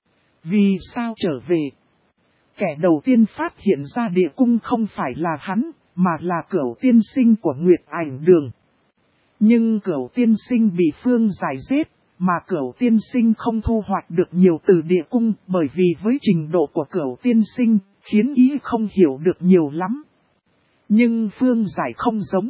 S1: Vì sao trở về? Kẻ đầu tiên phát hiện ra địa cung không phải là hắn, mà là Cửu tiên sinh của Nguyệt Ảnh Đường. Nhưng Cửu tiên sinh bị Phương Giải giết, mà Cửu tiên sinh không thu hoạch được nhiều từ địa cung, bởi vì với trình độ của Cửu tiên sinh, khiến ý không hiểu được nhiều lắm. Nhưng Phương Giải không giống.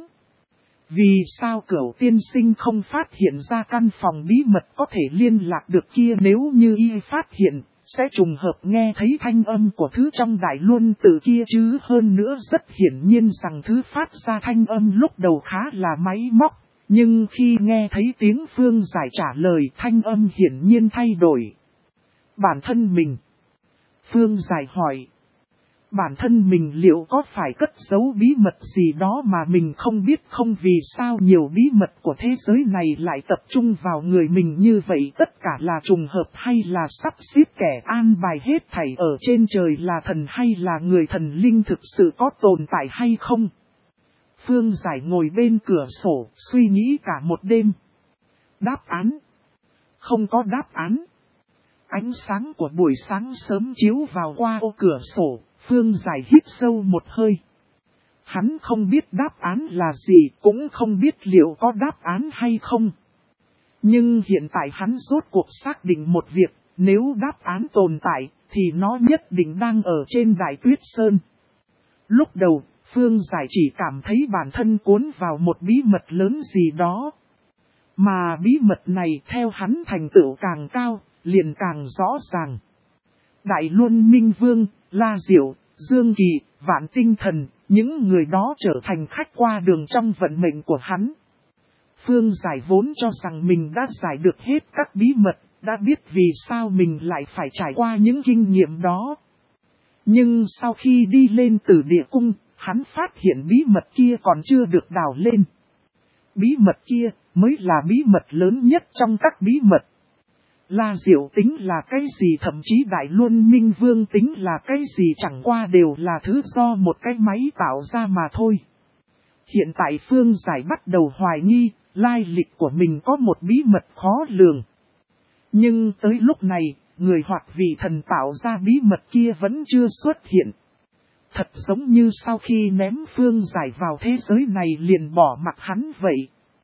S1: Vì sao Cửu tiên sinh không phát hiện ra căn phòng bí mật có thể liên lạc được kia, nếu như y phát hiện, sẽ trùng hợp nghe thấy thanh âm của thứ trong Đại Luân Tự kia chứ. Hơn nữa rất hiển nhiên rằng thứ phát ra thanh âm lúc đầu khá là máy móc, nhưng khi nghe thấy tiếng Phương Giải trả lời, thanh âm hiển nhiên thay đổi. Bản thân mình. Phương Giải hỏi. Bản thân mình liệu có phải cất giấu bí mật gì đó mà mình không biết không? Vì sao nhiều bí mật của thế giới này lại tập trung vào người mình như vậy? Tất cả là trùng hợp hay là sắp xếp kẻ an bài hết thảy ở trên trời là thần, hay là người thần linh thực sự có tồn tại hay không? Phương Giải ngồi bên cửa sổ, suy nghĩ cả một đêm. Đáp án? Không có đáp án. Ánh sáng của buổi sáng sớm chiếu vào qua ô cửa sổ, Phương Giải hít sâu một hơi. Hắn không biết đáp án là gì, cũng không biết liệu có đáp án hay không. Nhưng hiện tại hắn rốt cuộc xác định một việc, nếu đáp án tồn tại, thì nó nhất định đang ở trên Đại Tuyết Sơn. Lúc đầu, Phương Giải chỉ cảm thấy bản thân cuốn vào một bí mật lớn gì đó. Mà bí mật này theo hắn thành tựu càng cao, liền càng rõ ràng. Đại Luân Minh Vương, La Diệu, Dương Kỳ, Vạn Tinh Thần, những người đó trở thành khách qua đường trong vận mệnh của hắn. Phương Giải vốn cho rằng mình đã giải được hết các bí mật, đã biết vì sao mình lại phải trải qua những kinh nghiệm đó. Nhưng sau khi đi lên từ địa cung, hắn phát hiện bí mật kia còn chưa được đào lên. Bí mật kia mới là bí mật lớn nhất trong các bí mật. La Diệu tính là cái gì, thậm chí Đại Luân Minh Vương tính là cái gì, chẳng qua đều là thứ do một cái máy tạo ra mà thôi. Hiện tại Phương Giải bắt đầu hoài nghi, lai lịch của mình có một bí mật khó lường. Nhưng tới lúc này, người hoặc vị thần tạo ra bí mật kia vẫn chưa xuất hiện. Thật giống như sau khi ném Phương Giải vào thế giới này liền bỏ mặc hắn vậy.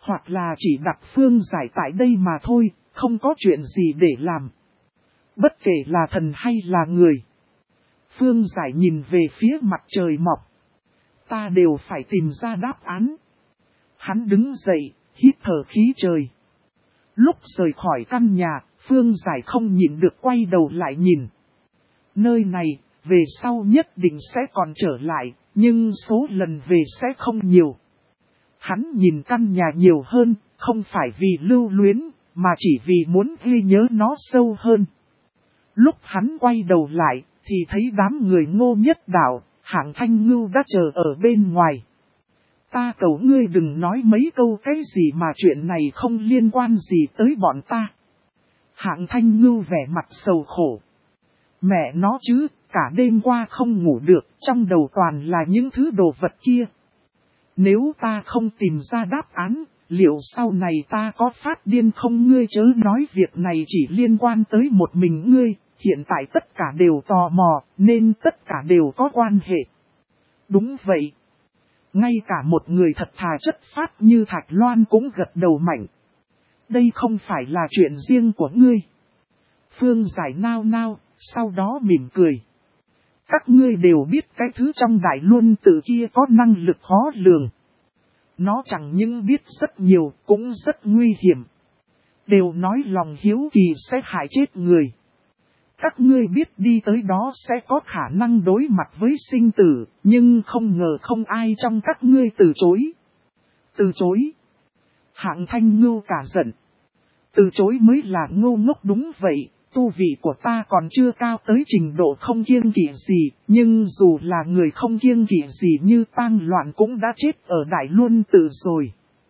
S1: Hoặc là chỉ đặt Phương Giải tại đây mà thôi, không có chuyện gì để làm. Bất kể là thần hay là người. Phương Giải nhìn về phía mặt trời mọc. Ta đều phải tìm ra đáp án. Hắn đứng dậy, hít thở khí trời. Lúc rời khỏi căn nhà, Phương Giải không nhịn được quay đầu lại nhìn. Nơi này, về sau nhất định sẽ còn trở lại, nhưng số lần về sẽ không nhiều. Hắn nhìn căn nhà nhiều hơn, không phải vì lưu luyến, mà chỉ vì muốn ghi nhớ nó sâu hơn. Lúc hắn quay đầu lại, thì thấy đám người Ngô Nhất Đạo, Hạng Thanh Ngưu đã chờ ở bên ngoài. Ta cầu ngươi đừng nói mấy câu cái gì mà chuyện này không liên quan gì tới bọn ta. Hạng Thanh Ngưu vẻ mặt sầu khổ. Mẹ nó chứ, cả đêm qua không ngủ được, trong đầu toàn là những thứ đồ vật kia. Nếu ta không tìm ra đáp án, liệu sau này ta có phát điên không? Ngươi chớ nói việc này chỉ liên quan tới một mình ngươi, hiện tại tất cả đều tò mò, nên tất cả đều có quan hệ. Đúng vậy. Ngay cả một người thật thà chất phát như Thạch Loan cũng gật đầu mạnh. Đây không phải là chuyện riêng của ngươi. Phương Giải nao nao, sau đó mỉm cười. Các ngươi đều biết cái thứ trong Đại Luân Tự kia có năng lực khó lường. Nó chẳng những biết rất nhiều, cũng rất nguy hiểm. Đều nói lòng hiếu kỳ sẽ hại chết người. Các ngươi biết đi tới đó sẽ có khả năng đối mặt với sinh tử, nhưng không ngờ không ai trong các ngươi từ chối. Từ chối? Hạng Thanh Ngưu cả giận. Từ chối mới là ngu ngốc. Đúng vậy, tu vị của ta còn chưa cao tới trình độ không kiêng kỵ gì, nhưng dù là người không kiêng kỵ gì như Tang Loạn cũng đã chết ở Đại Luân Tự rồi.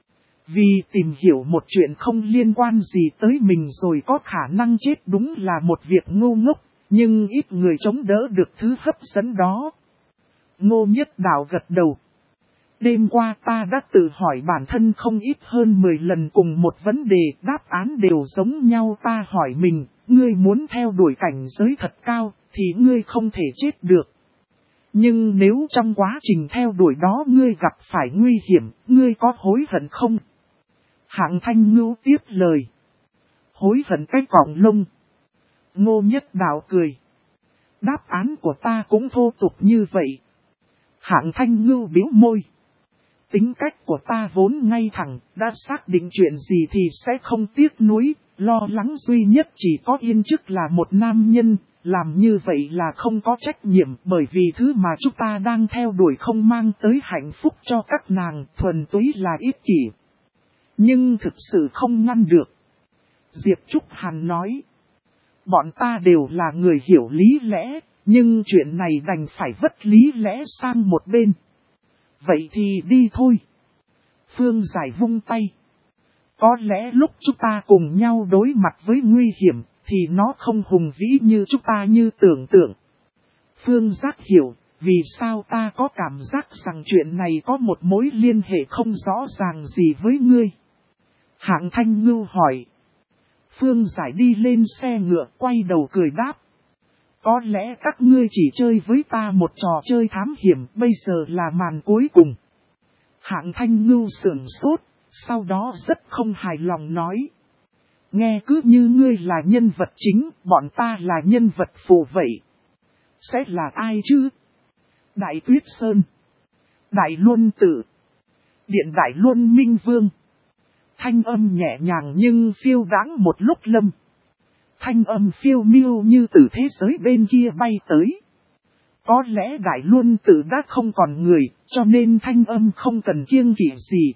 S1: Vì tìm hiểu một chuyện không liên quan gì tới mình rồi có khả năng chết đúng là một việc ngu ngốc, nhưng ít người chống đỡ được thứ hấp dẫn đó. Ngô Nhất Đạo gật đầu. Đêm qua ta đã tự hỏi bản thân không ít hơn 10 lần cùng một vấn đề, đáp án đều giống nhau. Ta hỏi mình, ngươi muốn theo đuổi cảnh giới thật cao, thì ngươi không thể chết được. Nhưng nếu trong quá trình theo đuổi đó ngươi gặp phải nguy hiểm, ngươi có hối hận không? Hạng Thanh Ngưu tiếp lời. Hối hận cái cọng lông. Ngô Nhất Đạo cười. Đáp án của ta cũng thô tục như vậy. Hạng Thanh Ngưu biếu môi. Tính cách của ta vốn ngay thẳng, đã xác định chuyện gì thì sẽ không tiếc nuối, lo lắng duy nhất chỉ có yên chức là một nam nhân, làm như vậy là không có trách nhiệm bởi vì thứ mà chúng ta đang theo đuổi không mang tới hạnh phúc cho các nàng, thuần túy là ích kỷ. Nhưng thực sự không ngăn được. Diệp Trúc Hàn nói, bọn ta đều là người hiểu lý lẽ, nhưng chuyện này đành phải vứt lý lẽ sang một bên. Vậy thì đi thôi. Phương Giải vung tay. Có lẽ lúc chúng ta cùng nhau đối mặt với nguy hiểm, thì nó không hùng vĩ như chúng ta như tưởng tượng. Phương Giác hiểu, vì sao ta có cảm giác rằng chuyện này có một mối liên hệ không rõ ràng gì với ngươi. Hạng Thanh Ngưu hỏi. Phương Giải đi lên xe ngựa quay đầu cười đáp. Có lẽ các ngươi chỉ chơi với ta một trò chơi thám hiểm, bây giờ là màn cuối cùng. Hạng Thanh Ngưu sửng sốt, sau đó rất không hài lòng nói. Nghe cứ như ngươi là nhân vật chính, bọn ta là nhân vật phụ vậy. Sẽ là ai chứ? Đại Tuyết Sơn, Đại Luân Tự, Điện Đại Luân Minh Vương. Thanh âm nhẹ nhàng nhưng phiêu đãng một lúc lâm. Thanh âm phiêu miêu như từ thế giới bên kia bay tới. Có lẽ Đại Luân Tự đã không còn người, cho nên thanh âm không cần kiêng kỵ gì.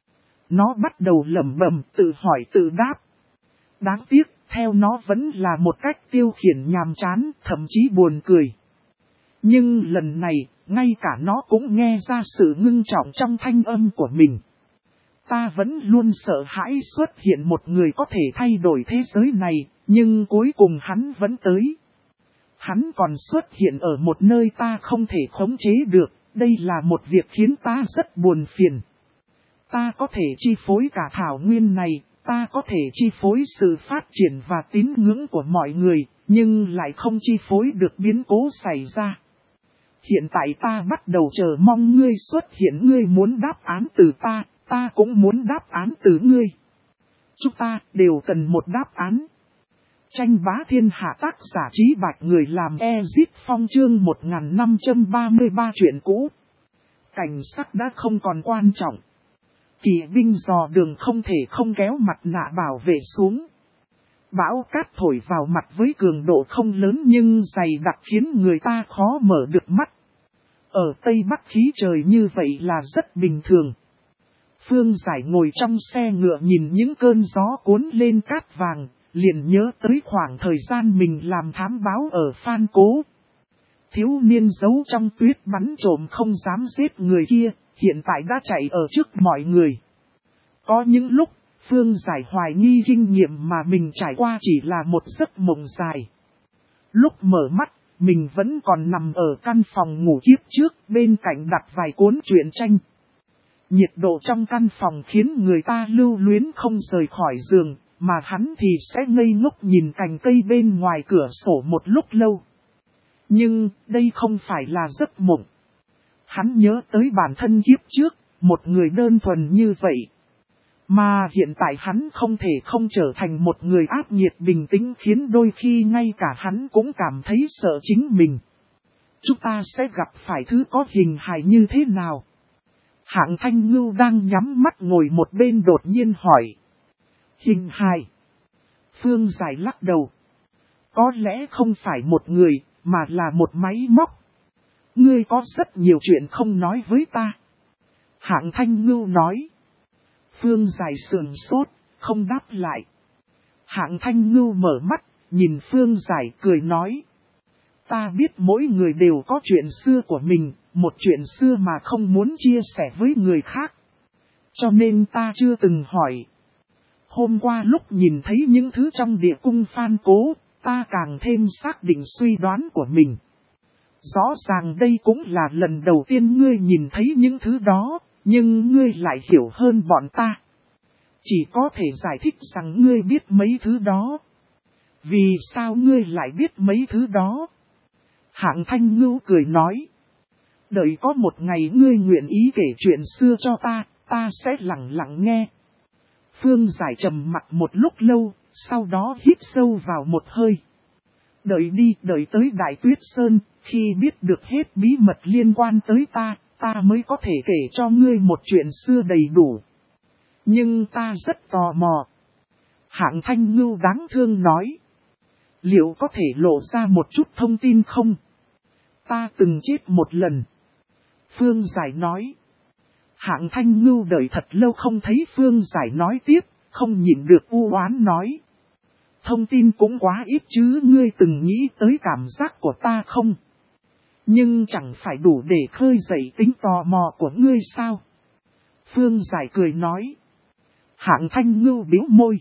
S1: Nó bắt đầu lẩm bẩm tự hỏi tự đáp. Đáng tiếc, theo nó vẫn là một cách tiêu khiển nhàm chán, thậm chí buồn cười. Nhưng lần này, ngay cả nó cũng nghe ra sự ngưng trọng trong thanh âm của mình. Ta vẫn luôn sợ hãi xuất hiện một người có thể thay đổi thế giới này, nhưng cuối cùng hắn vẫn tới. Hắn còn xuất hiện ở một nơi ta không thể khống chế được, đây là một việc khiến ta rất buồn phiền. Ta có thể chi phối cả thảo nguyên này, ta có thể chi phối sự phát triển và tín ngưỡng của mọi người, nhưng lại không chi phối được biến cố xảy ra. Hiện tại ta bắt đầu chờ mong ngươi xuất hiện, ngươi muốn đáp án từ ta, Ta cũng muốn đáp án từ ngươi. Chúng ta đều cần một đáp án. Tranh bá thiên hạ tác giả Trí Bạch người làm Ezit Phong chương 1533 chuyện cũ. Cảnh sắc đã không còn quan trọng. Kỵ binh dò đường không thể không kéo mặt nạ bảo vệ xuống. Bão cát thổi vào mặt với cường độ không lớn nhưng dày đặc khiến người ta khó mở được mắt. Ở Tây Bắc khí trời như vậy là rất bình thường. Phương Giải ngồi trong xe ngựa nhìn những cơn gió cuốn lên cát vàng, liền nhớ tới khoảng thời gian mình làm thám báo ở Phan Cố. Thiếu niên giấu trong tuyết bắn trộm không dám giết người kia, hiện tại đã chạy ở trước mọi người. Có những lúc, Phương Giải hoài nghi kinh nghiệm mà mình trải qua chỉ là một giấc mộng dài. Lúc mở mắt, mình vẫn còn nằm ở căn phòng ngủ kiếp trước, bên cạnh đặt vài cuốn truyện tranh. Nhiệt độ trong căn phòng khiến người ta lưu luyến không rời khỏi giường, mà hắn thì sẽ ngây ngốc nhìn cành cây bên ngoài cửa sổ một lúc lâu. Nhưng, đây không phải là giấc mộng. Hắn nhớ tới bản thân kiếp trước, một người đơn thuần như vậy. Mà hiện tại hắn không thể không trở thành một người ác nghiệt bình tĩnh khiến đôi khi ngay cả hắn cũng cảm thấy sợ chính mình. Chúng ta sẽ gặp phải thứ có hình hài như thế nào? Hạng Thanh Ngưu đang nhắm mắt ngồi một bên đột nhiên hỏi. Hình hài. Phương Giải lắc đầu. Có lẽ không phải một người, mà là một máy móc. Ngươi có rất nhiều chuyện không nói với ta. Hạng Thanh Ngưu nói. Phương Giải sườn sốt, không đáp lại. Hạng Thanh Ngưu mở mắt, nhìn Phương Giải cười nói. Ta biết mỗi người đều có chuyện xưa của mình, một chuyện xưa mà không muốn chia sẻ với người khác. Cho nên ta chưa từng hỏi. Hôm qua lúc nhìn thấy những thứ trong địa cung Phan Cố, ta càng thêm xác định suy đoán của mình. Rõ ràng đây cũng là lần đầu tiên ngươi nhìn thấy những thứ đó, nhưng ngươi lại hiểu hơn bọn ta. Chỉ có thể giải thích rằng ngươi biết mấy thứ đó. Vì sao ngươi lại biết mấy thứ đó? Hạng Thanh Ngưu cười nói. Đợi có một ngày ngươi nguyện ý kể chuyện xưa cho ta, ta sẽ lặng lặng nghe. Phương Giải trầm mặt một lúc lâu, sau đó hít sâu vào một hơi. Đợi đi, đợi tới Đại Tuyết Sơn, khi biết được hết bí mật liên quan tới ta mới có thể kể cho ngươi một chuyện xưa đầy đủ. Nhưng ta rất tò mò. Hạng Thanh Ngưu đáng thương nói. Liệu có thể lộ ra một chút thông tin không? Ta từng chết một lần. Phương Giải nói. Hạng Thanh Ngưu đợi thật lâu không thấy Phương Giải nói tiếp, không nhịn được u oán nói. Thông tin cũng quá ít chứ, ngươi từng nghĩ tới cảm giác của ta không? Nhưng chẳng phải đủ để khơi dậy tính tò mò của ngươi sao? Phương Giải cười nói. Hạng Thanh Ngưu bĩu môi.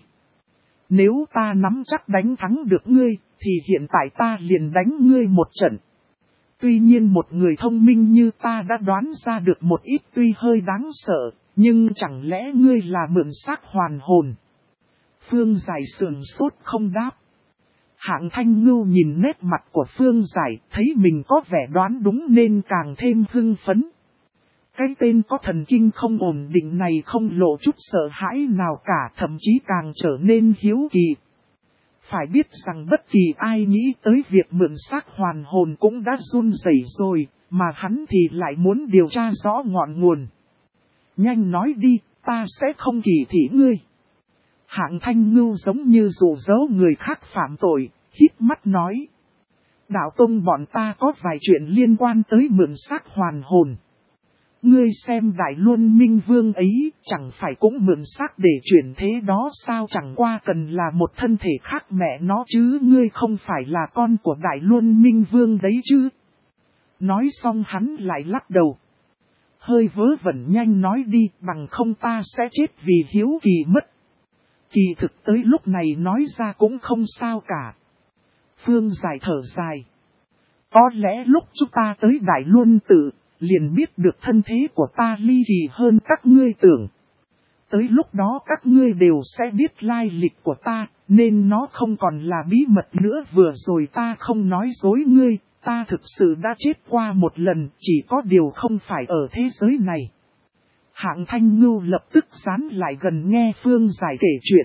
S1: Nếu ta nắm chắc đánh thắng được ngươi, thì hiện tại ta liền đánh ngươi một trận. Tuy nhiên một người thông minh như ta đã đoán ra được một ít tuy hơi đáng sợ, nhưng chẳng lẽ ngươi là mượn xác hoàn hồn? Phương Giải sườn sốt không đáp. Hạng Thanh Ngưu nhìn nét mặt của Phương Giải, thấy mình có vẻ đoán đúng nên càng thêm hưng phấn. Cái tên có thần kinh không ổn định này không lộ chút sợ hãi nào cả, thậm chí càng trở nên hiếu kỳ. Phải biết rằng bất kỳ ai nghĩ tới việc mượn xác hoàn hồn cũng đã run rẩy rồi, mà hắn thì lại muốn điều tra rõ ngọn nguồn. Nhanh nói đi, ta sẽ không kỳ thị ngươi. Hạng Thanh Ngưu giống như dụ dỗ người khác phạm tội, hít mắt nói. Đạo tông bọn ta có vài chuyện liên quan tới mượn xác hoàn hồn. Ngươi xem Đại Luân Minh Vương ấy, chẳng phải cũng mượn xác để chuyển thế đó sao, chẳng qua cần là một thân thể khác mẹ nó chứ, ngươi không phải là con của Đại Luân Minh Vương đấy chứ. Nói xong hắn lại lắc đầu. Hơi vớ vẩn, nhanh nói đi, bằng không ta sẽ chết vì hiếu kỳ mất. Kỳ thực tới lúc này nói ra cũng không sao cả. Phương Giải thở dài. Có lẽ lúc chúng ta tới Đại Luân Tự, liền biết được thân thế của ta ly kỳ hơn các ngươi tưởng. Tới lúc đó các ngươi đều sẽ biết lai lịch của ta, nên nó không còn là bí mật nữa. Vừa rồi ta không nói dối ngươi, ta thực sự đã chết qua một lần, chỉ có điều không phải ở thế giới này. Hạng Thanh Ngưu lập tức dán lại gần nghe Phương Giải kể chuyện.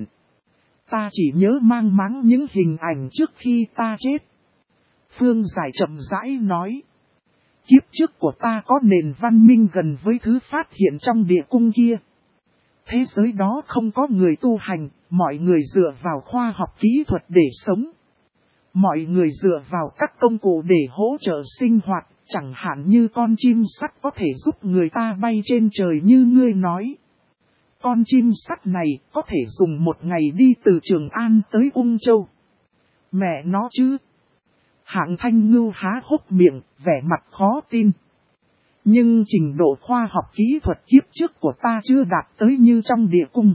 S1: Ta chỉ nhớ mang máng những hình ảnh trước khi ta chết. Phương Giải chậm rãi nói. Kiếp trước của ta có nền văn minh gần với thứ phát hiện trong địa cung kia. Thế giới đó không có người tu hành, mọi người dựa vào khoa học kỹ thuật để sống. Mọi người dựa vào các công cụ để hỗ trợ sinh hoạt, chẳng hạn như con chim sắt có thể giúp người ta bay trên trời như ngươi nói. Con chim sắt này có thể dùng một ngày đi từ Trường An tới Ung Châu. Mẹ nó chứ! Hạng Thanh Ngưu há hốc miệng, vẻ mặt khó tin. Nhưng trình độ khoa học kỹ thuật kiếp trước của ta chưa đạt tới như trong địa cung.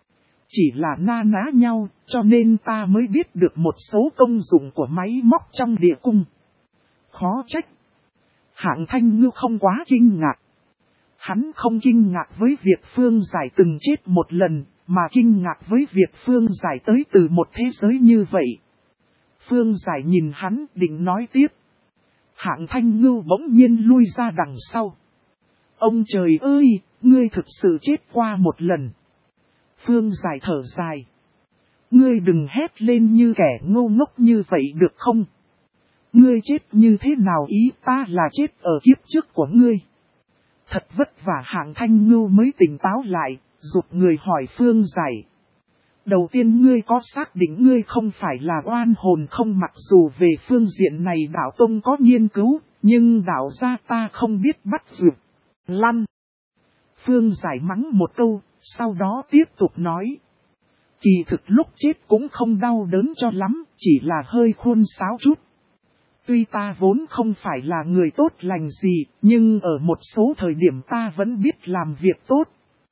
S1: Chỉ là na ná nhau, cho nên ta mới biết được một số công dụng của máy móc trong địa cung. Khó trách. Hạng Thanh Ngưu không quá kinh ngạc. Hắn không kinh ngạc với việc Phương Giải từng chết một lần, mà kinh ngạc với việc Phương Giải tới từ một thế giới như vậy. Phương Giải nhìn hắn định nói tiếp. Hạng Thanh Ngưu bỗng nhiên lui ra đằng sau. Ông trời ơi, ngươi thực sự chết qua một lần. Phương Giải thở dài. Ngươi đừng hét lên như kẻ ngu ngốc như vậy được không? Ngươi chết như thế nào ý ta là chết ở kiếp trước của ngươi. Thật vất vả Hạng Thanh Ngưu mới tỉnh táo lại, giục người hỏi Phương Giải. Đầu tiên ngươi có xác định ngươi không phải là oan hồn không, mặc dù về phương diện này đạo tông có nghiên cứu, nhưng đạo gia ta không biết bắt dược. Lăn. Phương Giải mắng một câu, sau đó tiếp tục nói. Kỳ thực lúc chết cũng không đau đớn cho lắm, chỉ là hơi khuôn sáo chút. Tuy ta vốn không phải là người tốt lành gì, nhưng ở một số thời điểm ta vẫn biết làm việc tốt.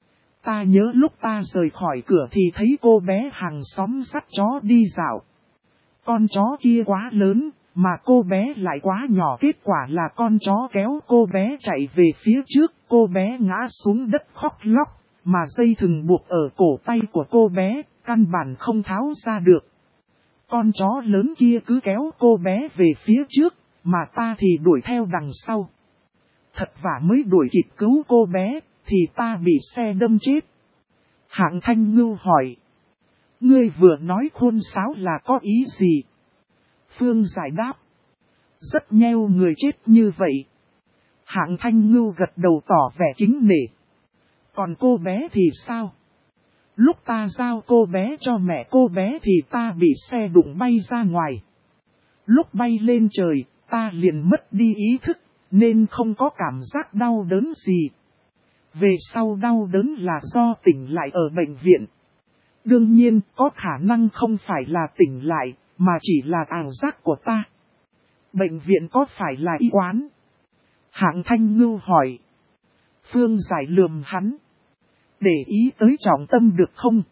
S1: Ta nhớ lúc ta rời khỏi cửa thì thấy cô bé hàng xóm dắt chó đi dạo. Con chó kia quá lớn, mà cô bé lại quá nhỏ, kết quả là con chó kéo cô bé chạy về phía trước, cô bé ngã xuống đất khóc lóc, mà dây thừng buộc ở cổ tay của cô bé, căn bản không tháo ra được. Con chó lớn kia cứ kéo cô bé về phía trước, mà ta thì đuổi theo đằng sau. Thật vả mới đuổi kịp cứu cô bé, thì ta bị xe đâm chết. Hạng Thanh Ngưu hỏi. Ngươi vừa nói khuôn sáo là có ý gì? Phương Giải đáp. Rất nheo người chết như vậy. Hạng Thanh Ngưu gật đầu tỏ vẻ kính nể. Còn cô bé thì sao? Lúc ta giao cô bé cho mẹ cô bé thì ta bị xe đụng bay ra ngoài. Lúc bay lên trời, ta liền mất đi ý thức, nên không có cảm giác đau đớn gì. Về sau đau đớn là do tỉnh lại ở bệnh viện. Đương nhiên, có khả năng không phải là tỉnh lại, mà chỉ là ảo giác của ta. Bệnh viện có phải là y quán? Hạng Thanh Ngưu hỏi. Phương Giải lườm hắn. Để ý tới trọng tâm được không?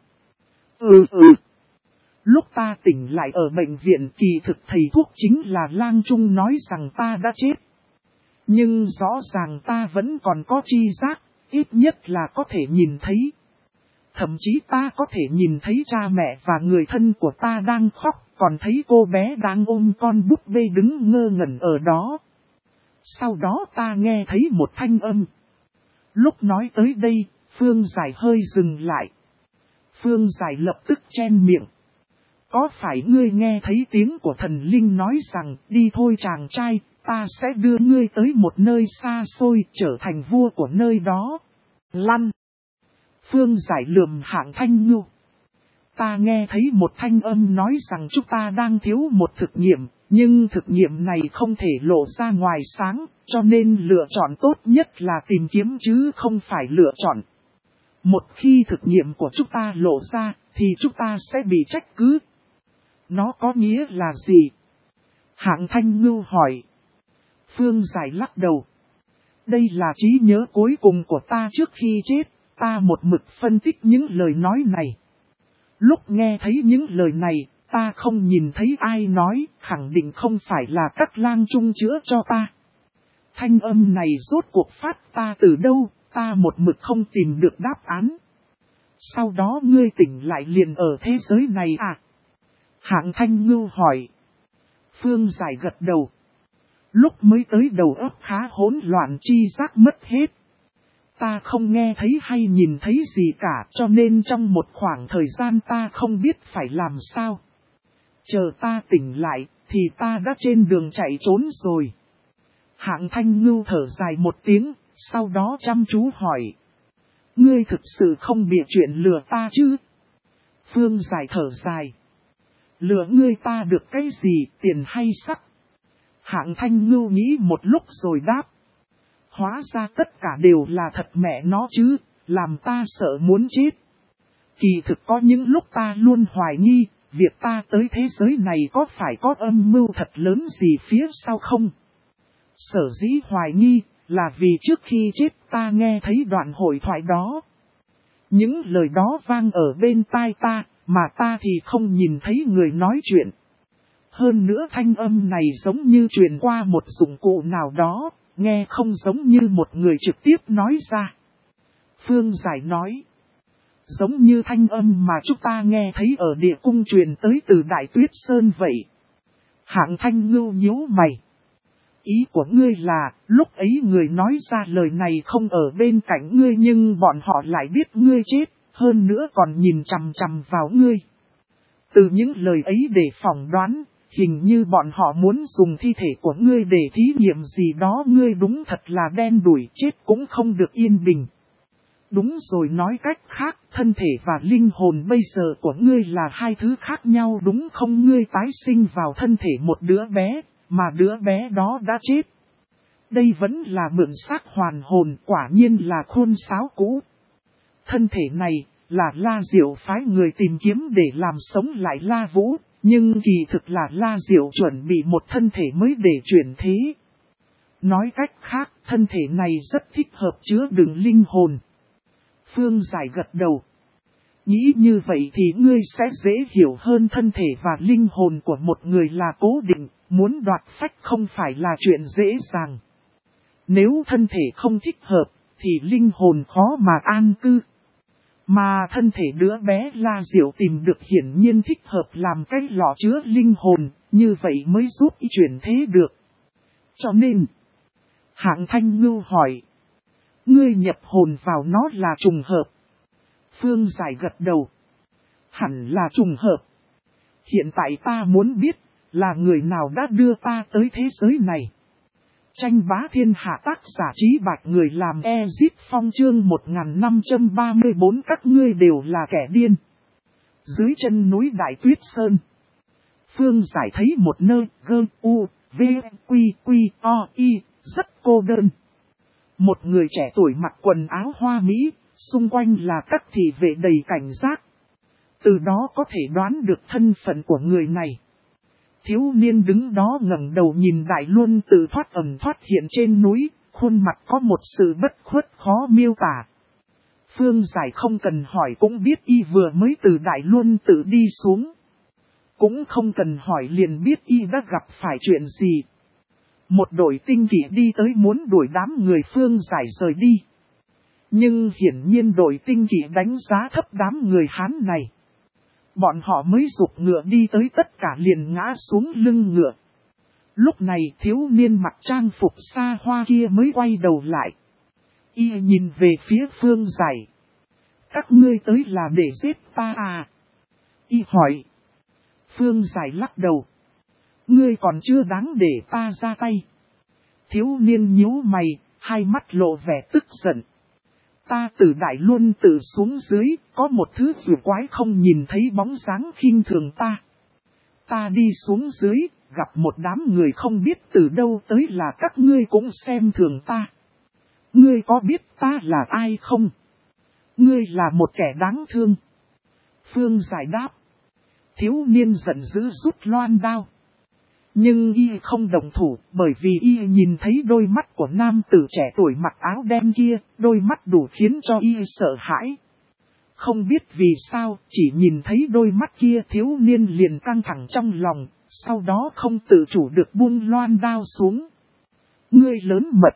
S1: Lúc ta tỉnh lại ở bệnh viện kỳ thực thầy thuốc chính là Lang Trung nói rằng ta đã chết. Nhưng rõ ràng ta vẫn còn có tri giác, ít nhất là có thể nhìn thấy. Thậm chí ta có thể nhìn thấy cha mẹ và người thân của ta đang khóc, còn thấy cô bé đang ôm con búp bê đứng ngơ ngẩn ở đó. Sau đó ta nghe thấy một thanh âm. Lúc nói tới đây, Phương Giải hơi dừng lại. Phương Giải lập tức chen miệng. Có phải ngươi nghe thấy tiếng của thần linh nói rằng, đi thôi chàng trai, ta sẽ đưa ngươi tới một nơi xa xôi, trở thành vua của nơi đó. Lăn. Phương Giải lườm Hạng Thanh Ngưu. Ta nghe thấy một thanh âm nói rằng chúng ta đang thiếu một thực nghiệm, nhưng thực nghiệm này không thể lộ ra ngoài sáng, cho nên lựa chọn tốt nhất là tìm kiếm chứ không phải lựa chọn. Một khi thực nghiệm của chúng ta lộ ra, thì chúng ta sẽ bị trách cứ. Nó có nghĩa là gì? Hạng Thanh Ngưu hỏi. Phương Giải lắc đầu. Đây là trí nhớ cuối cùng của ta trước khi chết, ta một mực phân tích những lời nói này. Lúc nghe thấy những lời này, ta không nhìn thấy ai nói, khẳng định không phải là các lang trung chữa cho ta. Thanh âm này rốt cuộc phát ta từ đâu, ta một mực không tìm được đáp án. Sau đó ngươi tỉnh lại liền ở thế giới này à? Hạng Thanh Ngưu hỏi. Phương Giải gật đầu. Lúc mới tới đầu óc khá hỗn loạn, tri giác mất hết. Ta không nghe thấy hay nhìn thấy gì cả, cho nên trong một khoảng thời gian ta không biết phải làm sao. Chờ ta tỉnh lại, thì ta đã trên đường chạy trốn rồi. Hạng Thanh Ngưu thở dài một tiếng, sau đó chăm chú hỏi. Ngươi thực sự không bịa chuyện lừa ta chứ? Phương Giải thở dài. Lừa ngươi ta được cái gì, tiền hay sắc? Hạng Thanh Ngưu nghĩ một lúc rồi đáp. Hóa ra tất cả đều là thật mẹ nó chứ, làm ta sợ muốn chết. Kỳ thực có những lúc ta luôn hoài nghi, việc ta tới thế giới này có phải có âm mưu thật lớn gì phía sau không? Sở dĩ hoài nghi, là vì trước khi chết ta nghe thấy đoạn hội thoại đó. Những lời đó vang ở bên tai ta, mà ta thì không nhìn thấy người nói chuyện. Hơn nữa thanh âm này giống như truyền qua một dụng cụ nào đó, nghe không giống như một người trực tiếp nói ra. Phương Giải nói. Giống như thanh âm mà chúng ta nghe thấy ở địa cung truyền tới từ Đại Tuyết Sơn vậy. Hạng Thanh Ngưu nhíu mày. Ý của ngươi là, lúc ấy người nói ra lời này không ở bên cạnh ngươi nhưng bọn họ lại biết ngươi chết, hơn nữa còn nhìn chằm chằm vào ngươi. Từ những lời ấy để phỏng đoán, hình như bọn họ muốn dùng thi thể của ngươi để thí nghiệm gì đó, ngươi đúng thật là đen đủi, chết cũng không được yên bình. Đúng rồi, nói cách khác, thân thể và linh hồn bây giờ của ngươi là hai thứ khác nhau đúng không? Ngươi tái sinh vào thân thể một đứa bé, mà đứa bé đó đã chết. Đây vẫn là mượn xác hoàn hồn, quả nhiên là khôn sáo cũ. Thân thể này là La Diệu phái người tìm kiếm để làm sống lại La Vũ, nhưng kỳ thực là La Diệu chuẩn bị một thân thể mới để chuyển thế. Nói cách khác, thân thể này rất thích hợp chứa đựng linh hồn. Phương Giải gật đầu. Nghĩ như vậy thì ngươi sẽ dễ hiểu hơn, thân thể và linh hồn của một người là cố định, muốn đoạt phách không phải là chuyện dễ dàng. Nếu thân thể không thích hợp, thì linh hồn khó mà an cư. Mà thân thể đứa bé La Diệu tìm được hiển nhiên thích hợp làm cái lọ chứa linh hồn, như vậy mới giúp y chuyển thế được. Cho nên, Hạng Thanh Ngưu hỏi. Ngươi nhập hồn vào nó là trùng hợp. Phương Giải gật đầu. Hẳn là trùng hợp. Hiện tại ta muốn biết, là người nào đã đưa ta tới thế giới này. Tranh bá thiên hạ, tác giả Trí Bạch, người làm Ezit Phong, chương 1534. Các ngươi đều là kẻ điên. Dưới chân núi Đại Tuyết Sơn, Phương Giải thấy một nơi G.U.V.Q.Q.O.I. rất cô đơn. Một người trẻ tuổi mặc quần áo hoa mỹ, xung quanh là các thị vệ đầy cảnh giác. Từ đó có thể đoán được thân phận của người này. Thiếu niên đứng đó ngẩng đầu nhìn Đại Luân Tự thoát ẩn thoát hiện trên núi, khuôn mặt có một sự bất khuất khó miêu tả. Phương Giải không cần hỏi cũng biết y vừa mới từ Đại Luân Tự đi xuống. Cũng không cần hỏi liền biết y đã gặp phải chuyện gì. Một đội tinh kỵ đi tới muốn đuổi đám người Phương Giải rời đi. Nhưng hiển nhiên đội tinh kỵ đánh giá thấp đám người Hán này. Bọn họ mới giục ngựa đi tới, tất cả liền ngã xuống lưng ngựa. Lúc này thiếu niên mặc trang phục xa hoa kia mới quay đầu lại. Y nhìn về phía Phương Giải. Các ngươi tới là để giết ta à? Y hỏi. Phương Giải lắc đầu. Ngươi còn chưa đáng để ta ra tay. Thiếu niên nhíu mày, hai mắt lộ vẻ tức giận. Ta từ Đại Luân Tự xuống dưới, có một thứ dù quái không nhìn thấy bóng dáng khinh thường ta. Ta đi xuống dưới, gặp một đám người không biết từ đâu tới là các ngươi cũng xem thường ta. Ngươi có biết ta là ai không? Ngươi là một kẻ đáng thương. Phương Giải đáp. Thiếu niên giận dữ rút loan đao. Nhưng y không đồng thủ, bởi vì y nhìn thấy đôi mắt của nam tử trẻ tuổi mặc áo đen kia, đôi mắt đủ khiến cho y sợ hãi. Không biết vì sao, chỉ nhìn thấy đôi mắt kia thiếu niên liền căng thẳng trong lòng, sau đó không tự chủ được buông loan đao xuống. Ngươi lớn mật.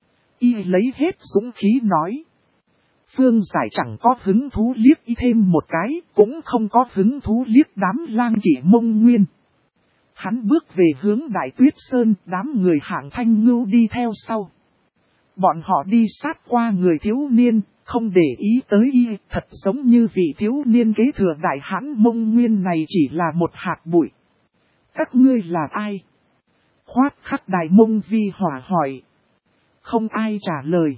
S1: Y lấy hết dũng khí nói. Phương Giải chẳng có hứng thú liếc y thêm một cái, cũng không có hứng thú liếc đám lang kỵ Mông Nguyên. Hắn bước về hướng Đại Tuyết Sơn, đám người Hạng Thanh Ngưu đi theo sau. Bọn họ đi sát qua người thiếu niên, không để ý tới y, thật giống như vị thiếu niên kế thừa đại hãn Mông Nguyên này chỉ là một hạt bụi. Các ngươi là ai? Khoát Khắc Đài Mông Vi Hỏa hỏi. Không ai trả lời.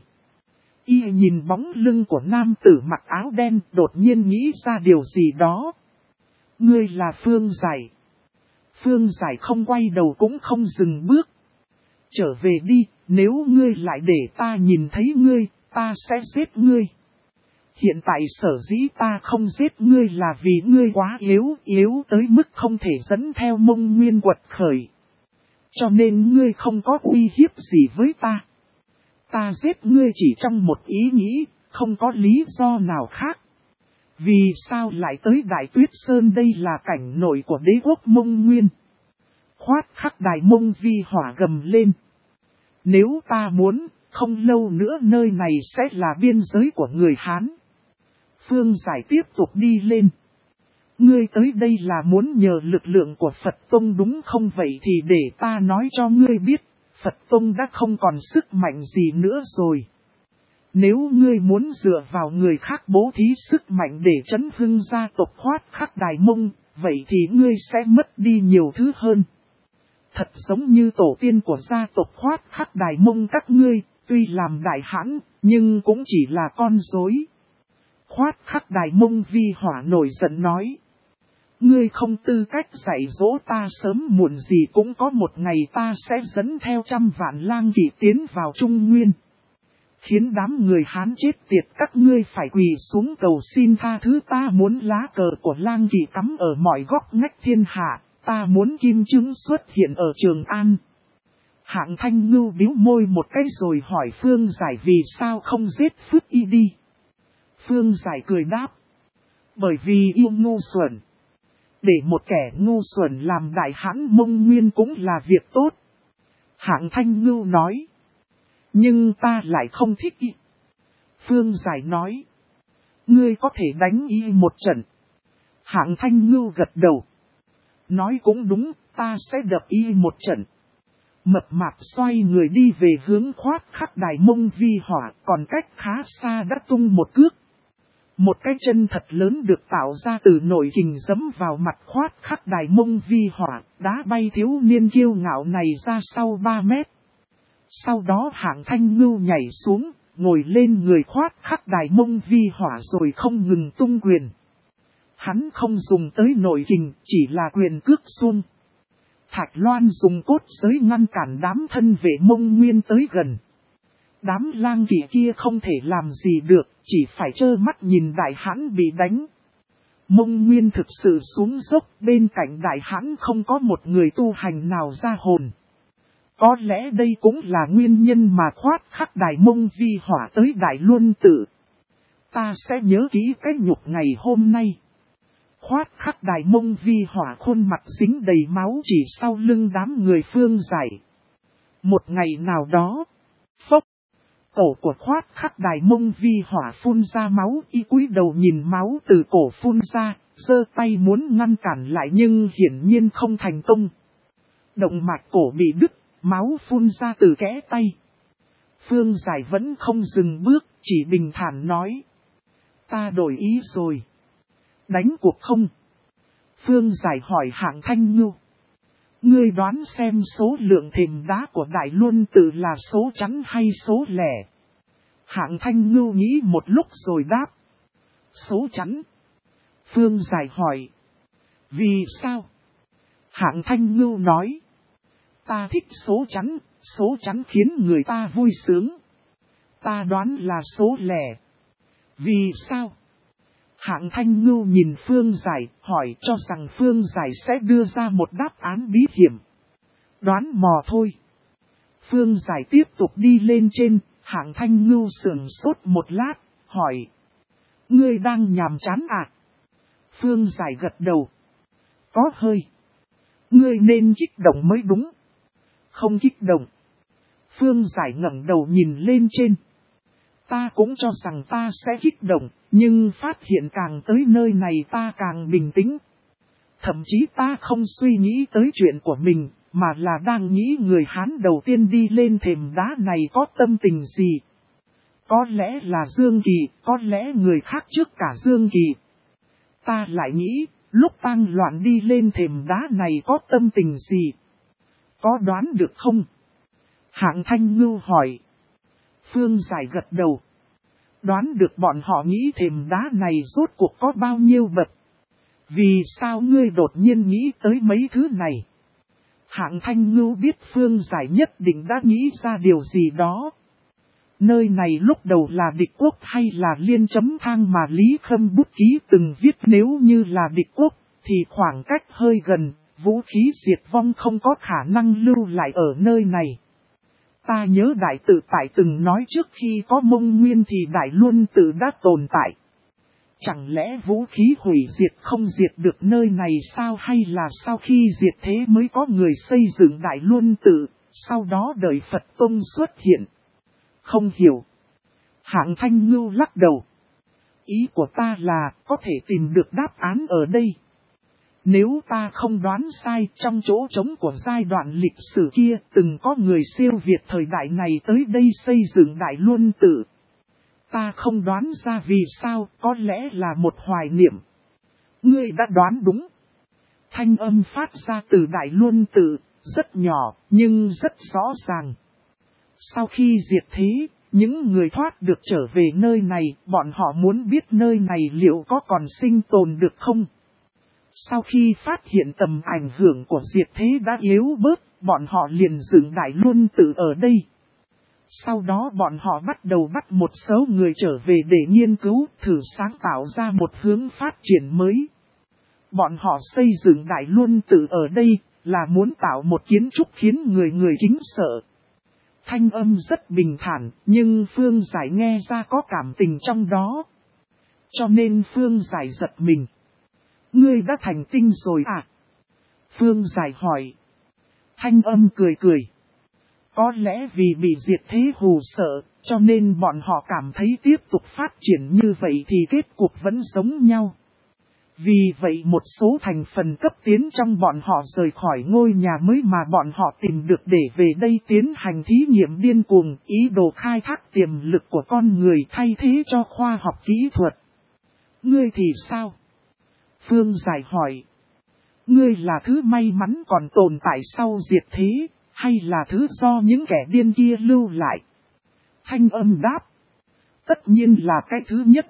S1: Y nhìn bóng lưng của nam tử mặc áo đen, đột nhiên nghĩ ra điều gì đó. Ngươi là Phương Giải. Phương Giải không quay đầu cũng không dừng bước. Trở về đi, nếu ngươi lại để ta nhìn thấy ngươi, ta sẽ giết ngươi. Hiện tại sở dĩ ta không giết ngươi là vì ngươi quá yếu tới mức không thể dẫn theo Mông Nguyên quật khởi. Cho nên ngươi không có uy hiếp gì với ta. Ta giết ngươi chỉ trong một ý nghĩ, không có lý do nào khác. Vì sao lại tới Đại Tuyết Sơn, đây là cảnh nội của đế quốc Mông Nguyên. Khoát Khắc Đài Mông Vi Hỏa gầm lên. Nếu ta muốn, không lâu nữa nơi này sẽ là biên giới của người Hán. Phương Giải tiếp tục đi lên. Ngươi tới đây là muốn nhờ lực lượng của Phật Tông đúng không? Vậy thì để ta nói cho ngươi biết, Phật Tông đã không còn sức mạnh gì nữa rồi. Nếu ngươi muốn dựa vào người khác bố thí sức mạnh để trấn hưng gia tộc Khoát Khắc Đài Mông, vậy thì ngươi sẽ mất đi nhiều thứ hơn. Thật giống như tổ tiên của gia tộc Khoát Khắc Đài Mông các ngươi, tuy làm đại hãn, nhưng cũng chỉ là con rối. Khoát Khắc Đài Mông Vi Hỏa nổi giận nói. Ngươi không tư cách dạy dỗ ta, sớm muộn gì cũng có một ngày ta sẽ dẫn theo 100 vạn lang kỵ tiến vào Trung Nguyên. Khiến đám người Hán chết tiệt các ngươi phải quỳ xuống cầu xin tha thứ. Ta muốn lá cờ của lang kỵ cắm ở mọi góc ngách thiên hạ, ta muốn kim chứng xuất hiện ở Trường An. Hạng Thanh Ngưu bĩu môi một cái rồi hỏi Phương Giải vì sao không giết Phước Y đi. Phương Giải cười đáp. Bởi vì yêu ngu xuẩn. Để một kẻ ngu xuẩn làm đại hãn Mông Nguyên cũng là việc tốt. Hạng Thanh Ngưu nói. Nhưng ta lại không thích y. Phương Giải nói. Ngươi có thể đánh y một trận. Hạng Thanh Ngưu gật đầu. Nói cũng đúng, ta sẽ đập y một trận. Mập mạp xoay người đi về hướng Khoát Khắc Đài Mông Vi Hỏa, còn cách khá xa đã tung một cước. Một cái chân thật lớn được tạo ra từ nội kình giẫm vào mặt Khoát Khắc Đài Mông Vi Hỏa, đá bay thiếu niên kiêu ngạo này ra sau 3 mét. Sau đó Hạng Thanh Ngưu nhảy xuống, ngồi lên người Khoát Khắc Đài Mông Vi Hỏa rồi không ngừng tung quyền. Hắn không dùng tới nội kình, chỉ là quyền cước xuông. Thạch Loan dùng cốt giới ngăn cản đám thân vệ Mông Nguyên tới gần. Đám lang kỵ kia không thể làm gì được, chỉ phải trơ mắt nhìn đại hãn bị đánh. Mông Nguyên thực sự xuống dốc, bên cạnh đại hãn không có một người tu hành nào ra hồn. Có lẽ đây cũng là nguyên nhân mà Khoát Khắc Đài Mông Vi Hỏa tới Đại Luân Tự. Ta sẽ nhớ kỹ cái nhục ngày hôm nay. Khoát Khắc Đài Mông Vi Hỏa khuôn mặt dính đầy máu chỉ sau lưng đám người Phương Giải. Một ngày nào đó, phốc, cổ của Khoát Khắc Đài Mông Vi Hỏa phun ra máu, y cúi đầu nhìn máu từ cổ phun ra, giơ tay muốn ngăn cản lại nhưng hiển nhiên không thành công. Động mạch cổ bị đứt, máu phun ra từ kẽ tay. Phương Giải vẫn không dừng bước, chỉ bình thản nói. Ta đổi ý rồi. Đánh cuộc không? Phương Giải hỏi Hạng Thanh Ngưu. Ngươi đoán xem số lượng thềm đá của Đại Luân Tự là số chẵn hay số lẻ? Hạng Thanh Ngưu nghĩ một lúc rồi đáp. Số chẵn. Phương Giải hỏi. Vì sao? Hạng Thanh Ngưu nói. Ta thích số chẵn khiến người ta vui sướng. Ta đoán là số lẻ. Vì sao? Hạng Thanh Ngưu nhìn Phương Giải, hỏi cho rằng Phương Giải sẽ đưa ra một đáp án bí hiểm. Đoán mò thôi. Phương Giải tiếp tục đi lên trên, Hạng Thanh Ngưu sửng sốt một lát, hỏi. Ngươi đang nhàm chán à? Phương Giải gật đầu. Có hơi. Ngươi nên kích động mới đúng. Không kích động. Phương Giải ngẩng đầu nhìn lên trên. Ta cũng cho rằng ta sẽ kích động, nhưng phát hiện càng tới nơi này ta càng bình tĩnh. Thậm chí ta không suy nghĩ tới chuyện của mình, mà là đang nghĩ người Hán đầu tiên đi lên thềm đá này có tâm tình gì. Có lẽ là Dương Kỳ, có lẽ người khác trước cả Dương Kỳ. Ta lại nghĩ, lúc Tang Loạn đi lên thềm đá này có tâm tình gì? Có đoán được không? Hạng Thanh Ngưu hỏi. Phương Giải gật đầu. Đoán được bọn họ nghĩ thềm đá này rốt cuộc có bao nhiêu bậc. Vì sao ngươi đột nhiên nghĩ tới mấy thứ này? Hạng Thanh Ngưu biết Phương Giải nhất định đã nghĩ ra điều gì đó. Nơi này lúc đầu là địch quốc hay là liên chấm thang mà Lý Khâm bút ký từng viết, nếu như là địch quốc thì khoảng cách hơi gần, vũ khí diệt vong không có khả năng lưu lại ở nơi này. Ta nhớ Đại Tự Tại từng nói trước khi có Mông Nguyên thì Đại Luân Tự đã tồn tại. Chẳng lẽ vũ khí hủy diệt không diệt được nơi này sao, hay là sau khi diệt thế mới có người xây dựng Đại Luân Tự, sau đó đợi Phật Tông xuất hiện? Không hiểu. Hạng Thanh Ngưu lắc đầu. Ý của ta là có thể tìm được đáp án ở đây. Nếu ta không đoán sai, trong chỗ trống của giai đoạn lịch sử kia từng có người siêu việt thời đại này tới đây xây dựng Đại Luân Tự. Ta không đoán ra vì sao, có lẽ là một hoài niệm. Ngươi đã đoán đúng. Thanh âm phát ra từ Đại Luân Tự, rất nhỏ, nhưng rất rõ ràng. Sau khi diệt thế, những người thoát được trở về nơi này, bọn họ muốn biết nơi này liệu có còn sinh tồn được không? Sau khi phát hiện tầm ảnh hưởng của diệt thế đã yếu bớt, bọn họ liền dựng Đại Luân Tự ở đây. Sau đó bọn họ bắt đầu bắt một số người trở về để nghiên cứu, thử sáng tạo ra một hướng phát triển mới. Bọn họ xây dựng Đại Luân Tự ở đây là muốn tạo một kiến trúc khiến người người kính sợ. Thanh âm rất bình thản, nhưng Phương Giải nghe ra có cảm tình trong đó. Cho nên Phương Giải giật mình. Ngươi đã thành tinh rồi à? Phương Giải hỏi. Thanh âm cười cười. Có lẽ vì bị diệt thế hù sợ, cho nên bọn họ cảm thấy tiếp tục phát triển như vậy thì kết cục vẫn giống nhau. Vì vậy một số thành phần cấp tiến trong bọn họ rời khỏi ngôi nhà mới mà bọn họ tìm được để về đây tiến hành thí nghiệm điên cuồng, ý đồ khai thác tiềm lực của con người thay thế cho khoa học kỹ thuật. Ngươi thì sao? Phương Giải hỏi. Ngươi là thứ may mắn còn tồn tại sau diệt thế, hay là thứ do những kẻ điên kia lưu lại? Thanh âm đáp. Tất nhiên là cái thứ nhất.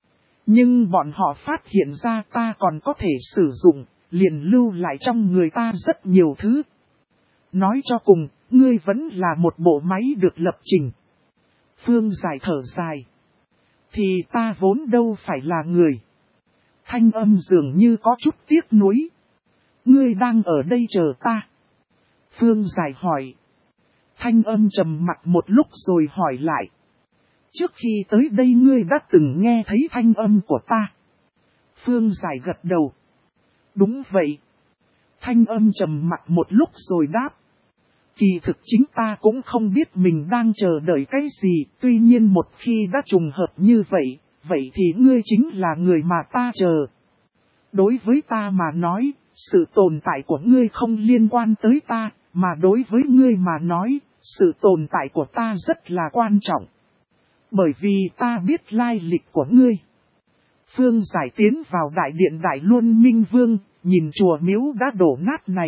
S1: Nhưng bọn họ phát hiện ra ta còn có thể sử dụng, liền lưu lại trong người ta rất nhiều thứ. Nói cho cùng, ngươi vẫn là một bộ máy được lập trình. Phương Giải thở dài. Thì ta vốn đâu phải là người. Thanh âm dường như có chút tiếc nuối. Ngươi đang ở đây chờ ta. Phương Giải hỏi. Thanh âm trầm mặc một lúc rồi hỏi lại. Trước khi tới đây ngươi đã từng nghe thấy thanh âm của ta. Phương Giải gật đầu. Đúng vậy. Thanh âm trầm mặc một lúc rồi đáp. Kỳ thực chính ta cũng không biết mình đang chờ đợi cái gì. Tuy nhiên một khi đã trùng hợp như vậy, vậy thì ngươi chính là người mà ta chờ. Đối với ta mà nói, sự tồn tại của ngươi không liên quan tới ta, mà đối với ngươi mà nói, sự tồn tại của ta rất là quan trọng. Bởi vì ta biết lai lịch của ngươi. Phương Giải tiến vào đại điện Đại Luân Minh Vương, nhìn chùa miếu đã đổ nát này.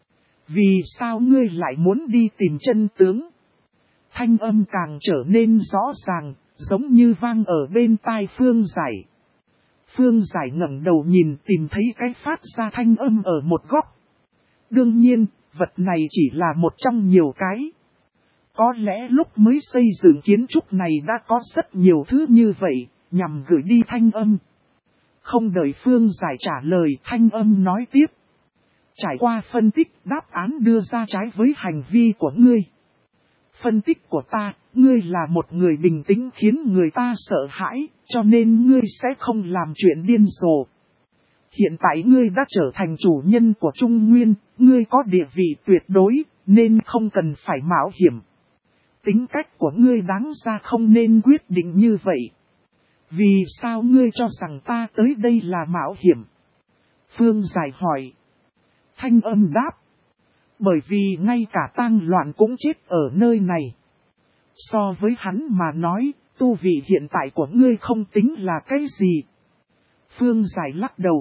S1: Vì sao ngươi lại muốn đi tìm chân tướng? Thanh âm càng trở nên rõ ràng, giống như vang ở bên tai Phương Giải. Phương Giải ngẩng đầu nhìn tìm thấy cái phát ra thanh âm ở một góc. Đương nhiên, vật này chỉ là một trong nhiều cái. Có lẽ lúc mới xây dựng kiến trúc này đã có rất nhiều thứ như vậy, nhằm gửi đi thanh âm. Không đợi Phương Giải trả lời, thanh âm nói tiếp. Trải qua phân tích, đáp án đưa ra trái với hành vi của ngươi. Phân tích của ta, ngươi là một người bình tĩnh khiến người ta sợ hãi, cho nên ngươi sẽ không làm chuyện điên rồ. Hiện tại ngươi đã trở thành chủ nhân của Trung Nguyên, ngươi có địa vị tuyệt đối, nên không cần phải mạo hiểm. Tính cách của ngươi đáng ra không nên quyết định như vậy. Vì sao ngươi cho rằng ta tới đây là mạo hiểm? Phương Giải hỏi. Thanh âm đáp. Bởi vì ngay cả tang loạn cũng chết ở nơi này. So với hắn mà nói, tu vị hiện tại của ngươi không tính là cái gì. Phương Giải lắc đầu.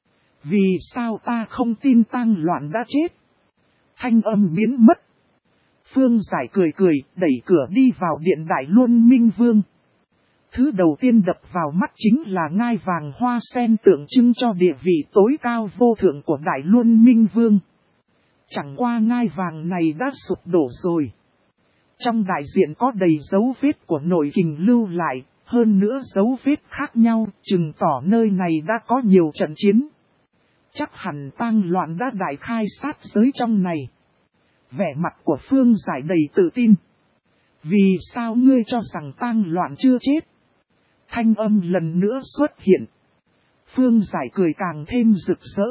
S1: Vì sao ta không tin tang loạn đã chết? Thanh âm biến mất. Phương Giải cười cười, đẩy cửa đi vào điện Đại Luân Minh Vương. Thứ đầu tiên đập vào mắt chính là ngai vàng hoa sen tượng trưng cho địa vị tối cao vô thượng của Đại Luân Minh Vương. Chẳng qua ngai vàng này đã sụp đổ rồi. Trong đại diện có đầy dấu vết của nội kình lưu lại, hơn nữa dấu vết khác nhau, chừng tỏ nơi này đã có nhiều trận chiến. Chắc hẳn tang loạn đã đại khai sát giới trong này. Vẻ mặt của Phương Giải đầy tự tin. Vì sao ngươi cho rằng tang loạn chưa chết? Thanh âm lần nữa xuất hiện. Phương Giải cười càng thêm rực rỡ.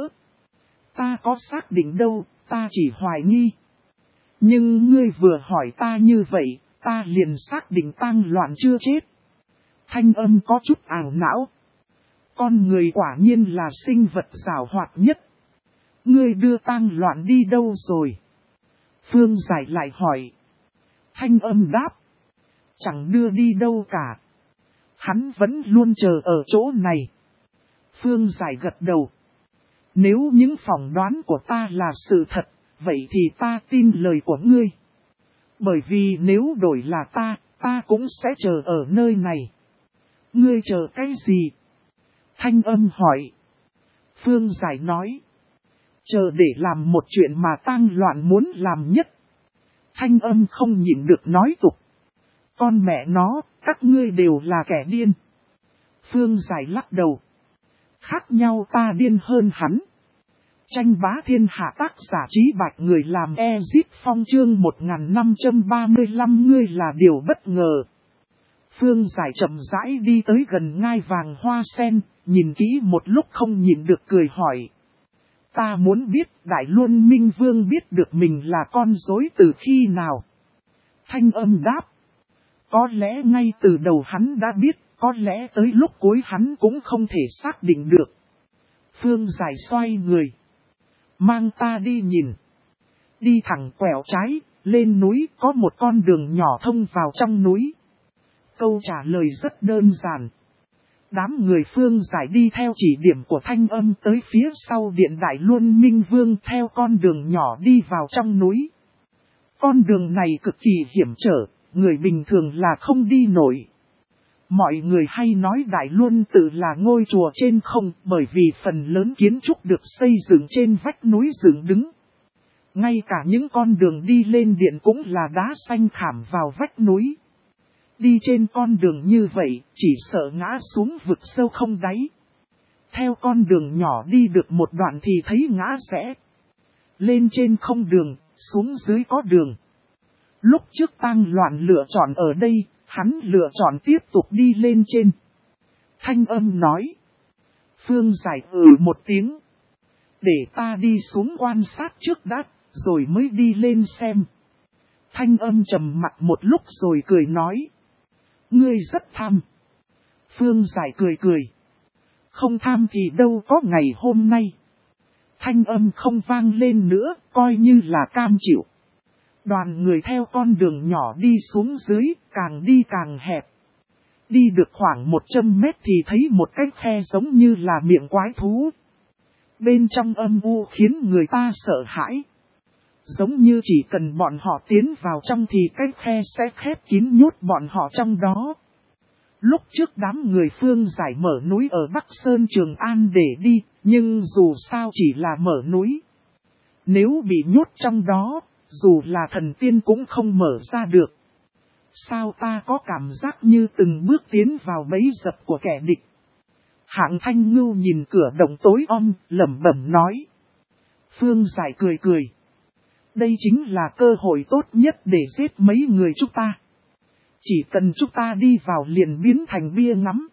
S1: Ta có xác định đâu, ta chỉ hoài nghi. Nhưng ngươi vừa hỏi ta như vậy, ta liền xác định tang loạn chưa chết. Thanh âm có chút ảo não. Con người quả nhiên là sinh vật giàu hoạt nhất. Ngươi đưa tang loạn đi đâu rồi? Phương Giải lại hỏi. Thanh âm đáp. Chẳng đưa đi đâu cả. Hắn vẫn luôn chờ ở chỗ này. Phương Giải gật đầu. Nếu những phỏng đoán của ta là sự thật, vậy thì ta tin lời của ngươi. Bởi vì nếu đổi là ta cũng sẽ chờ ở nơi này. Ngươi chờ cái gì? Thanh âm hỏi. Phương Giải nói. Chờ để làm một chuyện mà tang loạn muốn làm nhất. Thanh âm không nhịn được nói tục. Con mẹ nó, các ngươi đều là kẻ điên. Phương Giải lắc đầu. Khác nhau ta điên hơn hắn. Tranh bá thiên hạ tác giả Trí Bạch người làm Ezip Phong chương 1535 ngươi là điều bất ngờ. Phương Giải chậm rãi đi tới gần ngai vàng hoa sen, nhìn kỹ một lúc không nhìn được cười hỏi. Ta muốn biết Đại Luân Minh Vương biết được mình là con rối từ khi nào? Thanh âm đáp. Có lẽ ngay từ đầu hắn đã biết, có lẽ tới lúc cuối hắn cũng không thể xác định được. Phương Giải xoay người. Mang ta đi nhìn. Đi thẳng quẹo trái, lên núi có một con đường nhỏ thông vào trong núi. Câu trả lời rất đơn giản. Đám người Phương Giải đi theo chỉ điểm của thanh âm tới phía sau điện Đại Luân Minh Vương theo con đường nhỏ đi vào trong núi. Con đường này cực kỳ hiểm trở, người bình thường là không đi nổi. Mọi người hay nói Đại Luân tự là ngôi chùa trên không bởi vì phần lớn kiến trúc được xây dựng trên vách núi dựng đứng. Ngay cả những con đường đi lên điện cũng là đá xanh khảm vào vách núi. Đi trên con đường như vậy, chỉ sợ ngã xuống vực sâu không đáy. Theo con đường nhỏ đi được một đoạn thì thấy ngã rẽ. Lên trên không đường, xuống dưới có đường. Lúc trước tang loạn lựa chọn ở đây, hắn lựa chọn tiếp tục đi lên trên. Thanh âm nói. Phương Giải một tiếng. Để ta đi xuống quan sát trước đã, rồi mới đi lên xem. Thanh âm trầm mặt một lúc rồi cười nói. Ngươi rất tham. Phương Giải cười cười. Không tham thì đâu có ngày hôm nay. Thanh âm không vang lên nữa, coi như là cam chịu. Đoàn người theo con đường nhỏ đi xuống dưới, càng đi càng hẹp. Đi được khoảng 100 mét thì thấy một cái khe giống như là miệng quái thú. Bên trong âm u khiến người ta sợ hãi. Giống như chỉ cần bọn họ tiến vào trong thì cái khe sẽ khép kín nhốt bọn họ trong đó. Lúc trước đám người Phương Giải mở núi ở Bắc Sơn Trường An để đi, nhưng dù sao chỉ là mở núi. Nếu bị nhốt trong đó, dù là thần tiên cũng không mở ra được. Sao ta có cảm giác như từng bước tiến vào bẫy dập của kẻ địch? Hạng Thanh Ngưu nhìn cửa động tối om, lẩm bẩm nói. Phương Giải cười cười. Đây chính là cơ hội tốt nhất để giết mấy người chúng ta. Chỉ cần chúng ta đi vào liền biến thành bia ngắm.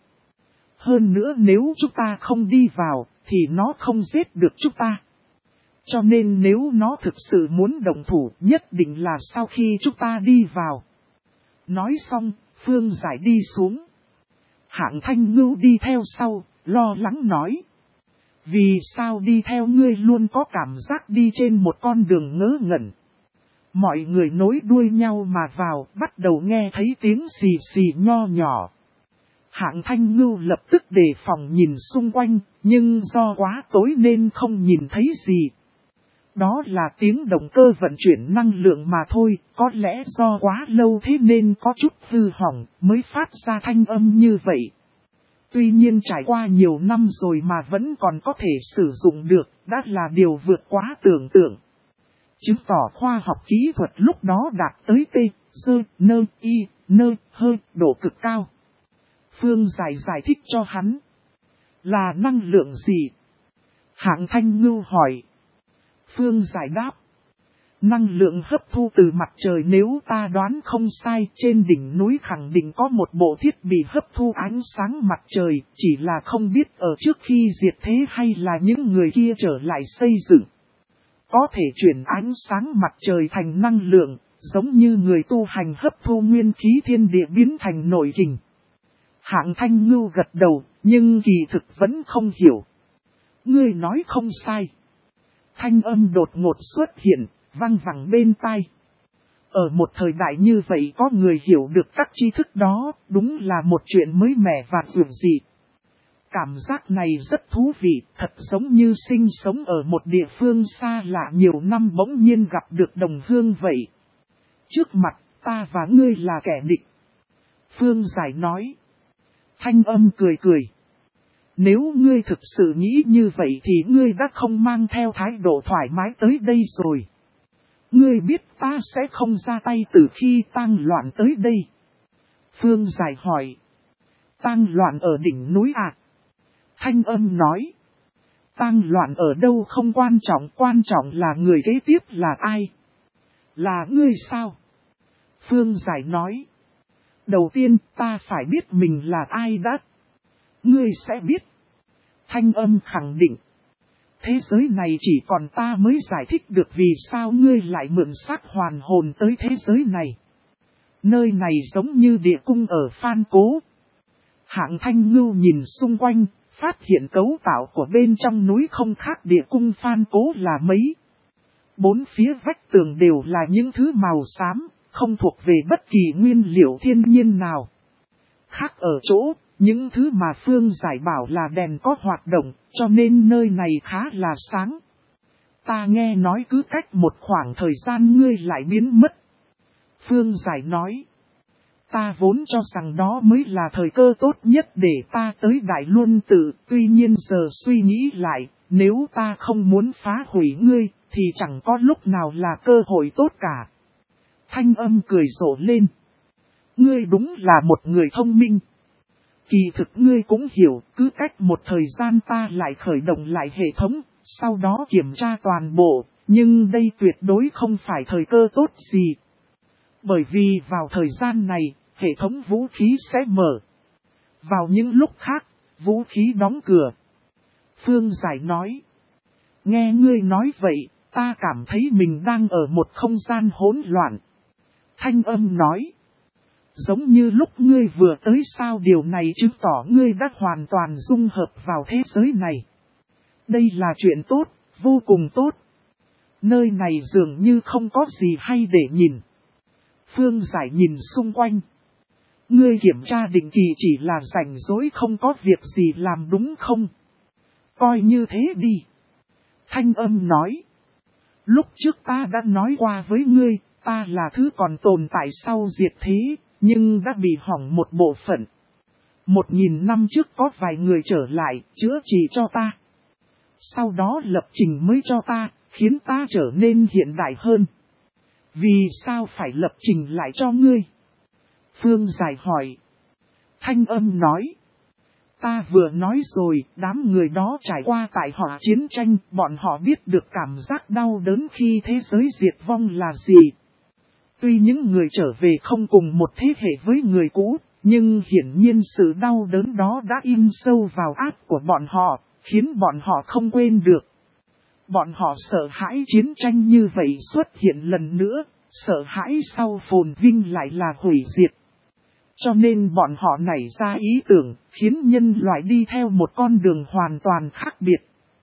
S1: Hơn nữa nếu chúng ta không đi vào, thì nó không giết được chúng ta. Cho nên nếu nó thực sự muốn động thủ, nhất định là sau khi chúng ta đi vào. Nói xong, Phương Giải đi xuống. Hạng Thanh Ngưu đi theo sau, lo lắng nói. Vì sao đi theo ngươi luôn có cảm giác đi trên một con đường ngớ ngẩn. Mọi người nối đuôi nhau mà vào, bắt đầu nghe thấy tiếng xì xì nho nhỏ. Hạng Thanh Ngưu lập tức đề phòng nhìn xung quanh, nhưng do quá tối nên không nhìn thấy gì. Đó là tiếng động cơ vận chuyển năng lượng mà thôi, có lẽ do quá lâu thế nên có chút hư hỏng mới phát ra thanh âm như vậy. Tuy nhiên trải qua nhiều năm rồi mà vẫn còn có thể sử dụng được, đã là điều vượt quá tưởng tượng. Chứng tỏ khoa học kỹ thuật lúc đó đạt tới độ cực cao. Phương giải thích cho hắn. Là năng lượng gì? Hạng Thanh Ngưu hỏi. Phương giải đáp. Năng lượng hấp thu từ mặt trời, nếu ta đoán không sai, trên đỉnh núi khẳng định có một bộ thiết bị hấp thu ánh sáng mặt trời, chỉ là không biết ở trước khi diệt thế hay là những người kia trở lại xây dựng. Có thể chuyển ánh sáng mặt trời thành năng lượng, giống như người tu hành hấp thu nguyên khí thiên địa biến thành nội kình. Hạng Thanh Ngưu gật đầu, nhưng kỳ thực vẫn không hiểu. Ngươi nói không sai. Thanh âm đột ngột xuất hiện, vang vẳng bên tai. Ở một thời đại như vậy có người hiểu được các tri thức đó, đúng là một chuyện mới mẻ và dường dị. Cảm giác này rất thú vị, thật giống như sinh sống ở một địa phương xa lạ nhiều năm bỗng nhiên gặp được đồng hương vậy. Trước mặt, ta và ngươi là kẻ địch. Phương giải nói. Thanh âm cười cười. Nếu ngươi thực sự nghĩ như vậy thì ngươi đã không mang theo thái độ thoải mái tới đây rồi. Ngươi biết ta sẽ không ra tay từ khi tang loạn tới đây. Phương giải hỏi. Tang loạn ở đỉnh núi à? Thanh âm nói. Tang loạn ở đâu không quan trọng là người kế tiếp là ai? Là ngươi sao? Phương giải nói. Đầu tiên ta phải biết mình là ai đã. Ngươi sẽ biết. Thanh âm khẳng định. Thế giới này chỉ còn ta mới giải thích được vì sao ngươi lại mượn xác hoàn hồn tới thế giới này. Nơi này giống như địa cung ở Phan Cố. Hạng Thanh Ngưu nhìn xung quanh, phát hiện cấu tạo của bên trong núi không khác địa cung Phan Cố là mấy. Bốn phía vách tường đều là những thứ màu xám, không thuộc về bất kỳ nguyên liệu thiên nhiên nào. Khác ở chỗ, những thứ mà Phương giải bảo là đèn có hoạt động, cho nên nơi này khá là sáng. Ta nghe nói cứ cách một khoảng thời gian ngươi lại biến mất. Phương giải nói. Ta vốn cho rằng đó mới là thời cơ tốt nhất để ta tới Đại Luân Tự, tuy nhiên giờ suy nghĩ lại, nếu ta không muốn phá hủy ngươi, thì chẳng có lúc nào là cơ hội tốt cả. Thanh âm cười rộ lên. Ngươi đúng là một người thông minh. Kỳ thực ngươi cũng hiểu, cứ cách một thời gian ta lại khởi động lại hệ thống, sau đó kiểm tra toàn bộ, nhưng đây tuyệt đối không phải thời cơ tốt gì. Bởi vì vào thời gian này, hệ thống vũ khí sẽ mở. Vào những lúc khác, vũ khí đóng cửa. Phương giải nói. Nghe ngươi nói vậy, ta cảm thấy mình đang ở một không gian hỗn loạn. Thanh âm nói. Giống như lúc ngươi vừa tới sao, điều này chứng tỏ ngươi đã hoàn toàn dung hợp vào thế giới này. Đây là chuyện tốt, vô cùng tốt. Nơi này dường như không có gì hay để nhìn. Phương giải nhìn xung quanh. Ngươi kiểm tra định kỳ chỉ là rảnh rỗi không có việc gì làm đúng không? Coi như thế đi. Thanh âm nói. Lúc trước ta đã nói qua với ngươi, ta là thứ còn tồn tại sau diệt thế, nhưng đã bị hỏng một bộ phận. 1000 năm trước có vài người trở lại, chữa trị cho ta. Sau đó lập trình mới cho ta, khiến ta trở nên hiện đại hơn. Vì sao phải lập trình lại cho ngươi? Phương giải hỏi. Thanh âm nói. Ta vừa nói rồi, đám người đó trải qua tại họ chiến tranh, bọn họ biết được cảm giác đau đớn khi thế giới diệt vong là gì. Tuy những người trở về không cùng một thế hệ với người cũ, nhưng hiển nhiên sự đau đớn đó đã in sâu vào óc của bọn họ, khiến bọn họ không quên được. Bọn họ sợ hãi chiến tranh như vậy xuất hiện lần nữa, sợ hãi sau phồn vinh lại là hủy diệt. Cho nên bọn họ nảy ra ý tưởng, khiến nhân loại đi theo một con đường hoàn toàn khác biệt.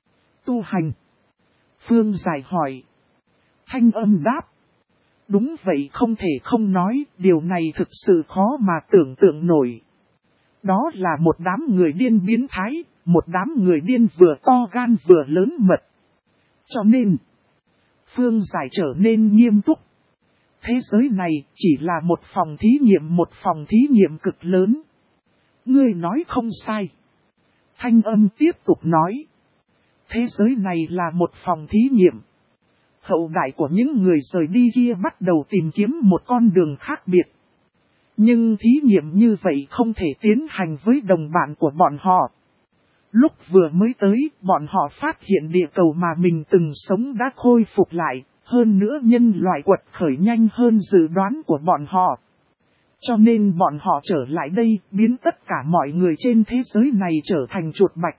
S1: tu hành? Phương Giải hỏi. Thanh Âm đáp. Đúng vậy, không thể không nói, điều này thực sự khó mà tưởng tượng nổi. Đó là một đám người điên biến thái, một đám người điên vừa to gan vừa lớn mật. Cho nên, Phương Giải trở nên nghiêm túc. Thế giới này chỉ là một phòng thí nghiệm cực lớn. Ngươi nói không sai. Thanh Âm tiếp tục nói. Thế giới này là một phòng thí nghiệm. Hậu đại của những người rời đi kia bắt đầu tìm kiếm một con đường khác biệt. Nhưng thí nghiệm như vậy không thể tiến hành với đồng bạn của bọn họ. Lúc vừa mới tới, bọn họ phát hiện địa cầu mà mình từng sống đã khôi phục lại, hơn nữa nhân loại quật khởi nhanh hơn dự đoán của bọn họ. Cho nên bọn họ trở lại đây, biến tất cả mọi người trên thế giới này trở thành chuột bạch.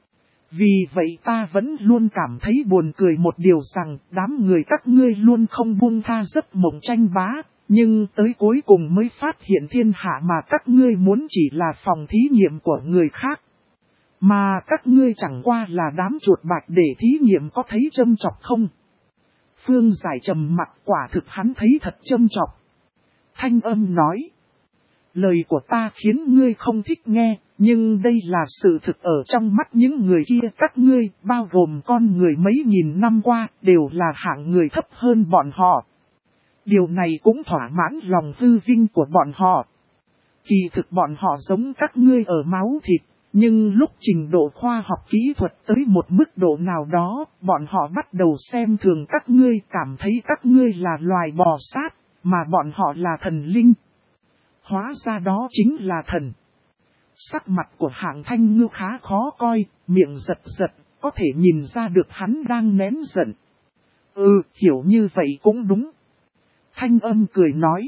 S1: Vì vậy ta vẫn luôn cảm thấy buồn cười một điều rằng đám người các ngươi luôn không buông tha giấc mộng tranh bá, nhưng tới cuối cùng mới phát hiện thiên hạ mà các ngươi muốn chỉ là phòng thí nghiệm của người khác. Mà các ngươi chẳng qua là đám chuột bạch để thí nghiệm, có thấy châm chọc không? Phương Giải trầm mặt, quả thực hắn thấy thật châm chọc. Thanh Âm nói. Lời của ta khiến ngươi không thích nghe, nhưng đây là sự thực ở trong mắt những người kia. Các ngươi, bao gồm con người mấy nghìn năm qua, đều là hạng người thấp hơn bọn họ. Điều này cũng thỏa mãn lòng hư vinh của bọn họ. Kỳ thực bọn họ giống các ngươi ở máu thịt, nhưng lúc trình độ khoa học kỹ thuật tới một mức độ nào đó, bọn họ bắt đầu xem thường các ngươi, cảm thấy các ngươi là loài bò sát, mà bọn họ là thần linh. Hóa ra đó chính là thần. Sắc mặt của Hạng Thanh Ngưu khá khó coi, miệng giật giật, có thể nhìn ra được hắn đang nén giận. Hiểu như vậy cũng đúng. Thanh Âm cười nói.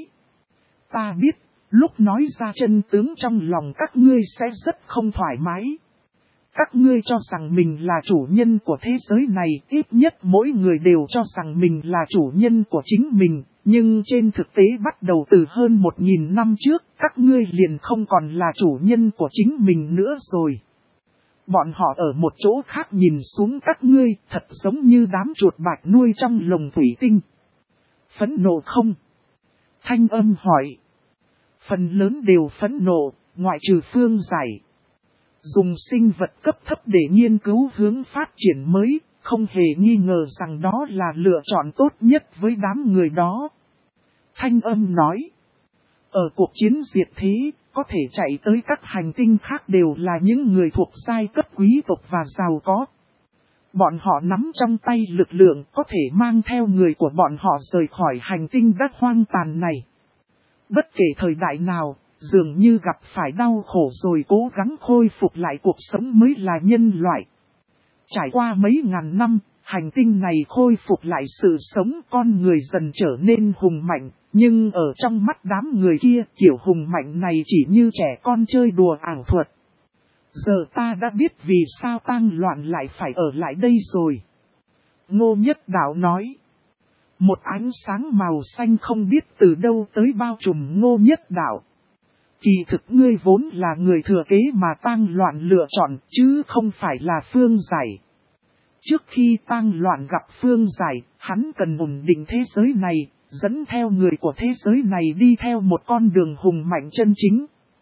S1: Ta biết, lúc nói ra chân tướng trong lòng các ngươi sẽ rất không thoải mái. Các ngươi cho rằng mình là chủ nhân của thế giới này, ít nhất mỗi người đều cho rằng mình là chủ nhân của chính mình, nhưng trên thực tế bắt đầu từ hơn 1000 năm trước, các ngươi liền không còn là chủ nhân của chính mình nữa rồi. Bọn họ ở một chỗ khác nhìn xuống các ngươi, thật giống như đám chuột bạch nuôi trong lồng thủy tinh. Phẫn nộ không? Thanh Âm hỏi. Phần lớn đều phẫn nộ, ngoại trừ Phương Giải. Dùng sinh vật cấp thấp để nghiên cứu hướng phát triển mới, không hề nghi ngờ rằng đó là lựa chọn tốt nhất với đám người đó. Thanh Âm nói. Ở cuộc chiến diệt thế, có thể chạy tới các hành tinh khác đều là những người thuộc giai cấp quý tộc và giàu có. Bọn họ nắm trong tay lực lượng, có thể mang theo người của bọn họ rời khỏi hành tinh đất hoang tàn này. Bất kể thời đại nào, dường như gặp phải đau khổ rồi cố gắng khôi phục lại cuộc sống mới là nhân loại. Trải qua mấy ngàn năm, hành tinh này khôi phục lại sự sống, con người dần trở nên hùng mạnh, nhưng ở trong mắt đám người kia, kiểu hùng mạnh này chỉ như trẻ con chơi đùa ảo thuật. Giờ ta đã biết vì sao Tang Loạn lại phải ở lại đây rồi. Ngô Nhất Đạo nói. Một ánh sáng màu xanh không biết từ đâu tới bao trùm Ngô Nhất Đạo. Kỳ thực ngươi vốn là người thừa kế mà Tang Loạn lựa chọn, chứ không phải là Phương Giải. Trước khi Tang Loạn gặp Phương Giải, hắn cần ổn định thế giới này, dẫn theo người của thế giới này đi theo một con đường hùng mạnh chân chính.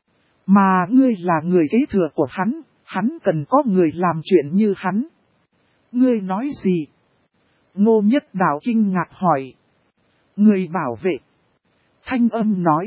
S1: Mà ngươi là người kế thừa của hắn cần có người làm chuyện như hắn. Ngươi nói gì? Ngô Nhất Đạo kinh ngạc hỏi. Người bảo vệ. Thanh Âm nói.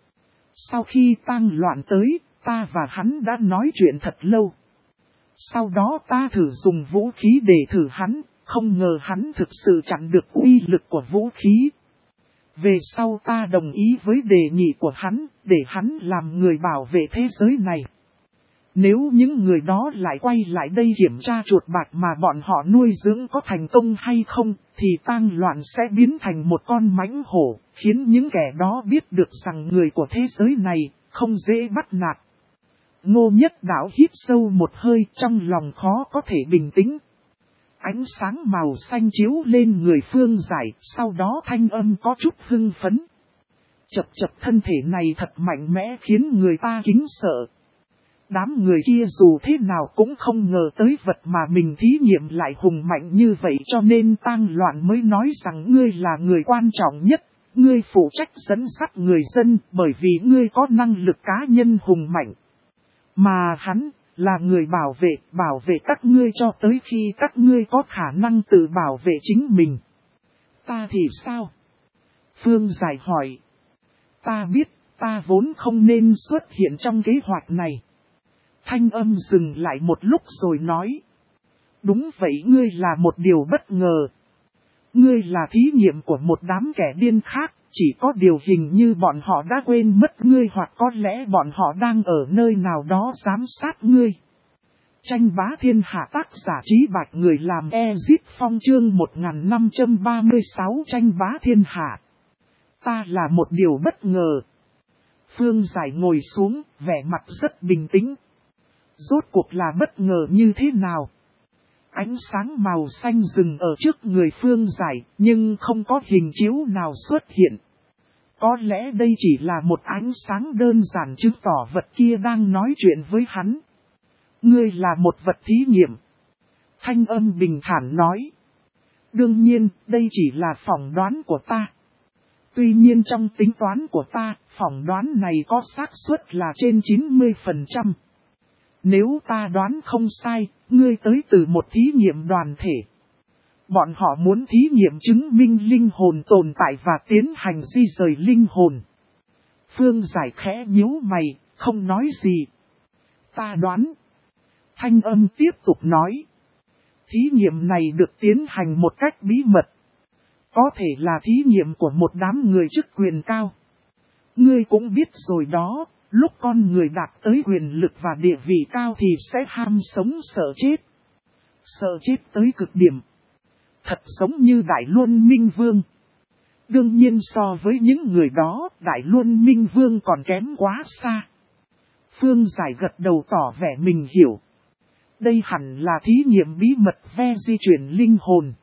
S1: Sau khi Tang Loạn tới, ta và hắn đã nói chuyện thật lâu. Sau đó ta thử dùng vũ khí để thử hắn, không ngờ hắn thực sự chặn được uy lực của vũ khí. Về sau ta đồng ý với đề nghị của hắn, để hắn làm người bảo vệ thế giới này. Nếu những người đó lại quay lại đây kiểm tra chuột bạch mà bọn họ nuôi dưỡng có thành công hay không, thì Tang Loạn sẽ biến thành một con mãnh hổ, khiến những kẻ đó biết được rằng người của thế giới này không dễ bắt nạt. Ngô Nhất Đạo hít sâu một hơi, trong lòng khó có thể bình tĩnh. Ánh sáng màu xanh chiếu lên người Phương Giải, sau đó Thanh Âm có chút hưng phấn. Chập chập, thân thể này thật mạnh mẽ khiến người ta kính sợ. Đám người kia dù thế nào cũng không ngờ tới vật mà mình thí nghiệm lại hùng mạnh như vậy, cho nên tang loạn mới nói rằng ngươi là người quan trọng nhất. Ngươi phụ trách dẫn dắt người dân bởi vì ngươi có năng lực cá nhân hùng mạnh. Mà hắn là người bảo vệ các ngươi cho tới khi các ngươi có khả năng tự bảo vệ chính mình. Ta thì sao? Phương Giải hỏi. Ta biết, ta vốn không nên xuất hiện trong kế hoạch này. Thanh Âm dừng lại một lúc rồi nói. Đúng vậy, ngươi là một điều bất ngờ. Ngươi là thí nghiệm của một đám kẻ điên khác, chỉ có điều hình như bọn họ đã quên mất ngươi, hoặc có lẽ bọn họ đang ở nơi nào đó giám sát ngươi. Tranh bá thiên hạ, tác giả Trí Bạch, người làm Ezit Phong, chương 1536. Tranh bá thiên hạ. Ta là một điều bất ngờ. Phương Giải ngồi xuống, vẻ mặt rất bình tĩnh. Rốt cuộc là bất ngờ như thế nào? Ánh sáng màu xanh rừng ở trước người Phương Giải, nhưng không có hình chiếu nào xuất hiện. Có lẽ đây chỉ là một ánh sáng đơn giản chứng tỏ vật kia đang nói chuyện với hắn. Ngươi là một vật thí nghiệm. Thanh Âm bình thản nói. Đương nhiên, đây chỉ là phỏng đoán của ta. Tuy nhiên trong tính toán của ta, phỏng đoán này có xác suất là trên 90%. Nếu ta đoán không sai, ngươi tới từ một thí nghiệm đoàn thể. Bọn họ muốn thí nghiệm chứng minh linh hồn tồn tại và tiến hành di rời linh hồn. Phương Giải khẽ nhíu mày, không nói gì. Ta đoán. Thanh Âm tiếp tục nói. Thí nghiệm này được tiến hành một cách bí mật. Có thể là thí nghiệm của một đám người chức quyền cao. Ngươi cũng biết rồi đó, lúc con người đạt tới quyền lực và địa vị cao thì sẽ ham sống sợ chết. Sợ chết tới cực điểm. Thật giống như Đại Luân Minh Vương. Đương nhiên so với những người đó, Đại Luân Minh Vương còn kém quá xa. Phương Giải gật đầu tỏ vẻ mình hiểu. Đây hẳn là thí nghiệm bí mật ve di chuyển linh hồn.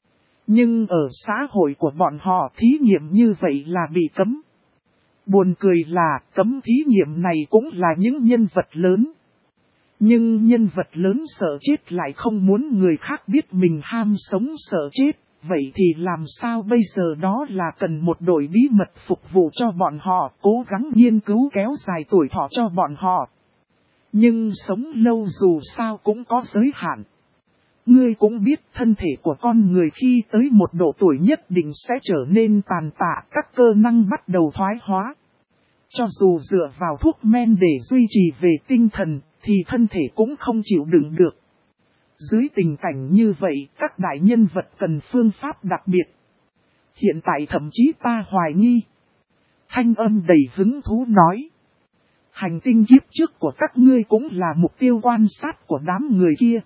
S1: Nhưng ở xã hội của bọn họ thí nghiệm như vậy là bị cấm. Buồn cười là cấm thí nghiệm này cũng là những nhân vật lớn. Nhưng nhân vật lớn sợ chết lại không muốn người khác biết mình ham sống sợ chết. Vậy thì làm sao bây giờ? Đó là cần một đội bí mật phục vụ cho bọn họ, cố gắng nghiên cứu kéo dài tuổi thọ cho bọn họ. Nhưng sống lâu dù sao cũng có giới hạn. Ngươi cũng biết thân thể của con người khi tới một độ tuổi nhất định sẽ trở nên tàn tạ, các cơ năng bắt đầu thoái hóa. Cho dù dựa vào thuốc men để duy trì về tinh thần, thì thân thể cũng không chịu đựng được. Dưới tình cảnh như vậy, các đại nhân vật cần phương pháp đặc biệt. Hiện tại thậm chí ta hoài nghi. Thanh Âm đầy hứng thú nói. Hành tinh kiếp trước của các ngươi cũng là mục tiêu quan sát của đám người kia.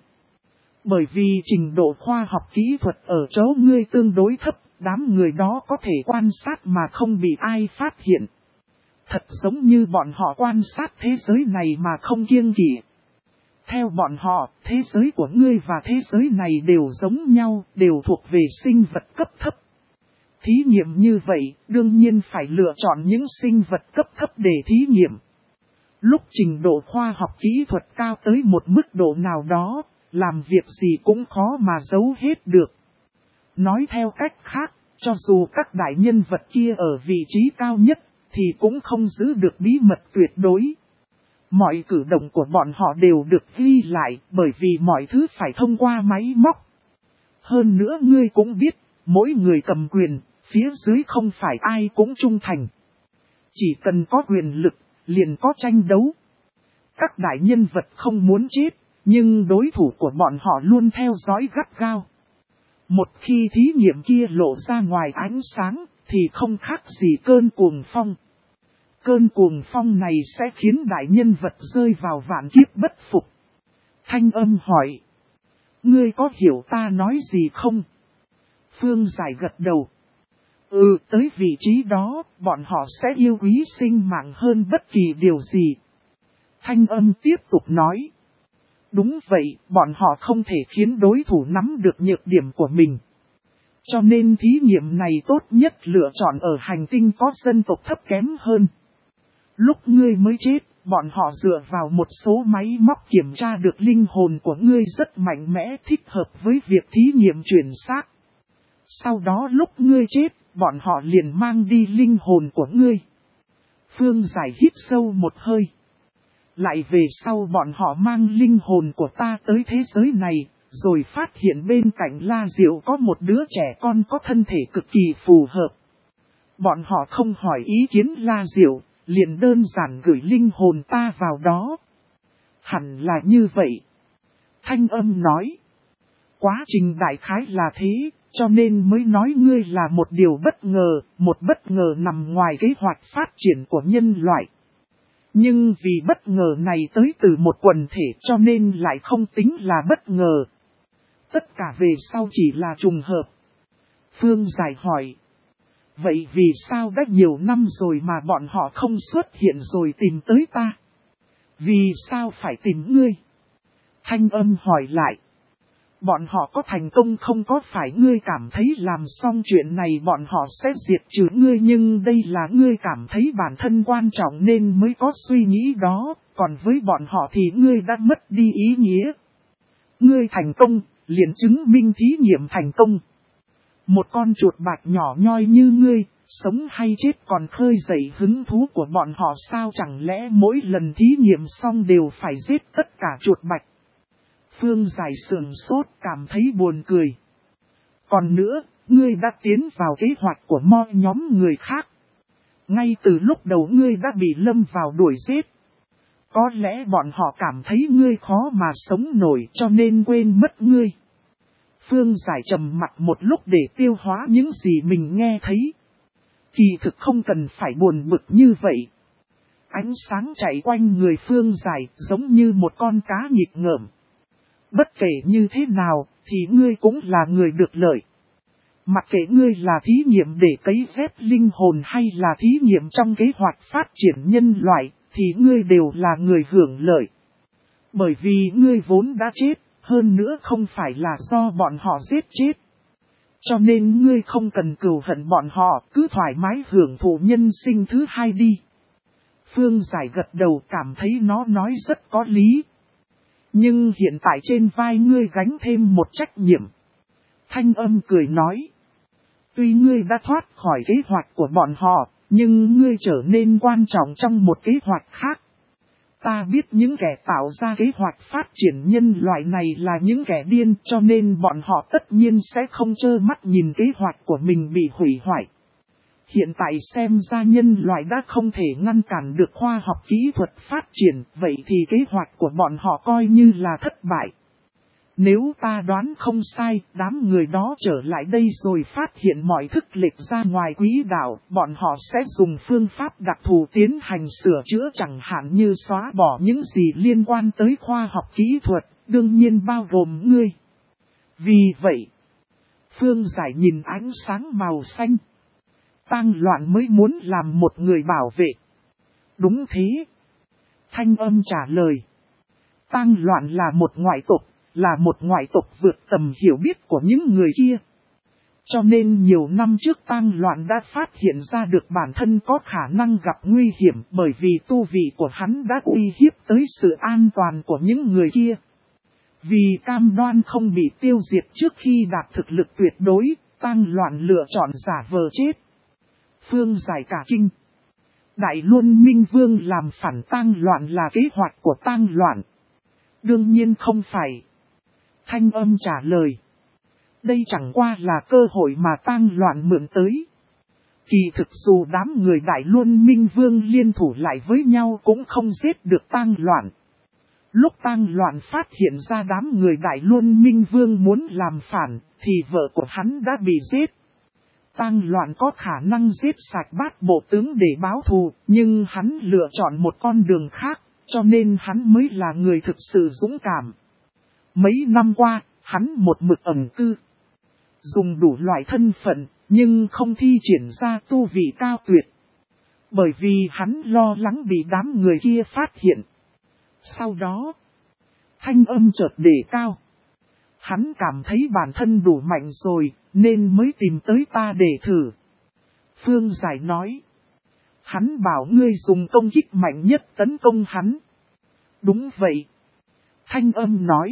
S1: Bởi vì trình độ khoa học kỹ thuật ở chỗ ngươi tương đối thấp, đám người đó có thể quan sát mà không bị ai phát hiện. Thật giống như bọn họ quan sát thế giới này mà không kiêng kỵ. Theo bọn họ, thế giới của ngươi và thế giới này đều giống nhau, đều thuộc về sinh vật cấp thấp. Thí nghiệm như vậy, đương nhiên phải lựa chọn những sinh vật cấp thấp để thí nghiệm. Lúc trình độ khoa học kỹ thuật cao tới một mức độ nào đó, làm việc gì cũng khó mà giấu hết được. Nói theo cách khác, cho dù các đại nhân vật kia ở vị trí cao nhất, thì cũng không giữ được bí mật tuyệt đối. Mọi cử động của bọn họ đều được ghi lại, bởi vì mọi thứ phải thông qua máy móc. Hơn nữa ngươi cũng biết, mỗi người cầm quyền, phía dưới không phải ai cũng trung thành. Chỉ cần có quyền lực, liền có tranh đấu. Các đại nhân vật không muốn chết, nhưng đối thủ của bọn họ luôn theo dõi gắt gao. Một khi thí nghiệm kia lộ ra ngoài ánh sáng, thì không khác gì cơn cuồng phong. Cơn cuồng phong này sẽ khiến đại nhân vật rơi vào vạn kiếp bất phục. Thanh Âm hỏi. Ngươi có hiểu ta nói gì không? Phương Giải gật đầu. Tới vị trí đó, bọn họ sẽ yêu quý sinh mạng hơn bất kỳ điều gì. Thanh Âm tiếp tục nói. Đúng vậy, bọn họ không thể khiến đối thủ nắm được nhược điểm của mình. Cho nên thí nghiệm này tốt nhất lựa chọn ở hành tinh có dân tộc thấp kém hơn. Lúc ngươi mới chết, bọn họ dựa vào một số máy móc kiểm tra được linh hồn của ngươi rất mạnh mẽ thích hợp với việc thí nghiệm chuyển xác. Sau đó lúc ngươi chết, bọn họ liền mang đi linh hồn của ngươi. Phương Giải hít sâu một hơi. Lại về sau bọn họ mang linh hồn của ta tới thế giới này, rồi phát hiện bên cạnh La Diệu có một đứa trẻ con có thân thể cực kỳ phù hợp. Bọn họ không hỏi ý kiến La Diệu, liền đơn giản gửi linh hồn ta vào đó. Hẳn là như vậy. Thanh Âm nói. Quá trình đại khái là thế, cho nên mới nói ngươi là một điều bất ngờ, một bất ngờ nằm ngoài kế hoạch phát triển của nhân loại. Nhưng vì bất ngờ này tới từ một quần thể cho nên lại không tính là bất ngờ. Tất cả về sau chỉ là trùng hợp. Phương Giải hỏi. Vậy vì sao đã nhiều năm rồi mà bọn họ không xuất hiện rồi tìm tới ta? Vì sao phải tìm ngươi? Thanh Âm hỏi lại. Bọn họ có thành công không có phải ngươi cảm thấy làm xong chuyện này bọn họ sẽ diệt trừ ngươi, nhưng đây là ngươi cảm thấy bản thân quan trọng nên mới có suy nghĩ đó, còn với bọn họ thì ngươi đã mất đi ý nghĩa. Ngươi thành công, liền chứng minh thí nghiệm thành công. Một con chuột bạch nhỏ nhoi như ngươi, sống hay chết còn khơi dậy hứng thú của bọn họ sao, chẳng lẽ mỗi lần thí nghiệm xong đều phải giết tất cả chuột bạch? Phương Giải sườn sốt cảm thấy buồn cười. Còn nữa, ngươi đã tiến vào kế hoạch của nhóm người khác. Ngay từ lúc đầu ngươi đã bị lâm vào đuổi giết. Có lẽ bọn họ cảm thấy ngươi khó mà sống nổi cho nên quên mất ngươi. Phương Giải trầm mặt một lúc để tiêu hóa những gì mình nghe thấy. Kỳ thực không cần phải buồn bực như vậy. Ánh sáng chạy quanh người Phương Giải giống như một con cá nghịch ngợm. Bất kể như thế nào, thì ngươi cũng là người được lợi. Mặc kệ ngươi là thí nghiệm để cấy ghép linh hồn hay là thí nghiệm trong kế hoạch phát triển nhân loại, thì ngươi đều là người hưởng lợi. Bởi vì ngươi vốn đã chết, hơn nữa không phải là do bọn họ giết chết. Cho nên ngươi không cần cừu hận bọn họ, cứ thoải mái hưởng thụ nhân sinh thứ hai đi. Phương Giải gật đầu cảm thấy nó nói rất có lý. Nhưng hiện tại trên vai ngươi gánh thêm một trách nhiệm. Thanh Âm cười nói. Tuy ngươi đã thoát khỏi kế hoạch của bọn họ, nhưng ngươi trở nên quan trọng trong một kế hoạch khác. Ta biết những kẻ tạo ra kế hoạch phát triển nhân loại này là những kẻ điên, cho nên bọn họ tất nhiên sẽ không trơ mắt nhìn kế hoạch của mình bị hủy hoại. Hiện tại xem ra nhân loại đã không thể ngăn cản được khoa học kỹ thuật phát triển, vậy thì kế hoạch của bọn họ coi như là thất bại. Nếu ta đoán không sai, đám người đó trở lại đây rồi phát hiện mọi thức lệch ra ngoài quỹ đạo, bọn họ sẽ dùng phương pháp đặc thù tiến hành sửa chữa, chẳng hạn như xóa bỏ những gì liên quan tới khoa học kỹ thuật, đương nhiên bao gồm ngươi. Vì vậy, Phương Giải nhìn ánh sáng màu xanh. Tang Loạn mới muốn làm một người bảo vệ. Đúng thế. Thanh Âm trả lời. Tang Loạn là một ngoại tộc, là một ngoại tộc vượt tầm hiểu biết của những người kia. Cho nên nhiều năm trước Tang Loạn đã phát hiện ra được bản thân có khả năng gặp nguy hiểm bởi vì tu vị của hắn đã uy hiếp tới sự an toàn của những người kia. Vì cam đoan không bị tiêu diệt trước khi đạt thực lực tuyệt đối, Tang Loạn lựa chọn giả vờ chết. Phương Giải cả kinh. Đại Luân Minh Vương làm phản Tang Loạn là kế hoạch của Tang Loạn. Đương nhiên không phải. Thanh Âm trả lời. Đây chẳng qua là cơ hội mà Tang Loạn mượn tới. Kỳ thực dù đám người Đại Luân Minh Vương liên thủ lại với nhau cũng không giết được Tang Loạn. Lúc Tang Loạn phát hiện ra đám người Đại Luân Minh Vương muốn làm phản, thì vợ của hắn đã bị giết. Tang Loạn có khả năng giết sạch Bát Bộ tướng để báo thù, nhưng hắn lựa chọn một con đường khác, cho nên hắn mới là người thực sự dũng cảm. Mấy năm qua, hắn một mực ẩn cư, dùng đủ loại thân phận, nhưng không thi triển ra tu vị cao tuyệt. Bởi vì hắn lo lắng bị đám người kia phát hiện. Sau đó, Thanh Âm chợt đề cao. Hắn cảm thấy bản thân đủ mạnh rồi, nên mới tìm tới ta để thử. Phương Giải nói. Hắn bảo ngươi dùng công kích mạnh nhất tấn công hắn. Đúng vậy. Thanh âm nói.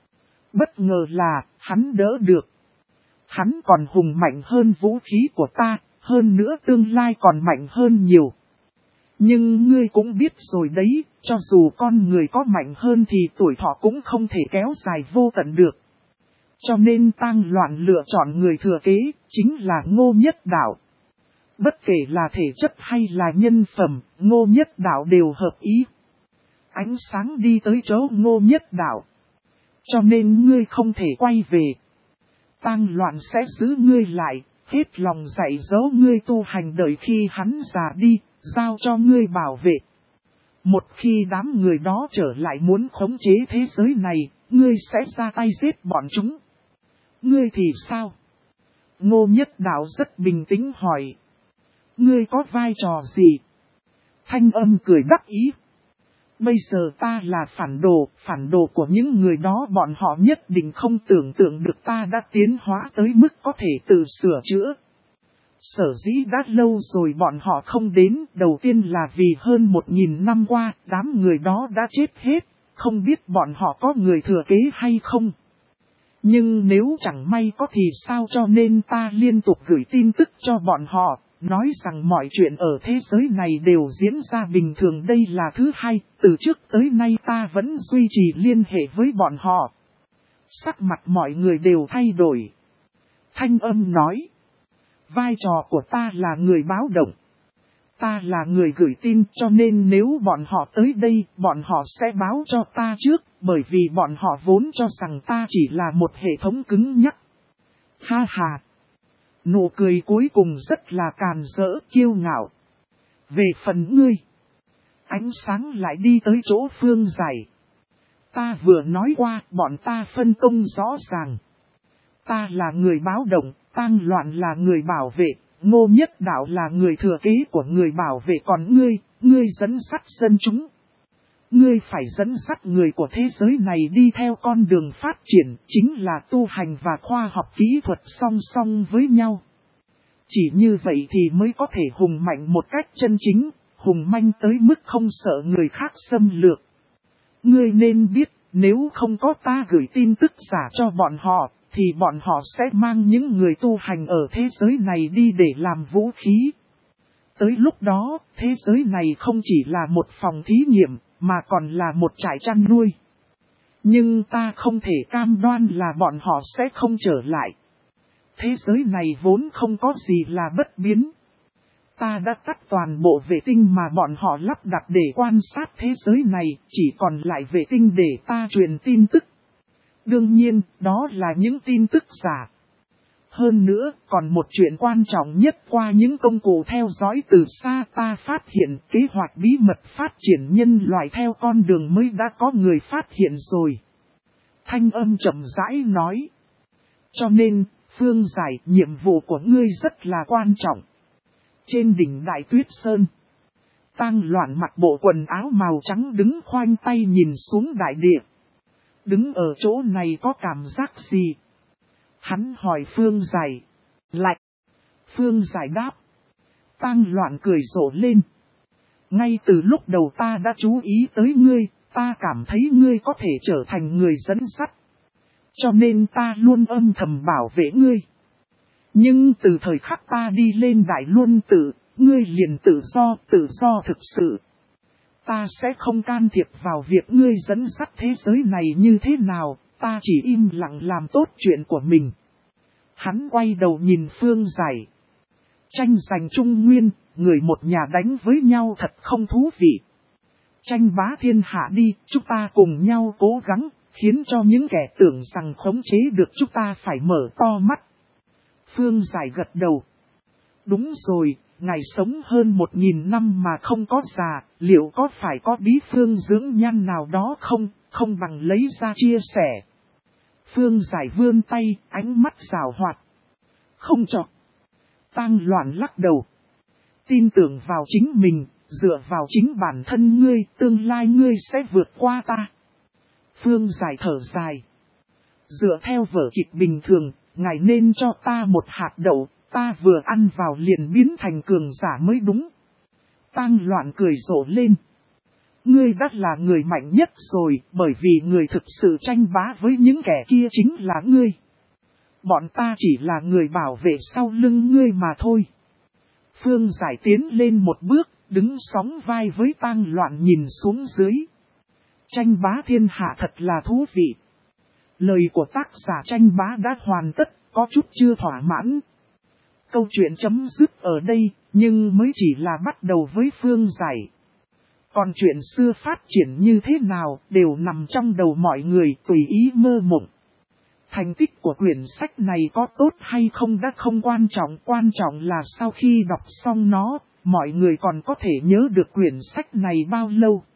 S1: Bất ngờ là, hắn đỡ được. Hắn còn hùng mạnh hơn vũ khí của ta, hơn nữa tương lai còn mạnh hơn nhiều. Nhưng ngươi cũng biết rồi đấy, cho dù con người có mạnh hơn thì tuổi thọ cũng không thể kéo dài vô tận được. Cho nên Tang Loạn lựa chọn người thừa kế, chính là Ngô Nhất Đạo. Bất kể là thể chất hay là nhân phẩm, Ngô Nhất Đạo đều hợp ý. Ánh sáng đi tới chỗ Ngô Nhất Đạo. Cho nên ngươi không thể quay về. Tang Loạn sẽ giữ ngươi lại, hết lòng dạy dỗ ngươi tu hành đợi khi hắn già đi, giao cho ngươi bảo vệ. Một khi đám người đó trở lại muốn khống chế thế giới này, ngươi sẽ ra tay giết bọn chúng. Ngươi thì sao? Ngô Nhất Đạo rất bình tĩnh hỏi. Ngươi có vai trò gì? Thanh âm cười đắc ý. Bây giờ ta là phản đồ của những người đó, bọn họ nhất định không tưởng tượng được ta đã tiến hóa tới mức có thể tự sửa chữa. Sở dĩ đã lâu rồi bọn họ không đến, đầu tiên là vì hơn 1000 năm qua, đám người đó đã chết hết, không biết bọn họ có người thừa kế hay không. Nhưng nếu chẳng may có thì sao, cho nên ta liên tục gửi tin tức cho bọn họ, nói rằng mọi chuyện ở thế giới này đều diễn ra bình thường. Đây là thứ hai, từ trước tới nay ta vẫn duy trì liên hệ với bọn họ. Sắc mặt mọi người đều thay đổi. Thanh âm nói. Vai trò của ta là người báo động. Ta là người gửi tin, cho nên nếu bọn họ tới đây, bọn họ sẽ báo cho ta trước, bởi vì bọn họ vốn cho rằng ta chỉ là một hệ thống cứng nhắc. Ha ha! Nụ cười cuối cùng rất là càn rỡ, kiêu ngạo. Về phần ngươi, ánh sáng lại đi tới chỗ Phương Giải. Ta vừa nói qua, bọn ta phân công rõ ràng. Ta là người báo động, Tang Loạn là người bảo vệ, Ngô Nhất Đạo là người thừa kế của người bảo vệ, còn ngươi dẫn dắt dân chúng. Ngươi phải dẫn dắt người của thế giới này đi theo con đường phát triển, chính là tu hành và khoa học kỹ thuật song song với nhau. Chỉ như vậy thì mới có thể hùng mạnh một cách chân chính, hùng manh tới mức không sợ người khác xâm lược. Ngươi nên biết, nếu không có ta gửi tin tức giả cho bọn họ, thì bọn họ sẽ mang những người tu hành ở thế giới này đi để làm vũ khí. Tới lúc đó, thế giới này không chỉ là một phòng thí nghiệm, mà còn là một trại chăn nuôi. Nhưng ta không thể cam đoan là bọn họ sẽ không trở lại. Thế giới này vốn không có gì là bất biến. Ta đã tắt toàn bộ vệ tinh mà bọn họ lắp đặt để quan sát thế giới này, chỉ còn lại vệ tinh để ta truyền tin tức. Đương nhiên, đó là những tin tức giả. Hơn nữa, còn một chuyện quan trọng nhất, qua những công cụ theo dõi từ xa ta phát hiện kế hoạch bí mật phát triển nhân loại theo con đường mới đã có người phát hiện rồi. Thanh âm chậm rãi nói. Cho nên, Phương Giải, nhiệm vụ của ngươi rất là quan trọng. Trên đỉnh Đại Tuyết Sơn, Tang Loạn mặc bộ quần áo màu trắng đứng khoanh tay nhìn xuống đại địa. Đứng ở chỗ này có cảm giác gì? Hắn hỏi Phương Giải. Lạnh. Phương Giải đáp. Tang Loạn cười rộ lên. Ngay từ lúc đầu ta đã chú ý tới ngươi, ta cảm thấy ngươi có thể trở thành người dẫn dắt. Cho nên ta luôn âm thầm bảo vệ ngươi. Nhưng từ thời khắc ta đi lên Đại Luân Tự, ngươi liền tự do thực sự. Ta sẽ không can thiệp vào việc ngươi dẫn dắt thế giới này như thế nào, ta chỉ im lặng làm tốt chuyện của mình. Hắn quay đầu nhìn Phương Giải. Tranh giành Trung Nguyên, người một nhà đánh với nhau thật không thú vị. Tranh bá thiên hạ đi, chúng ta cùng nhau cố gắng, khiến cho những kẻ tưởng rằng khống chế được chúng ta phải mở to mắt. Phương Giải gật đầu. Đúng rồi, ngài sống hơn 1000 năm mà không có già, liệu có phải có bí phương dưỡng nhan nào đó không bằng lấy ra chia sẻ. Phương Giải vươn tay, ánh mắt giảo hoạt. Không cho. Tang Loạn lắc đầu. Tin tưởng vào chính mình, dựa vào chính bản thân ngươi, tương lai ngươi sẽ vượt qua ta. Phương Giải thở dài. Dựa theo vở kịch bình thường, ngài nên cho ta một hạt đậu, ta vừa ăn vào liền biến thành cường giả mới đúng. Tang Loạn cười rộ lên. Ngươi đã là người mạnh nhất rồi, bởi vì người thực sự tranh bá với những kẻ kia chính là ngươi. Bọn ta chỉ là người bảo vệ sau lưng ngươi mà thôi. Phương Giải tiến lên một bước, đứng sóng vai với Tang Loạn nhìn xuống dưới. Tranh bá thiên hạ thật là thú vị. Lời của tác giả tranh bá đã hoàn tất, có chút chưa thỏa mãn. Câu chuyện chấm dứt ở đây, nhưng mới chỉ là bắt đầu với Phương Giải. Còn chuyện xưa phát triển như thế nào đều nằm trong đầu mọi người tùy ý mơ mộng. Thành tích của quyển sách này có tốt hay không đã không quan trọng là sau khi đọc xong nó, mọi người còn có thể nhớ được quyển sách này bao lâu.